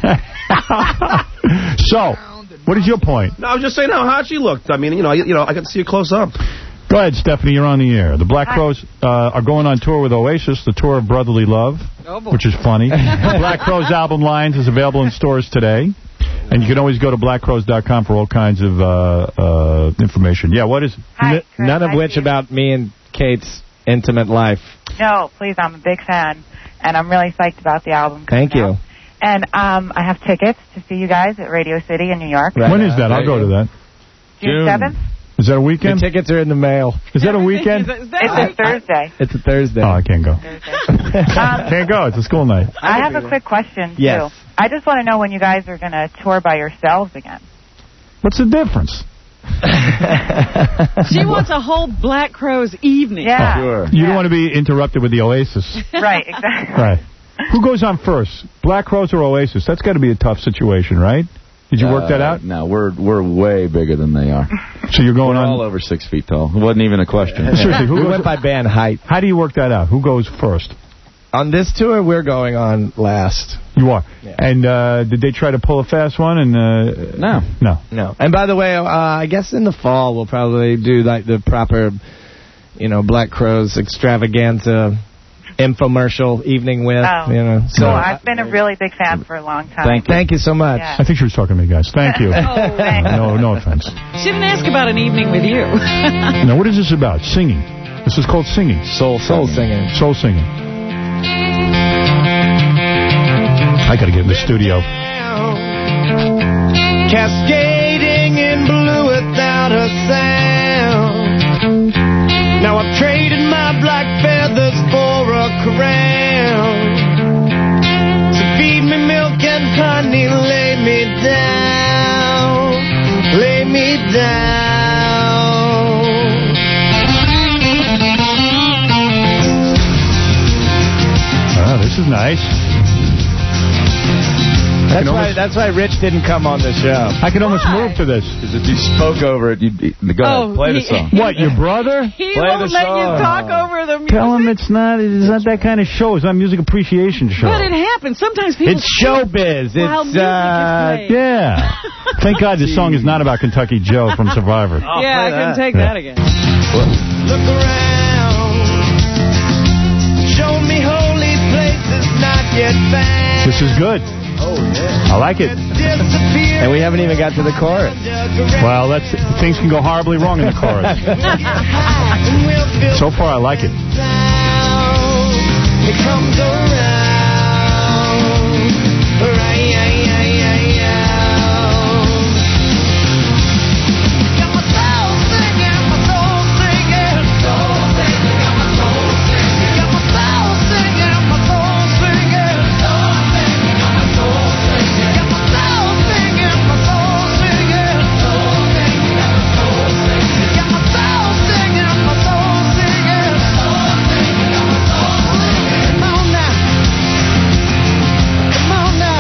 So, what is your point? No, I was just saying how hot she looked. I mean, you know, I, you know, I got to see her close up. Go ahead, Stephanie. You're on the air. The Black Crowes uh, are going on tour with Oasis, the tour of brotherly love, oh which is funny. The Black Crowes album Lines is available in stores today. And you can always go to black crowes dot com for all kinds of uh, uh, information. Yeah, what is... Hi, N none of which about me and Kate's intimate life. No, please, I'm a big fan, and I'm really psyched about the album. Thank you. Out. And um, I have tickets to see you guys at Radio City in New York. Right. When is that? I'll go to that. June seventh. Is that a weekend? The tickets are in the mail. Is that a weekend? It's a Thursday. It's a Thursday. Oh, I can't go. um, Can't go. It's a school night. I have a quick question, too. Yes. I just want to know when you guys are going to tour by yourselves again. What's the difference? She wants a whole Black Crowes evening. Yeah. Sure. You don't want to be interrupted with the Oasis. Right, exactly. Right. Who goes on first? Black Crowes or Oasis? That's got to be a tough situation, right? Did you work that Uh, out? No, we're we're way bigger than they are. So you're going we're on... all over six feet tall. It wasn't even a question. Seriously, who we goes... went by band height. How do you work that out? Who goes first? On this tour, we're going on last. You are. Yeah. And uh, did they try to pull a fast one? And uh, No. No. No. And by the way, uh, I guess in the fall we'll probably do like the proper, you know, Black Crowes extravaganza infomercial evening with. Oh. You know. So I've been a really big fan for a long time. Thank you. Thank you so much. Yeah. I think she was talking to me, guys. Thank you. Oh, thanks. No, no offense. She didn't ask about an evening with you. Now, what is this about? Singing. This is called singing. Soul, soul singing. Soul singing. I got to get in the studio. Cascading in blue without a sound. Now I've traded my black feathers for a crown. So feed me milk and honey, lay me down, lay me down. Oh, this is nice. That's why, that's why Rich didn't come on the show. I can almost Why? move to this. Because if you spoke over it, you'd be... Go Oh, ahead, play he- the song. What, your brother? He Play won't the let you song. talk over the music. Tell him it's not, it's not that kind of show. It's not a music appreciation show. But it happens. Sometimes people... It's showbiz. While It's, music is uh... played. Yeah. Thank God this song is not about Kentucky Joe from Survivor. Yeah, I can take Yeah. that again. Look around, show me holy places not yet found. This is good. Oh, yeah. I like it. And we haven't even got to the chorus. Well, that's things can go horribly wrong in the chorus. So far, I like it. It comes around. Right, yeah, yeah, yeah, yeah. Got my soul singing, my soul singing, soul singing, got my soul singing. Got my soul singing, my soul singing, soul singing, got my soul singing. Got my soul singing, my soul singing, soul singing, got my soul singing. Got my soul singing, my soul singing, soul singing, got my soul singing. Come on now, come on now.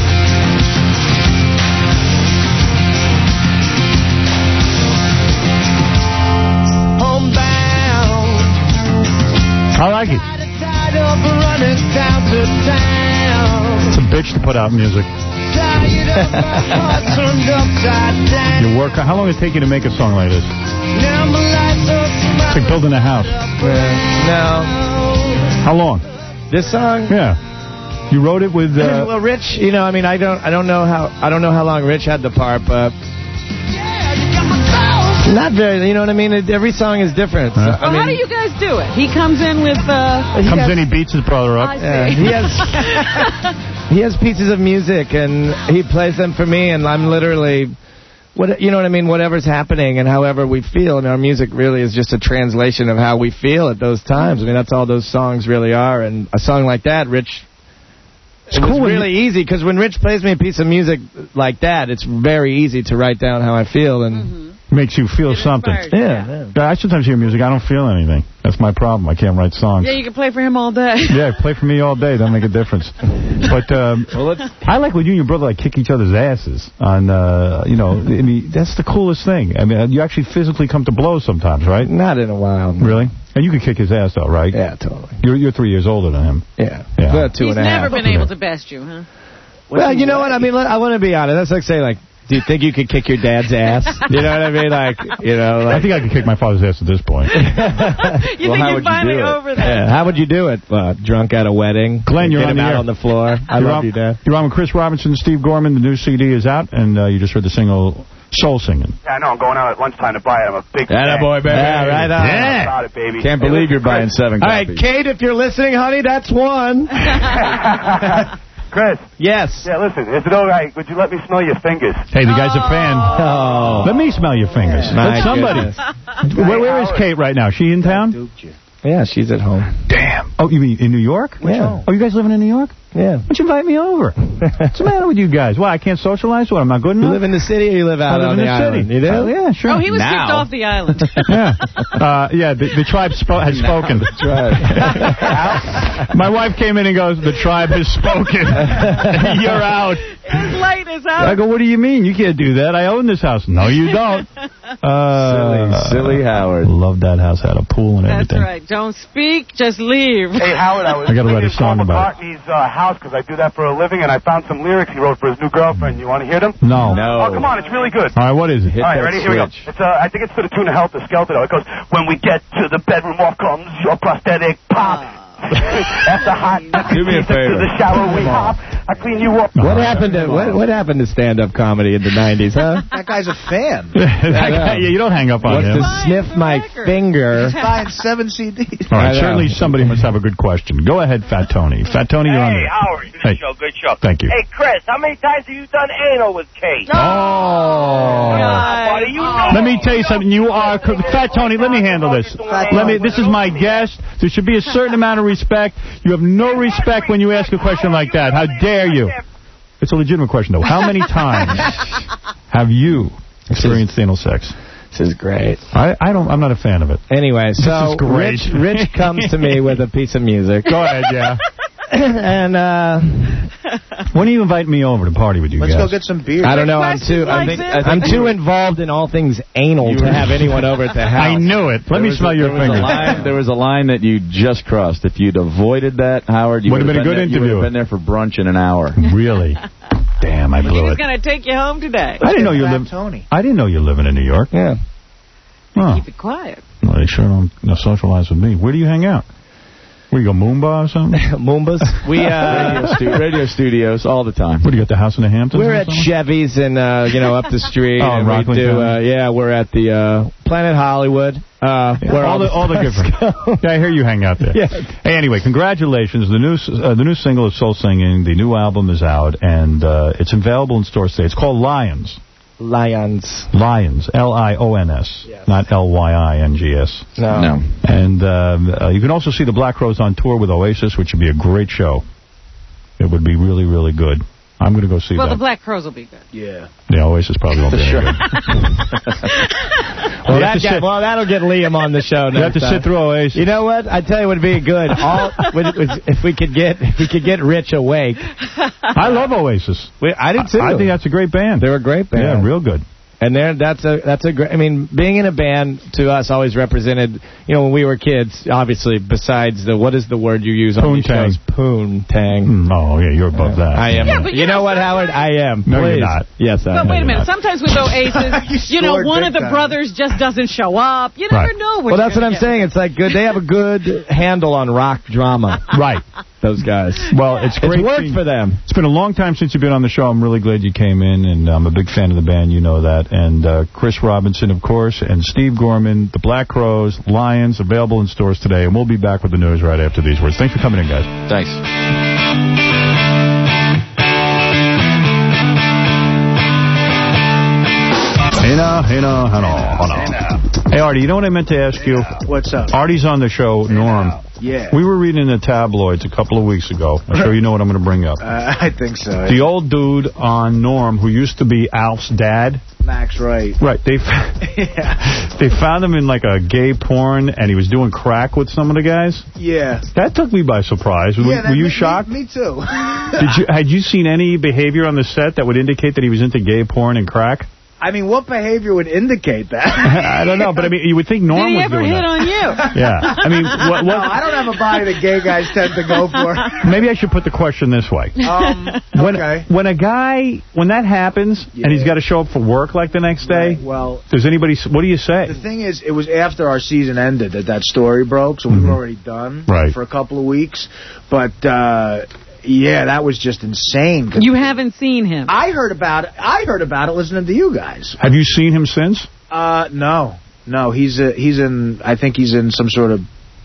Homebound, I like it. tired of running town to town. It's a bitch to put out music. Tired of my heart turned upside down. You work. How long does it take you to make a song like this? Now my life's so It's like building a house. No. How long? This song? Yeah. You wrote it with... Uh, well, Rich, you know, I mean, I don't, I don't know how, I don't know how long Rich had the part, but not very. You know what I mean? It, every song is different. So, Huh? Well, I mean, how do you guys do it? He comes in with... Uh, comes in, he beats his brother up. I see. Yeah, he has he has pieces of music and he plays them for me, and I'm literally, what you know what I mean. Whatever's happening and however we feel, and our music really is just a translation of how we feel at those times. I mean, that's all those songs really are. And a song like that, Rich. It's It was cool when really easy because when Rich plays me a piece of music like that, it's very easy to write down how I feel, and Makes you feel something. Yeah, yeah. I sometimes hear music, I don't feel anything. That's my problem. I can't write songs. Yeah, you can play for him all day. Yeah, play for me all day. Don't make a difference. But um, well, I like when you and your brother like kick each other's asses. On, uh, you know, I mean, that's the coolest thing. I mean, you actually physically come to blows sometimes, right? Not in a while. No. Really? And you can kick his ass, though, right? Yeah, totally. You're you're three years older than him. Yeah. yeah. About two He's and a half. never been able to best you, huh? What's well, you know what? I mean, I want to be honest. That's like saying, like, do you think you could kick your dad's ass? You know what I mean? Like, you know. Like, I think I could kick my father's ass at this point. you well, think you're finally you over that? Yeah. How would you do it? Uh, drunk at a wedding? Glenn, you're Get on him the out air. on the floor. I you're love on, you, Dad. You're on with Chris Robinson and Steve Gorman. The new C D is out, and uh, you just heard the single Soul Singing. Yeah, I know. I'm going out at lunchtime to buy it. I'm a big fan. boy, baby. Yeah, right on. Yeah. About it, baby. Can't believe you're buying seven All copies. right, Kate, if you're listening, honey, that's one. Chris. Yes. Yeah, listen, is it all right? Would you let me smell your fingers? Hey, the guy's a fan. Oh. Let me smell your fingers. My Let somebody. Where, where is Kate right now? She in town? Yeah, she's at home. Damn. Oh, you mean in New York? Yeah. Oh, you guys living in New York? Yeah. Why don't you invite me over? What's the matter with you guys? What, I can't socialize? What, I'm not good enough? You live in the city or you live out I live on in the, the island? city. You do? Oh, yeah, sure. Oh, he was now. kicked off the island. yeah. Uh, yeah, the, the tribe spo has spoken. That's right. My wife came in and goes, the tribe has spoken. You're out. His light is out. I go, what do you mean? You can't do that. I own this house. No, you don't. Uh, silly, silly Howard. Love that house. Had a pool and That's everything. right. Don't speak, just leave. Hey, Howard, I was I gotta write a reading song Paul about McCartney's uh, house because I do that for a living, and I found some lyrics he wrote for his new girlfriend. You want to hear them? No. No. Oh, come on, it's really good. All right, what is it? All right, ready? Here we go. It's, uh, I think it's to the tune of Helter Skelter, though. It goes, when we get to the bedroom, off comes your prosthetic pop. After hot, do me a favor. To the shower we hop. I clean you up. What happened to what, what happened to stand-up comedy in the nineties, huh? That guy's a fan. that guy, yeah, you don't hang up on What's him. to sniff my finger? He's buying seven C Ds. All right, certainly somebody must have a good question. Go ahead, Fat Tony. Fat Tony, you're on Hey, there. Howard, good Hey. show, good show. Thank you. Hey, Chris, how many times have you done anal with Kate? Oh. What do you know? Let me tell you something. You are Fat Tony. Let me handle this. Let me. This is my guest. There should be a certain amount of respect. You have no respect when you ask a question like that. How dare you? It's a legitimate question, though. How many times have you experienced anal sex? This is great. I, I don't. I'm not a fan of it. Anyway, This so is great. Rich, Rich comes to me with a piece of music. Go ahead, yeah. and uh, when do you invite me over to party with you Let's guys? go get some beer. I don't know. I'm too. I think, I I'm too involved in all things anal to have anyone over at the house. I knew it. Let There me was smell a, your there was fingers. A line, there was a line that you just crossed. If you'd avoided that, Howard, you Would have been a good there, interview. You would have been there for brunch in an hour. Really? Damn, I He blew was it. going to take you home today. I didn't know you Fat lived. Tony. I didn't know you living in New York. Yeah. Huh. Keep it quiet. Well, they sure don't no, socialize with me. Where do you hang out? Where you go, Moomba or something? Moombas. We uh, radio, stu- radio studios all the time. What do you got? The house in the Hamptons? we're or at something? Chevy's and uh, you know up the street. Oh, and we Rockland do. County. Uh, yeah, we're at the uh, Planet Hollywood. Uh, Yeah, where all, the all the stars different. go. Yeah, I hear you hang out there. Yeah. Hey, anyway, congratulations. The new uh, the new single is Soul Singing. The new album is out, and uh, it's available in stores today. It's called Lions. Lions. Lions. L I O N S. Yes. Not L Y I N G S. No. No. And um, uh, you can also see the Black Crowes on tour with Oasis, which would be a great show. It would be really, really good. I'm going to go see Well, that. the Black Crows will be good. Yeah. Yeah, Oasis probably won't be any Sure. good. Well, You that have to guy, sit- well, that'll get Liam on the show. You have to next time. sit through Oasis. You know what? I tell you, what would be good. All if we could get if we could get Rich awake. I love Oasis. We, I did too. I think that's a great band. They're a great band. Yeah, real good. And there, that's a that's a great. I mean, being in a band to us always represented. You know, when we were kids, obviously. Besides the what is the word you use on these Poontang. shows? Poontang. Mm, oh, yeah, you're above that. I am. Yeah, but you you know know, what, Howard? I am. No, you're Please. not. Yes, I am. But wait a minute. not. Sometimes with Oasis, You you know, scored one big of the time. brothers just doesn't show up. You never Right. know what Well, you're that's what gonna I'm get. saying. It's like good. They have a good handle on rock drama. Right. Those guys. Well, it's great. It's worked seeing- for them. It's been a long time since you've been on the show. I'm really glad you came in, and I'm a big fan of the band. You know that. And uh, Chris Robinson, of course, and Steve Gorman, the Black Crowes, Lions, available in stores today. And we'll be back with the news right after these words. Thanks for coming in, guys. Thanks. Hey now, hey now, hey now, hey now. Hey, Artie, you know what I meant to ask you? What's up? Artie's on the show, Norm. Yeah. We were reading in the tabloids a couple of weeks ago. I'm sure you know what I'm going to bring up. Uh, I think so. The old dude on Norm, who used to be Alf's dad. Max Wright. Right. They yeah. they found him in like a gay porn, and he was doing crack with some of the guys. Yeah. That took me by surprise. Were, Yeah, that were you me, shocked? Me, me too. Did you had you seen any behavior on the set that would indicate that he was into gay porn and crack? I mean, what behavior would indicate that? I don't know, but I mean, you would think Norm Did he was ever doing hit that. on you? Yeah. I mean, what, what? No, I don't have a body that gay guys tend to go for. Maybe I should put the question this way. Um, when, okay. When a guy, when that happens, yeah. and he's got to show up for work like the next day, right, well, does anybody, what do you say? The thing is, it was after our season ended that that story broke, so mm-hmm. we were already done right. for a couple of weeks. But, uh... yeah, that was just insane. You haven't seen him. I heard about it. I heard about it listening to you guys. Have you seen him since? Uh, no, no. He's uh, he's in. I think he's in some sort of,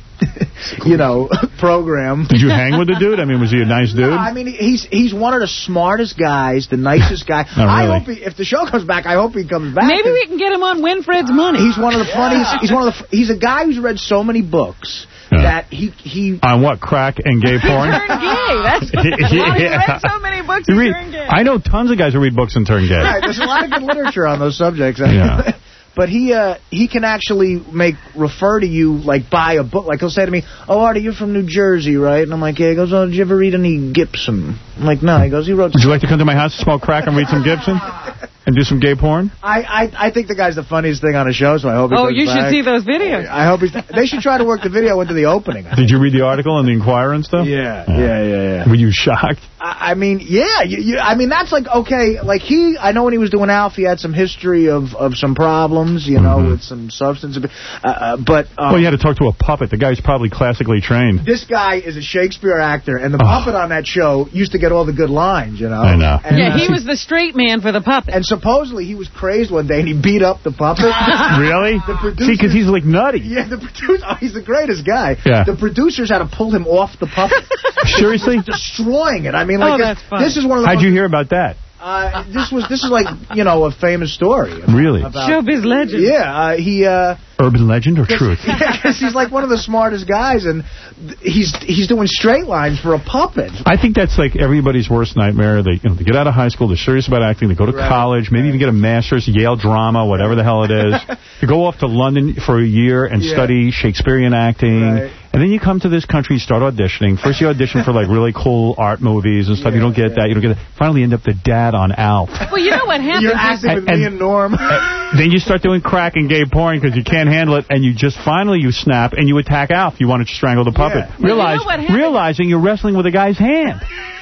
you know, program. Did you hang with the dude? I mean, was he a nice dude? No, I mean, he's he's one of the smartest guys, the nicest guy. Oh, really? I hope he, if the show comes back, I hope he comes back. Maybe we can get him on Winfred's Money. He's one of the funniest. He's one of the. He's a guy who's read so many books. Yeah. That he he on what, crack and gay porn? He turned gay. That's what yeah. He read so many books and read, turned gay. I know tons of guys who read books and turn gay. Right, there's a lot of good literature on those subjects. Yeah. But he uh, he can actually make refer to you like by a book. Like he'll say to me, "Oh, Artie, you're from New Jersey, right?" And I'm like, "Yeah." He goes, "Oh, did you ever read any Gibson?" I'm like, "No." He goes, "He wrote." Would you like to come to my house, smoke crack, and read some Gibson, and do some gay porn? I I, I think the guy's the funniest thing on the show, so I hope. He oh, comes you back. should see those videos. I hope he's. They should try to work the video into the opening. Did you read the article in the Inquirer and stuff? Yeah, yeah, yeah, yeah. yeah. Were you shocked? I, I mean, yeah. You, you, I mean, that's like okay. Like he, I know when he was doing Alf, he had some history of of some problems, you know, mm-hmm. with some substance abuse. Uh, uh, but um, well, you had to talk to a puppet. The guy's probably classically trained. This guy is a Shakespeare actor, and the oh. puppet on that show used to get all the good lines, you know. I know. And, yeah, uh, he was the straight man for the puppet. And supposedly he was crazed one day, and he beat up the puppet. Really? The producers, see, because he's like nutty. Yeah, the producer. Oh, he's the greatest guy. Yeah. The producers had to pull him off the puppet. Seriously? Destroying it. I mean, like oh, that's fun. This is one of the. How'd you hear about that? Uh, this was this is like you know a famous story. About, really? About, Showbiz legend. Yeah, uh, he. Uh, Urban legend or truth? Yeah, because he's like one of the smartest guys, and he's he's doing straight lines for a puppet. I think that's like everybody's worst nightmare. They you know they get out of high school, they're serious about acting, they go to right, college, maybe right. even get a master's, Yale drama, whatever the hell it is. You go off to London for a year and yeah. study Shakespearean acting. Right. And then you come to this country, start auditioning. First you audition for like really cool art movies and stuff. Yeah, you don't get yeah. that. You don't get it. Finally end up the dad on Alf. Well, you know what happens? You're acting is, with and, me and Norm. And then you start doing crack and gay porn because you can't handle it, and you just finally you snap and you attack Alf. You want to strangle the puppet. Yeah. Well, Realize, you know realizing you're wrestling with a guy's hand.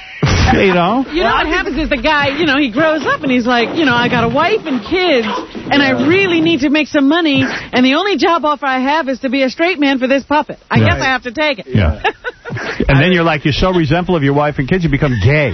You know? You know what happens is the guy, you know, he grows up and he's like, you know, I got a wife and kids, and I really need to make some money, and the only job offer I have is to be a straight man for this puppet. I right. guess I have to take it. Yeah. And then you're like, you're so resentful of your wife and kids, you become gay.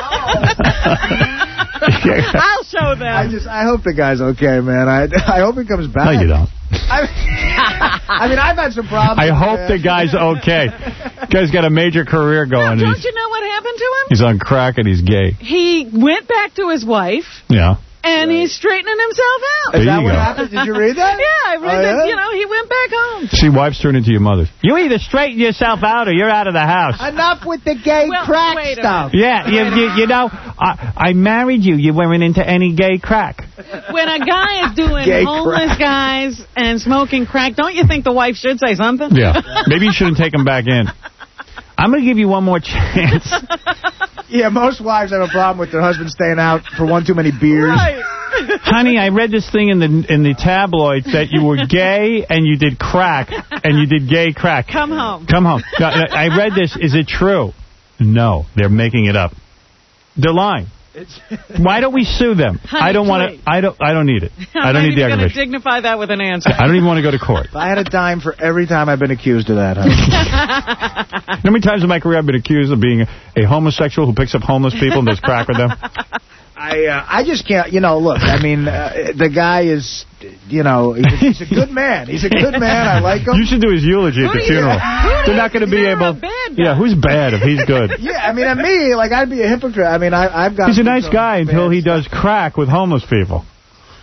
I'll show them. I just, I hope the guy's okay, man. I, I hope he comes back. No, you don't. I mean, I mean, I've had some problems. I hope the guy's okay. Guy's got a major career going. No, don't you know what happened to him? He's on crack and he's gay. He went back to his wife. Yeah. And right. he's straightening himself out. Is there that you what go. happened? Did you read that? Yeah, I read oh, that. Yeah? You know, he went back home. See, wives turn into your mothers. You either straighten yourself out or you're out of the house. Enough with the gay well, crack wait stuff. Yeah, you, you, you know, I, I married you. You weren't into any gay crack. When a guy is doing Gay homeless crack. guys and smoking crack, don't you think the wife should say something? Yeah. Maybe you shouldn't take him back in. I'm going to give you one more chance. Yeah, most wives have a problem with their husband staying out for one too many beers. Right. Honey, I read this thing in the in the tabloids that you were gay and you did crack and you did gay crack. Come home. Come home. No, I read this. Is it true? No, they're making it up. They're lying. It's Why don't we sue them? Honey, I don't want to. I don't. I don't need it. I don't I'm need the going to aggravation. dignify that with an answer. I don't even want to go to court. If I had a dime for every time I've been accused of that, honey. How many times in my career I've been accused of being a homosexual who picks up homeless people and does crack with them? I uh, I just can't, you know, look, I mean, uh, the guy is, you know, he's, he's a good man. He's a good man. I like him. You should do his eulogy at the funeral. They're not going to be able... Yeah, who's bad if he's good? Yeah, I mean, at me, like, I'd be a hypocrite. I mean, I, I've got... He's a nice guy until he does crack with homeless people. I mean, the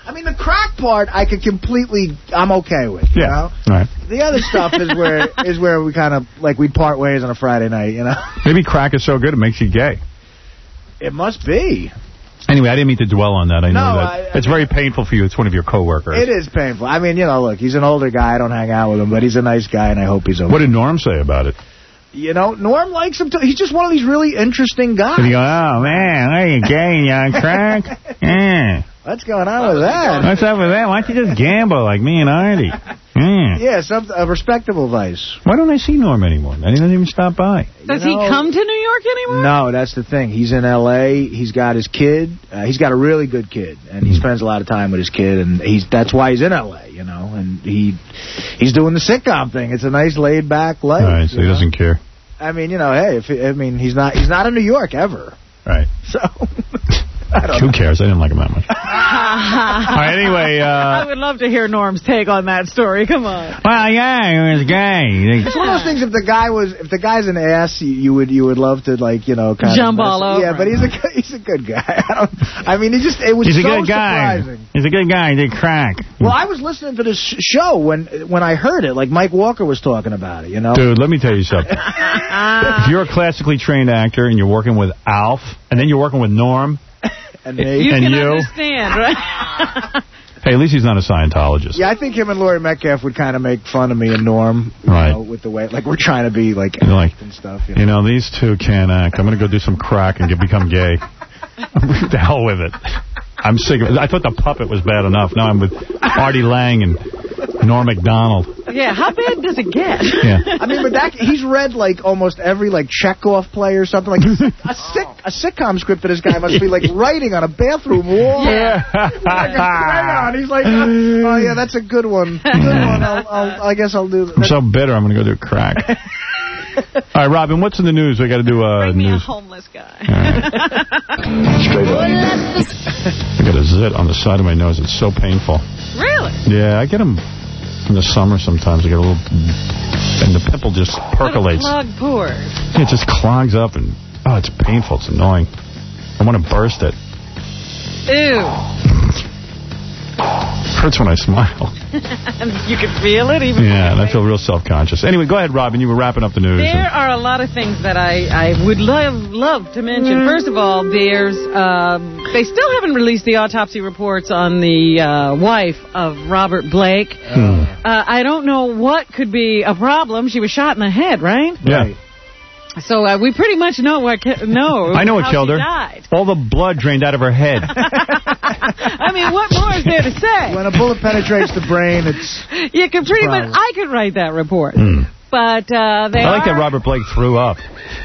crack part, I could completely, I'm okay with. You Yeah. know? Right. The other stuff is where is where we kind of, like, we'd part ways on a Friday night, you know? Maybe crack is so good it makes you gay. It must be. Anyway, I didn't mean to dwell on that. I know No, that I- I it's very painful for you. It's one of your coworkers. It is painful. I mean, you know, look, he's an older guy. I don't hang out with him, but he's a nice guy, and I hope he's okay. What did Norm say about it? You know, Norm likes him, too. He's just one of these really interesting guys. Did he go, oh, man, are you gay, you on crack? Yeah. What's going on with that? What's up with that? Why don't you just gamble like me and Artie? Mm. Yeah, some, a respectable vice. Why don't I see Norm anymore? And he doesn't even stop by. Does You know- he come to New York anymore? No, that's the thing. He's in L A. He's got his kid. Uh, he's got a really good kid, and he spends a lot of time with his kid, and he's that's why he's in L A. You know, and he he's doing the sitcom thing. It's a nice laid back life. All right, so he you know? doesn't care. I mean, you know, hey, if I mean, he's not he's not in New York ever. Right. So. I don't Who know. cares? I didn't like him that much. All right, anyway. Uh, I would love to hear Norm's take on that story. Come on. well, yeah, he was gay. It's one of those things. If the guy was, if the guy's an ass, you, you would, you would love to, like, you know, kind Jump of all over Yeah, but he's a, good- he's a good guy. I don't. I mean, he just, it was He's a so good guy. surprising. He's a good guy. He did crack. Well, I was listening to this sh- show when when I heard it. Like Mike Walker was talking about it. You know, Dude, let me tell you something. If you're a classically trained actor and you're working with Alf, and then you're working with Norm, and me, You and can you. understand, right? Hey, at least he's not a Scientologist. Yeah, I think him and Laurie Metcalf would kind of make fun of me and Norm, you Right. know, with the way, like we're trying to be like, You're like, and stuff. You know? You know, these two can't act. I'm going to go do some crack and get, become gay. The hell with it. I'm sick of it. I thought the puppet was bad enough. Now I'm with Artie Lang and Norm Macdonald. Yeah, how bad does it get? Yeah. I mean, but that he's read like almost every like Chekhov play or something, like a sick a sitcom script that this guy must be like writing on a bathroom wall. Yeah. Like a crayon. He's like, oh yeah, that's a good one. Good one. I'll, I'll, I guess I'll do. I'm so bitter. I'm going to go do crack. All right, Robin, what's in the news? We got to do uh, Bring me a news. homeless guy. Straight up. I got a zit on the side of my nose. It's so painful. Really? Yeah, I get them in the summer sometimes. I get a little, and the pimple just percolates. Clogged pores. It just clogs up, and oh, it's painful. It's annoying. I want to burst it. Ew. Hurts when I smile. You can feel it even. Yeah, and I feel real self-conscious. Anyway, go ahead, Robin. You were wrapping up the news. There are a lot of things that I, I would love love to mention. First of all, there's um, they still haven't released the autopsy reports on the uh, wife of Robert Blake. Hmm. Uh, I don't know what could be a problem. She was shot in the head, right? Yeah. So uh, we pretty much know what ki- know. I know what how killed she her. Died. All the blood drained out of her head. I mean, what more is there to say? When a bullet penetrates the brain, it's You could pretty much. problem. I could write that report, Mm. but uh, they I like are. that Robert Blake threw up.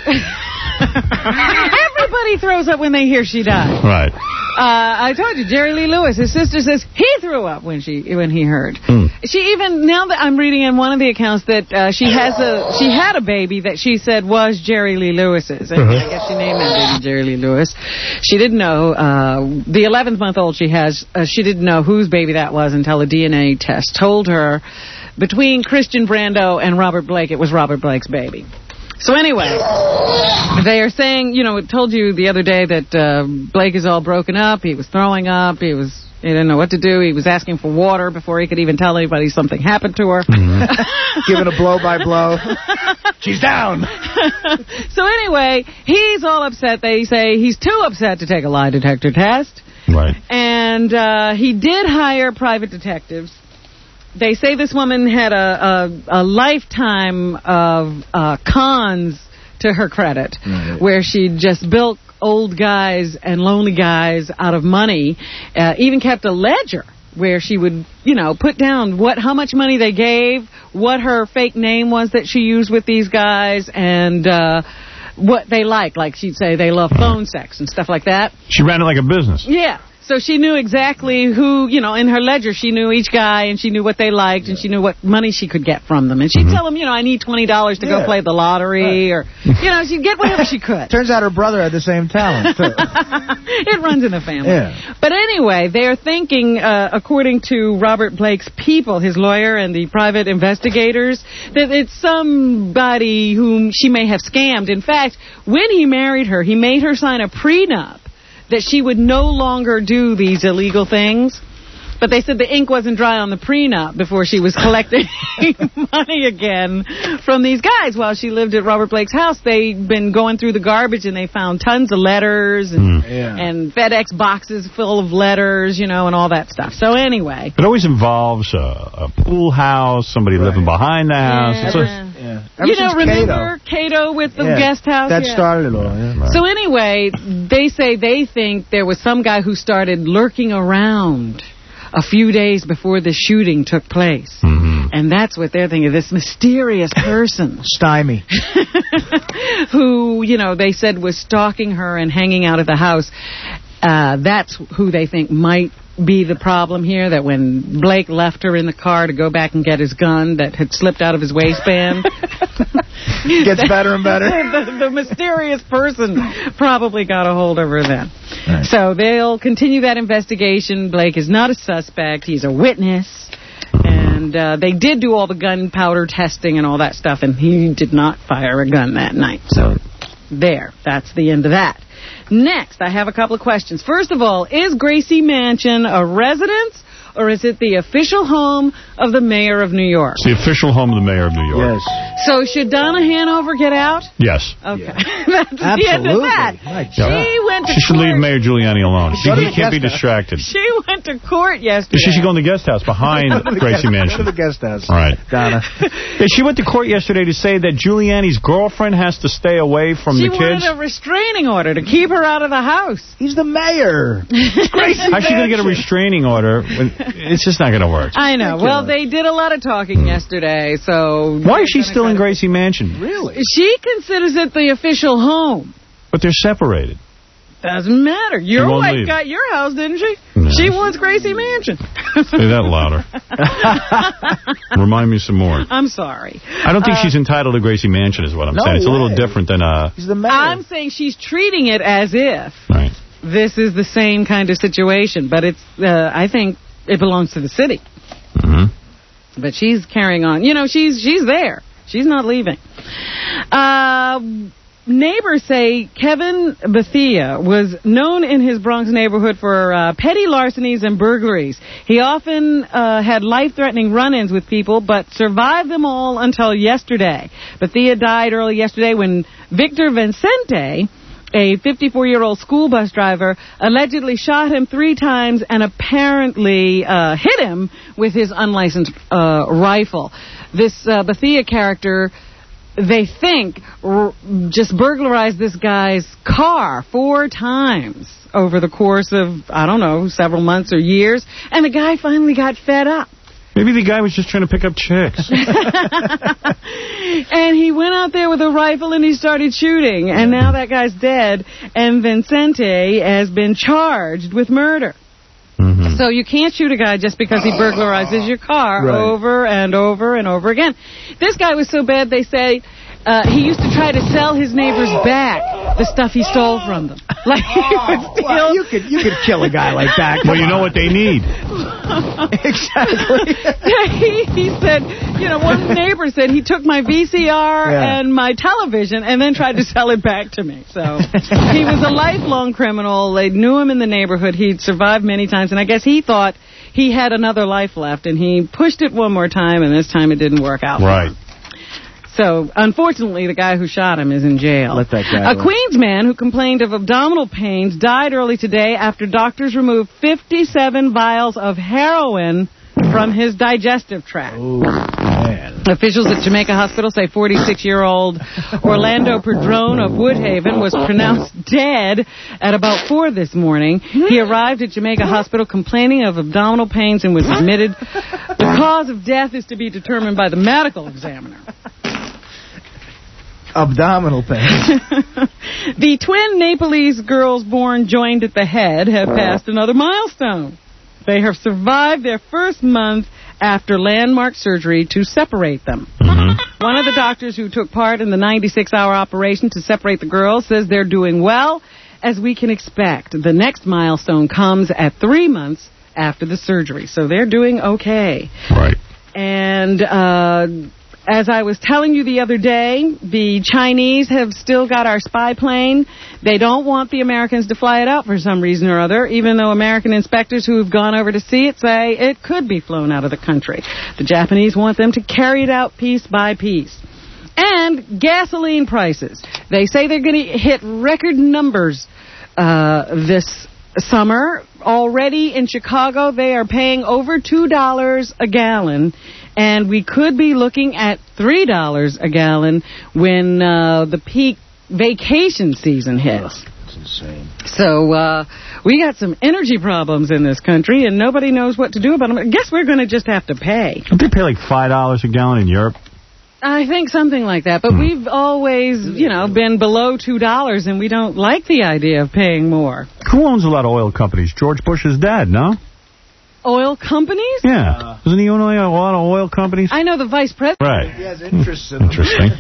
Everybody throws up when they hear she died. Right. Uh, I told you, Jerry Lee Lewis, his sister says he threw up when she when he heard. Mm. She even now that I'm reading in one of the accounts that uh, she has a she had a baby that she said was Jerry Lee Lewis's, and Uh-huh. I guess she named that baby Jerry Lee Lewis. She didn't know uh, the eleventh month old she has. Uh, she didn't know whose baby that was until a D N A test told her between Christian Brando and Robert Blake, it was Robert Blake's baby. So anyway, they are saying, you know, it told you the other day that uh, Blake is all broken up. He was throwing up. He was, he didn't know what to do. He was asking for water before he could even tell anybody something happened to her. Mm-hmm. giving a blow by blow. She's down. So anyway, he's all upset. They say he's too upset to take a lie detector test. Right. And uh, he did hire private detectives. They say this woman had a, a, a lifetime of uh, cons to her credit, Right. where she just built old guys and lonely guys out of money, uh, even kept a ledger where she would, you know, put down what how much money they gave, what her fake name was that she used with these guys, and uh, what they liked. Like she'd say they love phone sex and stuff like that. She ran it like a business. Yeah. So she knew exactly who, you know, in her ledger, she knew each guy, and she knew what they liked, and she knew what money she could get from them. And she'd Mm-hmm. tell them, you know, I need twenty dollars to Yeah. go play the lottery, or, you know, she'd get whatever she could. Turns out her brother had the same talent, too. It runs in the family. Yeah. But anyway, they're thinking, uh, according to Robert Blake's people, his lawyer and the private investigators, that it's somebody whom she may have scammed. In fact, when he married her, he made her sign a prenup that she would no longer do these illegal things. But they said the ink wasn't dry on the prenup before she was collecting money again from these guys while she lived at Robert Blake's house. They'd been going through the garbage, and they found tons of letters and, Mm. Yeah. and FedEx boxes full of letters, you know, and all that stuff. So anyway. It always involves a, a pool house, somebody living behind the house. Yeah. It's a- Yeah. You Ever know, since remember Cato, Cato with the Yeah, guest house? That Yeah. started it all, yeah. So anyway, they say they think there was some guy who started lurking around a few days before the shooting took place. Mm-hmm. And that's what they're thinking, this mysterious person. Stymie. Who, you know, they said was stalking her and hanging out of the house. Uh, that's who they think might be the problem here, that when Blake left her in the car to go back and get his gun that had slipped out of his waistband. Gets better and better. the, the mysterious person probably got a hold of her then. Right. So they'll continue that investigation. Blake is not a suspect. He's a witness. And uh, they did do all the gunpowder testing and all that stuff, and he did not fire a gun that night. So there, that's the end of that. Next, I have a couple of questions. First of all, is Gracie Mansion a residence, or is it the official home of the mayor of New York? It's the official home of the mayor of New York. Yes. So should Donna Hanover get out? Yes. Okay. That's the end of that. She went to She should court. leave Mayor Giuliani alone. She, Go to he the can't be guest house. distracted. She went to court yesterday. She should go in the guest house behind Gracie Mansion. Go to the guest house. Right. Donna. Yeah, she went to court yesterday to say that Giuliani's girlfriend has to stay away from She the kids. wanted a restraining order to keep her out of the house. He's the mayor. How's she going to get a restraining order? When it's just not going to work. I know. Well, they did a lot of talking yesterday, so... Why is she still in Gracie Mansion? Really? She considers it the official home. But they're separated. Doesn't matter. Your won't wife leave. got your house, didn't she? No. She wants Gracie Mansion. Say that louder. Remind me some more. I'm sorry. I don't think Uh, she's entitled to Gracie Mansion is what I'm no saying. It's a little way. different than... Uh, He's the mayor. I'm saying she's treating it as if right. this is the same kind of situation, but it's. Uh, I think it belongs to the city. Mm-hmm. But she's carrying on. You know, she's she's there. She's not leaving. Uh, neighbors say Kevin Bethia was known in his Bronx neighborhood for uh, petty larcenies and burglaries. He often uh, had life-threatening run-ins with people, but survived them all until yesterday. Bethia died early yesterday when Victor Vincente, a fifty-four-year-old school bus driver, allegedly shot him three times and apparently uh, hit him with his unlicensed uh, rifle. This uh, Bethia character, they think, r- just burglarized this guy's car four times over the course of, I don't know, several months or years, and the guy finally got fed up. Maybe the guy was just trying to pick up chicks. And he went out there with a rifle and he started shooting. And now that guy's dead. And Vincente has been charged with murder. Mm-hmm. So you can't shoot a guy just because he burglarizes your car Right. over and over and over again. This guy was so bad, they say, uh, he used to try to sell his neighbors back the stuff he stole from them. Like he would steal. Well, you could you could kill a guy like that. Well, you know what they need. Exactly. he, he said, you know, one neighbor said he took my V C R Yeah. and my television and then tried to sell it back to me. So he was a lifelong criminal. They knew him in the neighborhood. He'd survived many times, and I guess he thought he had another life left, and he pushed it one more time, and this time it didn't work out. Right. So, unfortunately, the guy who shot him is in jail. Let that guy A go. Queens man who complained of abdominal pains died early today after doctors removed fifty-seven vials of heroin from his digestive tract. Ooh, man. Officials at Jamaica Hospital say forty-six-year-old Orlando Padrone of Woodhaven was pronounced dead at about four this morning. He arrived at Jamaica Hospital complaining of abdominal pains and was admitted. The cause of death is to be determined by the medical examiner. Abdominal pain. The twin Nepalese girls born joined at the head have passed another milestone. They have survived their first month after landmark surgery to separate them. Mm-hmm. One of the doctors who took part in the ninety-six hour operation to separate the girls says they're doing well, as we can expect. The next milestone comes at three months after the surgery, so they're doing okay. Right. And uh, as I was telling you the other day, the Chinese have still got our spy plane. They don't want the Americans to fly it out for some reason or other, even though American inspectors who have gone over to see it say it could be flown out of the country. The Japanese want them to carry it out piece by piece. And gasoline prices. They say they're going to hit record numbers uh, this summer. Already in Chicago, they are paying over two dollars a gallon. And we could be looking at three dollars a gallon when uh, the peak vacation season hits. That's insane. So uh, we got some energy problems in this country, and nobody knows what to do about them. I guess we're going to just have to pay. Don't they pay like five dollars a gallon in Europe? I think something like that. But hmm. we've always, you know, been below two dollars, and we don't like the idea of paying more. Who owns a lot of oil companies? George Bush's dad, no? Oil companies? Yeah. Uh, Doesn't he own a lot of oil companies? I know the vice president. Right. He has interests in them. Interesting.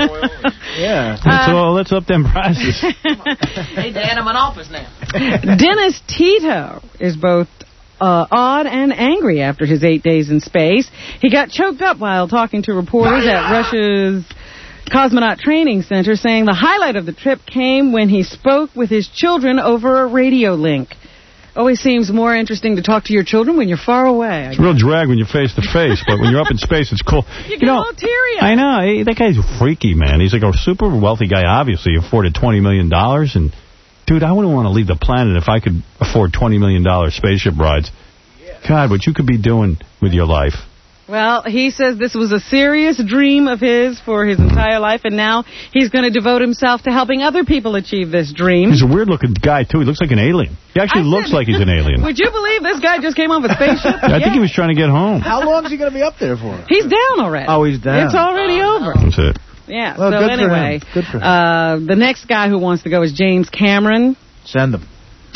Yeah. Uh, so let's up them prices. Hey, Dan, I'm in office now. Dennis Tito is both uh, odd and angry after his eight days in space. He got choked up while talking to reporters at Russia's Cosmonaut Training Center, saying the highlight of the trip came when he spoke with his children over a radio link. Always seems more interesting to talk to your children when you're far away. It's a real drag when you're face to face, but when you're up in space, it's cool. You, you get know, a little teary-eyed. I know. Hey, that guy's freaky, man. He's like a super wealthy guy, obviously. He afforded twenty million dollars. And, dude, I wouldn't want to leave the planet if I could afford twenty million dollars spaceship rides. God, what you could be doing with your life. Well, he says this was a serious dream of his for his entire life, and now he's going to devote himself to helping other people achieve this dream. He's a weird-looking guy, too. He looks like an alien. He actually I looks said, like he's an alien. Would you believe this guy just came off a spaceship? Yeah, I yeah. think he was trying to get home. How long is he going to be up there for? He's down already. Oh, he's down. It's already over. That's it. Yeah, well, so good anyway, for him. Good for him. Uh, the next guy who wants to go is James Cameron. Send him.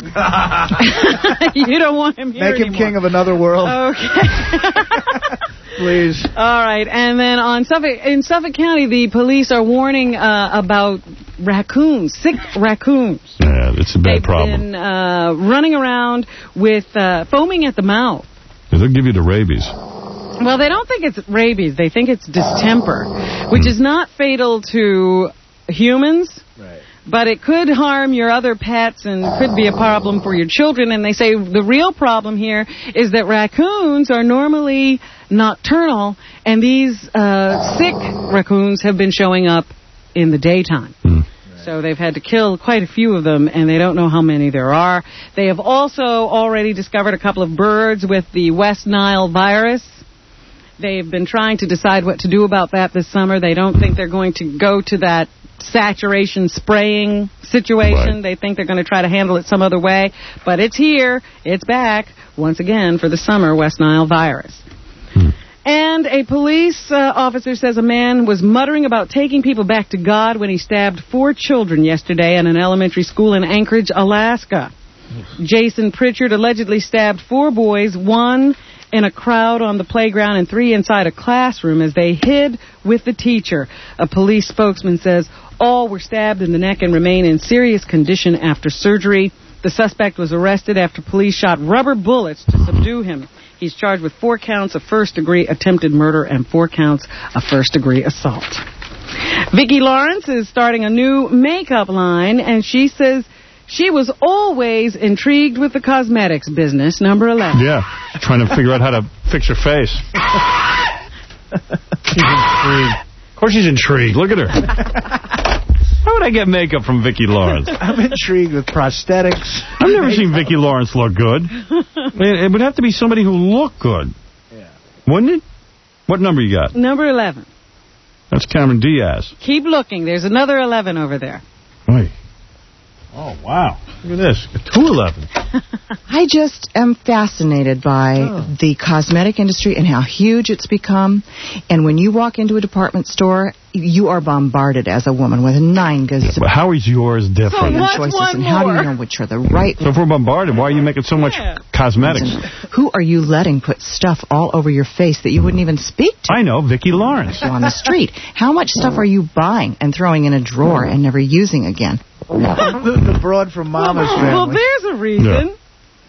You don't want him here Make him anymore. king of another world. Okay. Please. All right, and then on Suffolk, in Suffolk County, the police are warning uh, about raccoons, sick raccoons. Yeah, it's a bad They've problem. They've been uh, running around with uh, foaming at the mouth. They'll give you the rabies. Well, they don't think it's rabies. They think it's distemper, which is not fatal to humans. Right. But it could harm your other pets and could be a problem for your children. And they say the real problem here is that raccoons are normally nocturnal, and these uh, sick raccoons have been showing up in the daytime. Mm. So they've had to kill quite a few of them, and they don't know how many there are. They have also already discovered a couple of birds with the West Nile virus. They've been trying to decide what to do about that this summer. They don't think they're going to go to that saturation spraying situation. Right. They think they're going to try to handle it some other way. But it's here. It's back once again for the summer West Nile virus. Hmm. And a police uh, officer says a man was muttering about taking people back to God when he stabbed four children yesterday in an elementary school in Anchorage, Alaska. Jason Pritchard allegedly stabbed four boys, one in a crowd on the playground and three inside a classroom as they hid with the teacher. A police spokesman says all were stabbed in the neck and remain in serious condition after surgery. The suspect was arrested after police shot rubber bullets to subdue him. He's charged with four counts of first-degree attempted murder and four counts of first-degree assault. Vicki Lawrence is starting a new makeup line, and she says she was always intrigued with the cosmetics business, number eleven. Yeah, trying to figure out how to fix her face. She's intrigued. Of course she's intrigued. Look at her. How would I get makeup from Vicki Lawrence? I'm intrigued with prosthetics. I've never seen Vicki Lawrence look good. I mean, it would have to be somebody who looked good. Yeah. Wouldn't it? What number you got? Number eleven. That's Cameron Diaz. Keep looking. There's another eleven over there. Wait. Oh, wow. Look at this. two eleven. I just am fascinated by oh. the cosmetic industry and how huge it's become. And when you walk into a department store, you are bombarded as a woman with nine gazillion yeah, how is yours different? So choices, and how do you know which are the right So if we're bombarded, why are you making so much yeah. cosmetics? Who are you letting put stuff all over your face that you wouldn't even speak to? I know, Vicki Lawrence. On the street. How much stuff are you buying and throwing in a drawer and never using again? the, the broad from Mama's family. Well, there's a reason. Yeah.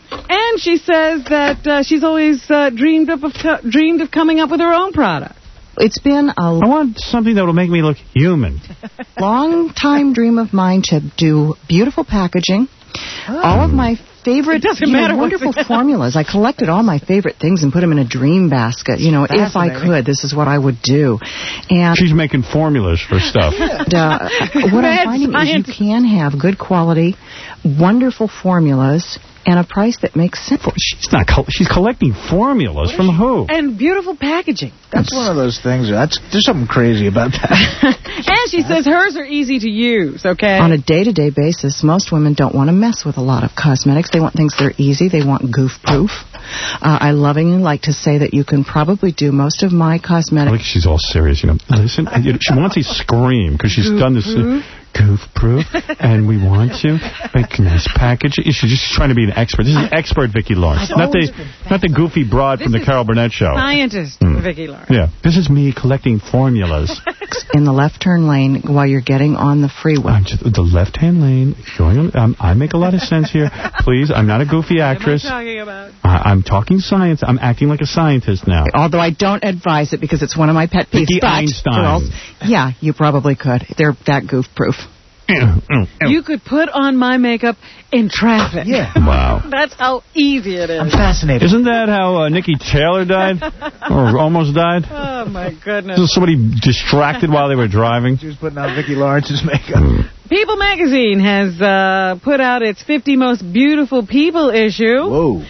And she says that uh, she's always uh, dreamed of, of dreamed of coming up with her own product. It's been a I want something that will make me look human. long time dream of mine to do beautiful packaging. Oh. All of my favorite, doesn't you know, matter wonderful formulas. I collected all my favorite things and put them in a dream basket. You know, if I could, this is what I would do. And she's making formulas for stuff. And, uh, what I'm finding science. is you can have good quality, wonderful formulas, and a price that makes sense. She's not. Co- she's collecting formulas from who? And beautiful packaging. That's one of those things. That's there's something crazy about that. And she says hers are easy to use. Okay. On a day-to-day basis, most women don't want to mess with a lot of cosmetics. They want things that are easy. They want goof-proof. Uh, I lovingly like to say that you can probably do most of my cosmetics. I like she's all serious. You know, listen. She wants to scream because she's done this. Uh, goof-proof, and we want to make nice packaging. She's just trying to be an expert. This is expert Vicki Lawrence, not the not the goofy broad this from the Carol Burnett show. Scientist mm. Vicki Lawrence. Yeah, this is me collecting formulas. In the left turn lane while you're getting on the freeway. I'm just, the left-hand lane, going on, um, I make a lot of sense here. Please, I'm not a goofy actress. What am I talking about? I, I'm talking science. I'm acting like a scientist now. Although I don't advise it because it's one of my pet peeves. Vicki but Einstein. Girls, yeah, you probably could. They're that goof-proof. You could put on my makeup in traffic. Yeah. Wow. That's how easy it is. I'm fascinated. Isn't that how uh, Nikki Taylor died? Or almost died? Oh, my goodness. Was somebody distracted while they were driving? She was putting on Vicki Lawrence's makeup. People magazine has uh, put out its fifty most beautiful people issue. Whoa.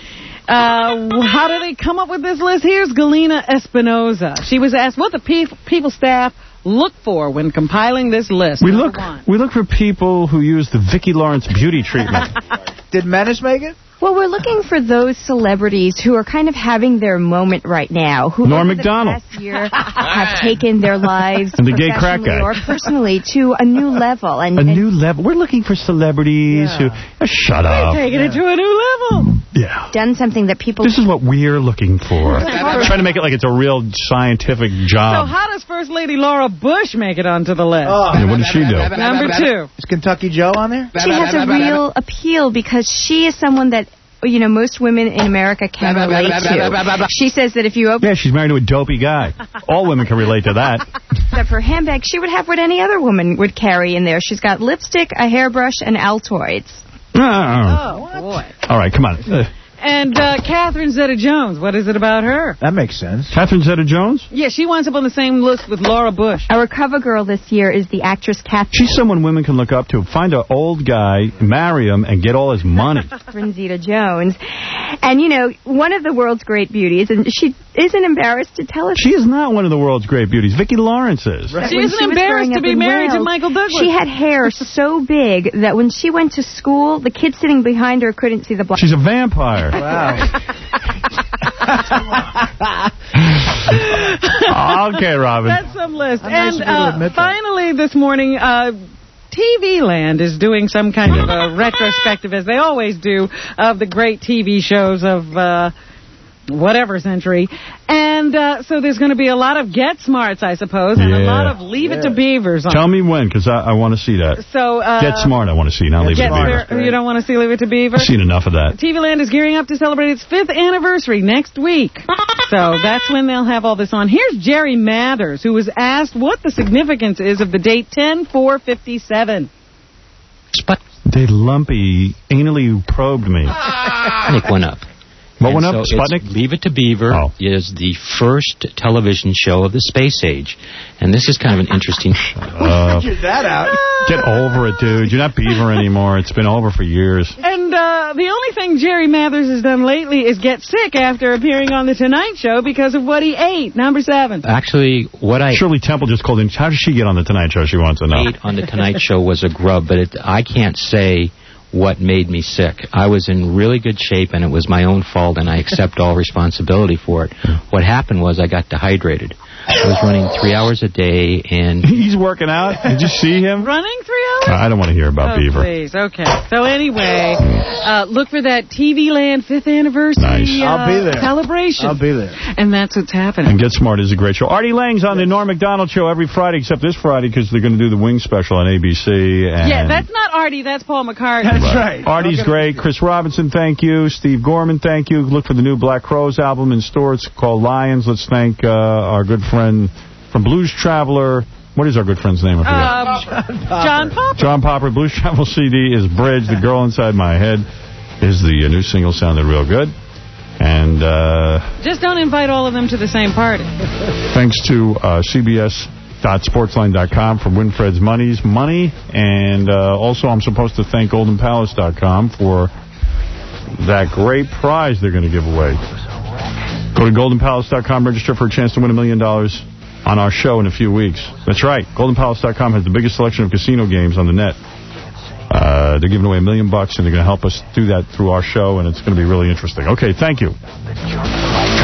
Uh, how did they come up with this list? Here's Galena Espinoza. She was asked what the pe- People staff look for when compiling this list. We look, we look for people who use the Vicki Lawrence beauty treatment. Did Menace make it? Well, we're looking for those celebrities who are kind of having their moment right now. Who Norm over Macdonald. the past year have taken their lives And the gay crack professionally guy. or personally to a new level. And, a and new level. We're looking for celebrities Yeah. who... Uh, shut up. Taking it to a new level. Yeah. done something that people... This is what we're looking for. Trying to make it like it's a real scientific So job. how does First Lady Laura Bush make it onto the list? Oh. Yeah, what did she do? Number two. Is Kentucky Joe on there? She has a real appeal because she is someone that, you know, most women in America can relate to. She says that if you open Yeah, she's married to a dopey guy. All women can relate to that. up her handbag, she would have what any other woman would carry in there. She's got lipstick, a hairbrush, and Altoids. Oh, Oh, boy. All right, come on. Uh, And uh, Catherine Zeta-Jones, what is it about her? That makes sense. Catherine Zeta-Jones? Yeah, she winds up on the same list with Laura Bush. Our cover girl this year is the actress Catherine She's someone women can look up to. Find an old guy, marry him, and get all his money. Zeta-Jones. And, you know, one of the world's great beauties, and she isn't embarrassed to tell us. She is not one of the world's great beauties. Vicki Lawrence is. Right. She When isn't she was embarrassed growing to up be in married to Wales, Michael Douglas. She had hair so big that when she went to school, the kids sitting behind her couldn't see the block. She's a vampire. Wow. Okay, Robin. That's some list. I'm nice and of you to uh, admit that. finally this morning, uh, T V Land is doing some kind of a retrospective, as they always do, of the great T V shows of uh, whatever century. And uh, so there's going to be a lot of Get Smarts, I suppose, and a Yeah. lot of Leave It to Beavers on. Tell me when, because I, I want to see that. So, uh, Get Smart I want to see, not Leave It Get to Beaver. Smart, you don't want to see Leave It to Beaver? I've seen enough of that. T V Land is gearing up to celebrate its fifth anniversary next week. So that's when they'll have all this on. Here's Jerry Mathers, who was asked what the significance is of the date ten four fifty-seven. They lumpy anally probed me. Sputnik went up. What And went up? so it's Sputnik? Leave It to Beaver Oh. is the first television show of the space age. And this is kind of an interesting... Uh, Figured that out. get over it, dude. You're not Beaver anymore. It's been over for years. And uh, the only thing Jerry Mathers has done lately is get sick after appearing on The Tonight Show because of what he ate. Number seven. Actually, what I Shirley Temple just called in. How did she get on The Tonight Show? She wants to know. ate on The Tonight Show was a grub, but it, I can't say what made me sick. I was in really good shape, and it was my own fault, and I accept all responsibility for it. What happened was I got dehydrated. I was running three hours a day, and... He's working out. Did you see him? Running three hours? I don't want to hear about Oh, Beaver. please. Okay. So anyway, uh, look for that T V Land fifth anniversary Nice. uh, I'll be there. celebration. I'll be there. And that's what's happening. And Get Smart is a great show. Artie Lang's on the Norm Macdonald Show every Friday, except this Friday because they're going to do the Wing special on A B C. And Yeah, that's not Artie. That's Paul McCartney. That's right. Artie's great. Chris Robinson, thank you. Steve Gorman, thank you. Look for the new Black Crowes album in store. It's called Lions. Let's thank uh, our good friend from Blues Traveler. What is our good friend's name? I forget. Um, John Popper. John Popper. Blues Travel C D is Bridge. The Girl Inside My Head is the uh, new single. Sounded real good. And uh, just don't invite all of them to the same party. Thanks to uh, C B S dot sportsline dot com for Winfred's Money's Money. And uh, also I'm supposed to thank Golden Palace dot com for that great prize they're going to give away. Go to Golden Palace dot com, register for a chance to win a million dollars on our show in a few weeks. That's right. Golden Palace dot com has the biggest selection of casino games on the net. Uh, they're giving away a million bucks, and they're going to help us do that through our show, and it's going to be really interesting. Okay, thank you.